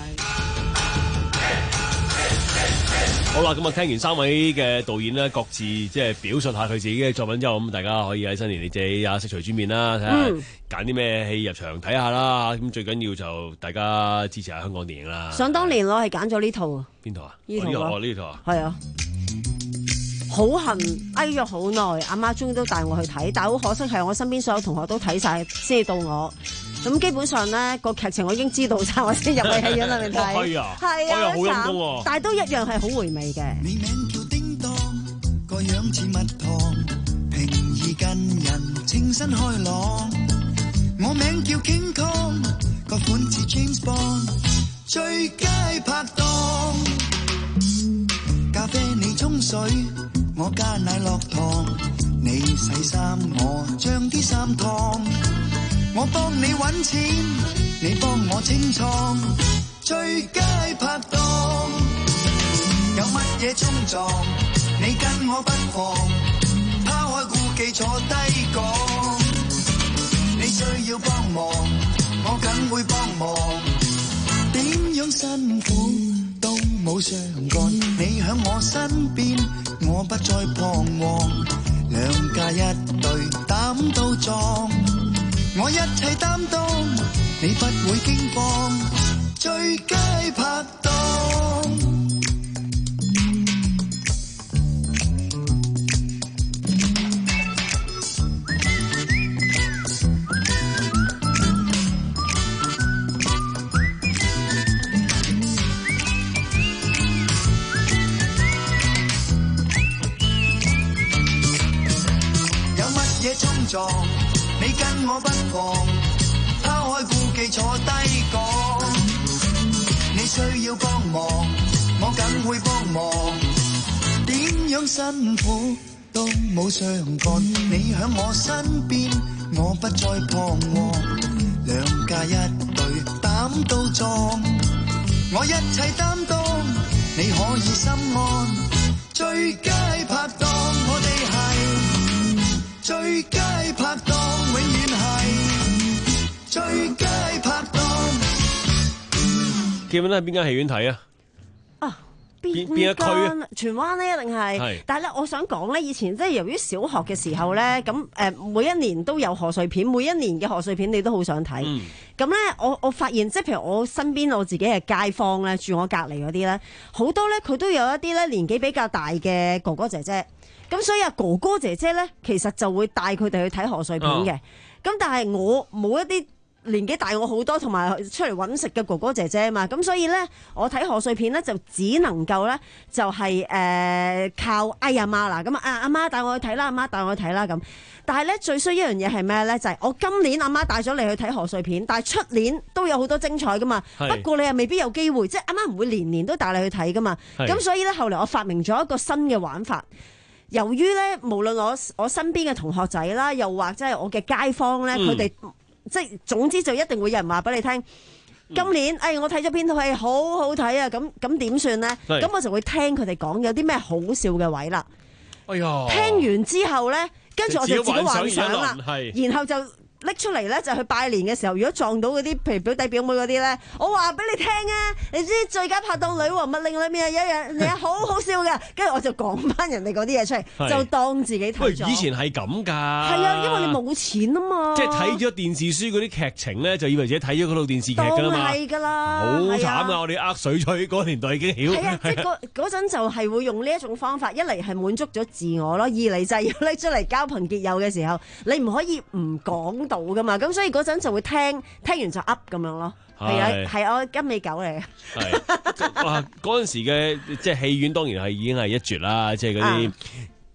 [SPEAKER 21] 好啦，咁啊，聽完三位嘅導演咧，各自即係表述下佢自己嘅作品之後，咁大家可以喺新年你自己啊，食隨豬面啦，睇下揀啲咩戲入場睇下啦。咁最緊要就大家支持下香港電影啦。
[SPEAKER 5] 想當年我係揀咗呢套。邊
[SPEAKER 21] 套啊？
[SPEAKER 5] 呢套
[SPEAKER 21] 啊？呢套啊？
[SPEAKER 5] 係啊。好恨挨咗好耐，阿媽終於都帶我去睇，但係好可惜係我身邊所有同學都睇晒先至到我。咁基本上咧個劇情我已經知道晒，我先入去戲院裏面睇。
[SPEAKER 21] 係啊，
[SPEAKER 5] 係啊，
[SPEAKER 21] 好陰功喎，
[SPEAKER 5] 但係都一樣係好回味嘅。
[SPEAKER 14] 你名叫叮當，個樣似蜜糖，平易近人，清新開朗。我名叫 King Kong，個款似 James Bond，最佳拍檔。咖啡你沖水，我加奶落糖，你洗衫我將啲衫燙，我幫你搵錢，你幫我清倉，最佳拍檔。有乜嘢衝撞，你跟我不妨，拋開顧忌坐低講。你需要幫忙，我梗會幫忙，點樣辛苦都冇相干，你響我身邊，我不再彷徨，兩家一對膽都壯，我一切擔當，你不會驚慌，最佳拍檔。衝撞，你跟我不妨，拋開顧忌坐低講。你需要幫忙，我梗會幫忙，點樣辛苦都冇相干。你響我身邊，我不再彷徨，兩家一對膽都壯，我一切擔當，你可以心安，最佳拍檔我哋係。最佳拍檔永遠係最佳拍檔。
[SPEAKER 21] 記唔記得喺邊間戲院睇啊？
[SPEAKER 5] 啊，邊
[SPEAKER 21] 邊一區啊？
[SPEAKER 5] 荃灣咧，一定係。但係咧，我想講咧，以前即係由於小學嘅時候咧，咁誒每一年都有賀歲片，每一年嘅賀歲片你都好想睇。咁咧、嗯，我我發現即係譬如我身邊我自己嘅街坊咧，住我隔離嗰啲咧，好多咧佢都有一啲咧年紀比較大嘅哥哥姐姐。咁所以啊，哥哥姐姐咧，其實就會帶佢哋去睇賀歲片嘅。咁、哦、但係我冇一啲年紀大我好多，同埋出嚟揾食嘅哥哥姐姐啊嘛。咁所以咧，我睇賀歲片咧就只能夠咧就係、是、誒、呃、靠哎阿媽啦。咁啊阿媽帶我去睇啦，阿媽帶我去睇啦咁。但係咧最衰一樣嘢係咩咧？就係、是、我今年阿媽帶咗你去睇賀歲片，但係出年都有好多精彩噶嘛。不過你又未必有機會，即係阿媽唔會年年都帶你去睇噶嘛。咁所以咧，後嚟我發明咗一個新嘅玩法。由於咧，無論我我身邊嘅同學仔啦，又或者係我嘅街坊咧，佢哋、嗯、即係總之就一定會有人話俾你聽。嗯、今年，哎，我睇咗邊套戲好好睇啊！咁咁點算咧？咁我就會聽佢哋講有啲咩好笑嘅位啦。哎呀！聽完之後咧，跟住我就自己幻想啦，然後就拎出嚟咧，就去拜年嘅時候，如果撞到嗰啲譬如表弟表妹嗰啲咧，我話俾你聽啊！你知最佳拍檔女王密令裏面有一樣嘢好好笑嘅，跟住我就講翻人哋嗰啲嘢出嚟，就當自己睇咗。
[SPEAKER 21] 以前係咁㗎。係
[SPEAKER 5] 啊，因為你冇錢啊嘛。
[SPEAKER 21] 即係睇咗電視書嗰啲劇情咧，就以為自己睇咗嗰套電視劇㗎啦嘛。
[SPEAKER 5] 係㗎啦。好
[SPEAKER 21] 慘啊！我哋呃水吹嗰年代已經曉。
[SPEAKER 5] 係啊，即係嗰嗰陣就係會用呢一種方法，一嚟係滿足咗自我咯，二嚟就係要拎出嚟交朋結友嘅時候，你唔可以唔講到㗎嘛。咁所以嗰陣就會聽，聽完就噏咁樣咯。係啊，係我金尾狗嚟嘅。
[SPEAKER 21] 係哇，嗰陣時嘅即係戲院當然係已經係一絕啦，即係嗰啲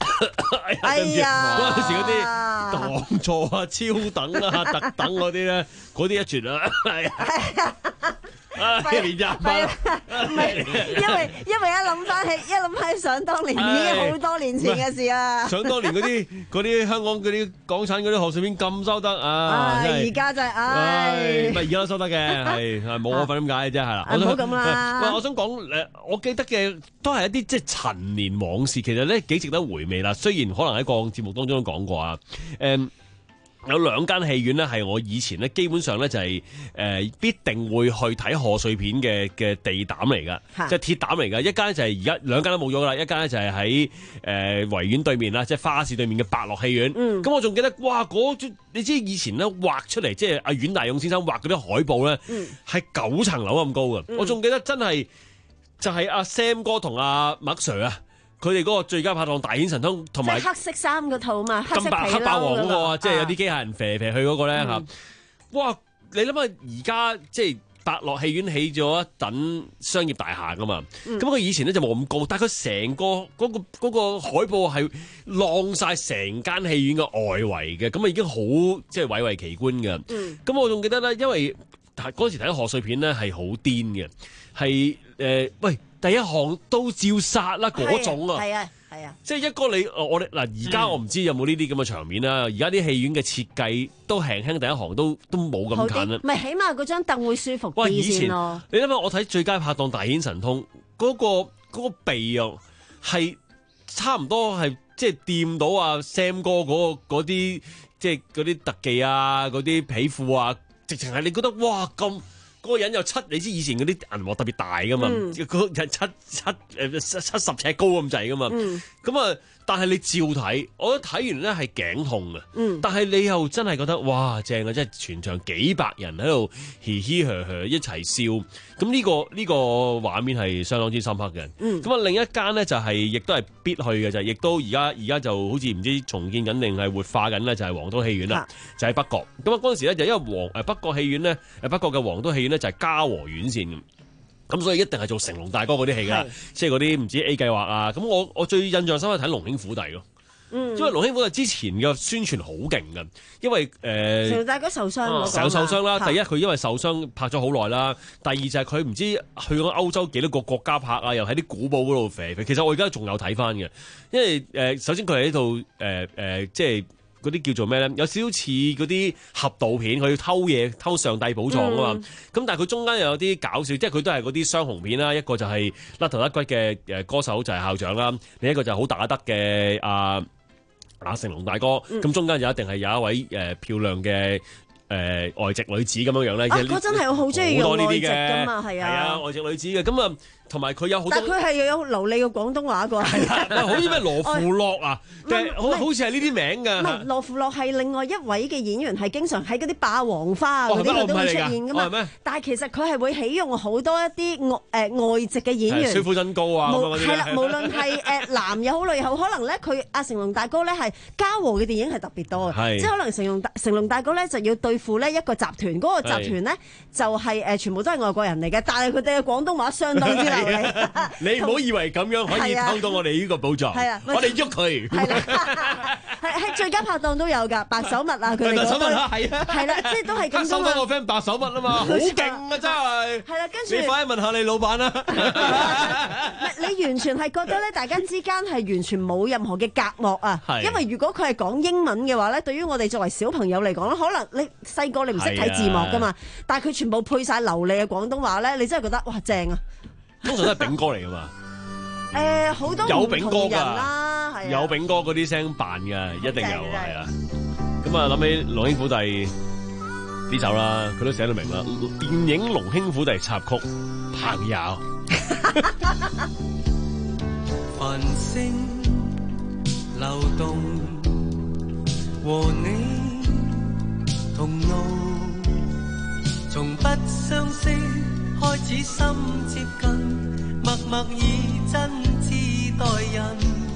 [SPEAKER 5] 哎呀，
[SPEAKER 4] 嗰陣時嗰啲當座啊、超等啊、特等嗰啲咧，嗰啲一絕啊，係啊。年廿八，
[SPEAKER 5] 唔係，因為因為一諗翻起，一諗翻起想當年已經好多年前嘅事啊！
[SPEAKER 4] 想當年嗰啲嗰啲香港嗰啲港產嗰啲賀歲片咁收得啊！
[SPEAKER 5] 而家就係，唉，
[SPEAKER 4] 唔係而家都收得嘅，係係冇我份咁解嘅啫，係啦。
[SPEAKER 5] 唔好咁啦。
[SPEAKER 4] 喂，我想講誒，我記得嘅都係一啲即係陳年往事，其實咧幾值得回味啦。雖然可能喺個節目當中都講過啊，誒。有兩間戲院咧，係我以前咧基本上咧就係、是、誒、呃、必定會去睇賀歲片嘅嘅地膽嚟噶，即係鐵膽嚟噶。一間就係而家兩間都冇咗啦，一間咧就係喺誒維園對面啦，即係花市對面嘅百樂戲院。咁、嗯、我仲記得，哇！嗰你知以前咧畫出嚟，即係阿阮大勇先生畫嗰啲海報咧，係、嗯、九層樓咁高噶、嗯。我仲記得真係就係、是、阿 Sam 哥同阿麥 Sir 啊。佢哋嗰個最佳拍檔大顯神通，同埋
[SPEAKER 5] 黑色衫嗰套嘛，
[SPEAKER 4] 金白黑霸王嗰、那個啊，即係有啲機械人肥肥去嗰個咧嚇、嗯。哇！你諗下而家即係百樂戲院起咗一等商業大廈噶嘛？咁、嗯、佢以前咧就冇咁高，但係佢成個嗰、那個嗰、那個海報係晾晒成間戲院嘅外圍嘅，咁啊已經好即係蔚為奇觀嘅。咁、嗯、我仲記得咧，因為嗰陣時睇賀歲片咧係好癲嘅，係誒、呃、喂。第一行都照殺啦嗰種啊，
[SPEAKER 5] 係啊係啊，
[SPEAKER 4] 即係一個你我哋嗱而家我唔知有冇呢啲咁嘅場面啦。而家啲戲院嘅設計都輕輕第一行都都冇咁近啦。
[SPEAKER 5] 唔係起碼嗰張凳會舒服啲先咯。以前
[SPEAKER 4] 你諗下，我睇最佳拍檔大顯神通嗰、嗰個嗰個鼻啊，係差唔多係即係掂到阿 Sam 哥嗰嗰啲即係嗰啲特技啊，嗰啲皮褲啊，直情係你覺得哇咁。嗰、那個人又七，你知以前嗰啲銀幕特別大噶嘛？嗰、嗯、人七七誒七七十尺高咁滯噶嘛？咁、嗯、啊，但係你照睇，我覺得睇完咧係頸痛嘅、嗯。但係你又真係覺得哇正啊！即係全場幾百人喺度嘻嘻呵呵一齊笑，咁呢、這個呢、這個畫面係相當之深刻嘅。咁、嗯、啊，另一間咧就係、是、亦都係必去嘅就係，亦都而家而家就好似唔知重建緊定係活化緊咧，就係皇都戲院啦，就喺北角。咁啊嗰陣時咧就因為皇誒北角戲院咧誒北角嘅皇都戲院咧就係嘉禾院線嘅。咁所以一定係做成龍大哥嗰啲戲噶，即係嗰啲唔知 A 計劃啊。咁我我最印象深刻睇《龍兄虎弟》咯，嗯，因為《龍兄虎弟》之前嘅宣傳好勁噶，因為誒，成、呃、
[SPEAKER 5] 龍大哥受傷，
[SPEAKER 4] 成、啊、受傷啦。第一佢因為受傷拍咗好耐啦，第二就係佢唔知去咗歐洲幾多個國家拍啊，又喺啲古堡嗰度肥肥。其實我而家仲有睇翻嘅，因為誒、呃，首先佢係呢度誒誒，即係。嗰啲叫做咩咧？有少少似嗰啲俠盜片，佢要偷嘢偷上帝寶藏啊嘛。咁、嗯、但係佢中間又有啲搞笑，即係佢都係嗰啲雙雄片啦。一個就係甩頭甩骨嘅誒歌手就係校長啦，另一個就係好打得嘅阿阿成龍大哥。咁、嗯、中間就一定係有一位誒、呃、漂亮嘅誒、呃、外籍女子咁樣樣咧。啊，
[SPEAKER 5] 嗰真係我好中意用外籍㗎嘛，係啊，係啊，
[SPEAKER 4] 外籍女子嘅咁啊。同埋佢有好多，
[SPEAKER 5] 但佢係又有流利嘅廣東話㗎。係
[SPEAKER 4] 啊，好似咩羅富樂啊，好好似係呢啲名㗎。
[SPEAKER 5] 唔係羅富樂係另外一位嘅演員，係經常喺嗰啲霸王花嗰啲都會出現㗎嘛。哦、但係其實佢係會起用好多一啲外誒、呃、外籍嘅演員。
[SPEAKER 4] 水庫真高啊，
[SPEAKER 5] 係啦，無論係誒男又好女又好，可能咧佢阿成龍大哥咧係嘉禾嘅電影係特別多嘅，即係可能成龍成龍大哥咧就要對付呢一個集團，嗰、嗰個集團咧就係、是、誒全部都係外國人嚟嘅，但係佢哋嘅廣東話相當之流利。
[SPEAKER 4] 你唔好以為咁樣可以偷到我哋呢個寶藏，
[SPEAKER 5] 啊、
[SPEAKER 4] 我哋喐佢。係
[SPEAKER 5] 啦，係最佳拍檔都有㗎，白手襪啊，佢哋嗰對係啊，係啦，即係都係咁。
[SPEAKER 4] 收到個 friend 白手襪啊嘛，好勁啊真係。
[SPEAKER 5] 係啦，跟住
[SPEAKER 4] 你快啲問下你老闆啦。
[SPEAKER 5] 你完全係覺得咧，大家之間係完全冇任何嘅隔膜啊。因為如果佢係講英文嘅話咧，對於我哋作為小朋友嚟講咧，可能你細個你唔識睇字幕㗎嘛，但係佢全部配晒流利嘅廣東話咧，你真係覺得哇正啊！
[SPEAKER 4] 通常都係炳哥嚟噶嘛？
[SPEAKER 5] 誒、呃，好多
[SPEAKER 4] 有炳哥噶，
[SPEAKER 5] 啦，係
[SPEAKER 4] 有炳哥嗰啲聲扮嘅，一定有係啊。咁啊，諗起《龍兄虎弟》呢首啦，佢都寫得明啦。電影《龍兄虎弟》插曲，朋友。
[SPEAKER 14] 繁星流動，和你同路，從不相識。開始心接近，默默以真摯待人。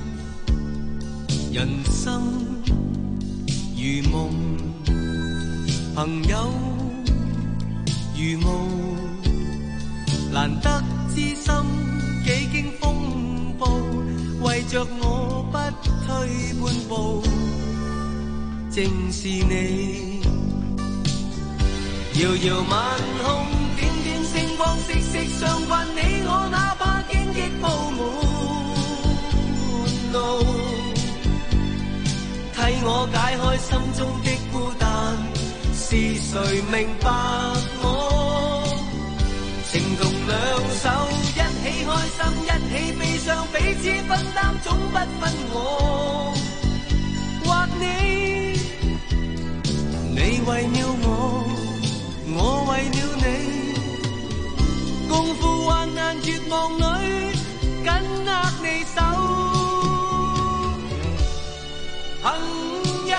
[SPEAKER 14] 人生如夢，朋友如霧，難得知心幾經風暴，為着我不退半步，正是你。遙遙晚空，點點星光，息息相關。你我哪怕荊棘鋪滿路，替我解開心中的孤單。是誰明白我？情同兩手，一起開心，一起悲傷，彼此分擔，總不分我或你。你為了我，我為了你，共赴患難絕望裏，緊握你手，朋友。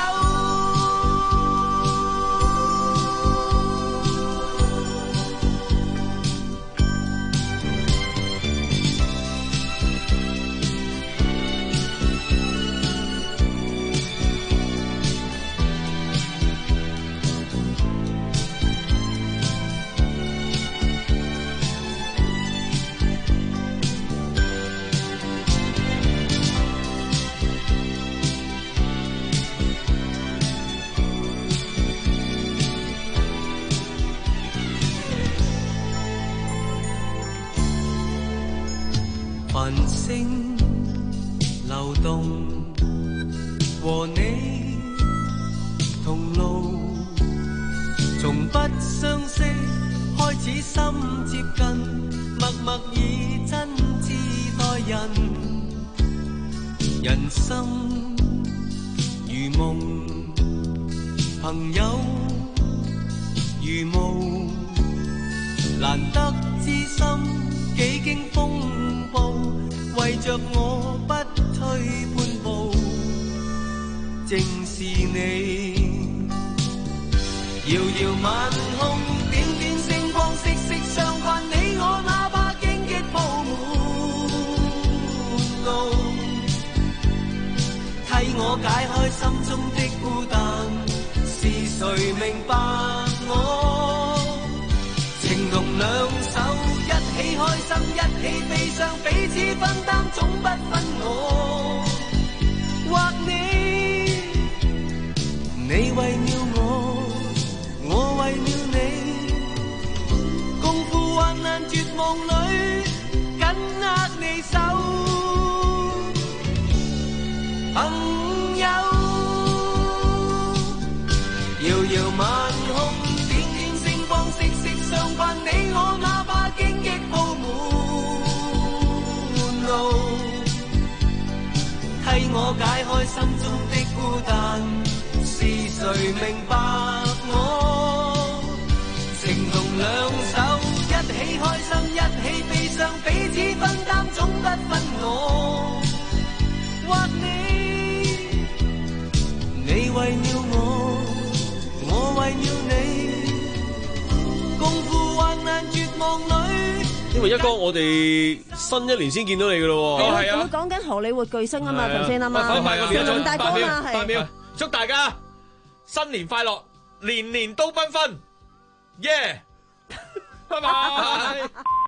[SPEAKER 14] 繁星流動，和你同路，從不相識開始心接近，默默以真摯待人。人生如夢，朋友如霧，難得知心幾經風暴，為着我不退半步，正是你。遙遙晚空，點點星光，息息相關。你我哪怕荊棘鋪滿路，替我解開心中的孤單。是誰明白我？情同兩手，一起開心，一起悲傷，彼此分擔，總不分我或你。你為了我，我為了你，共赴患難絕望裏，緊握你手，朋友。遙遙晚空，點點星光，息息相關。你我哪怕荊棘鋪滿路，替我解開心中的孤單。是誰明白我？情同兩手，一起開心，一起悲傷，彼此分擔，總不分我或你。你為了我，我為了你，共赴患難絕望裏。
[SPEAKER 4] 因為一哥，我哋新一年先見到你噶咯。
[SPEAKER 5] 係啊，咁講緊荷里活巨星啊嘛，頭先啊嘛，林大哥嘛係。
[SPEAKER 6] 八秒，祝大家新年快樂，年年都繽紛，耶！拜拜。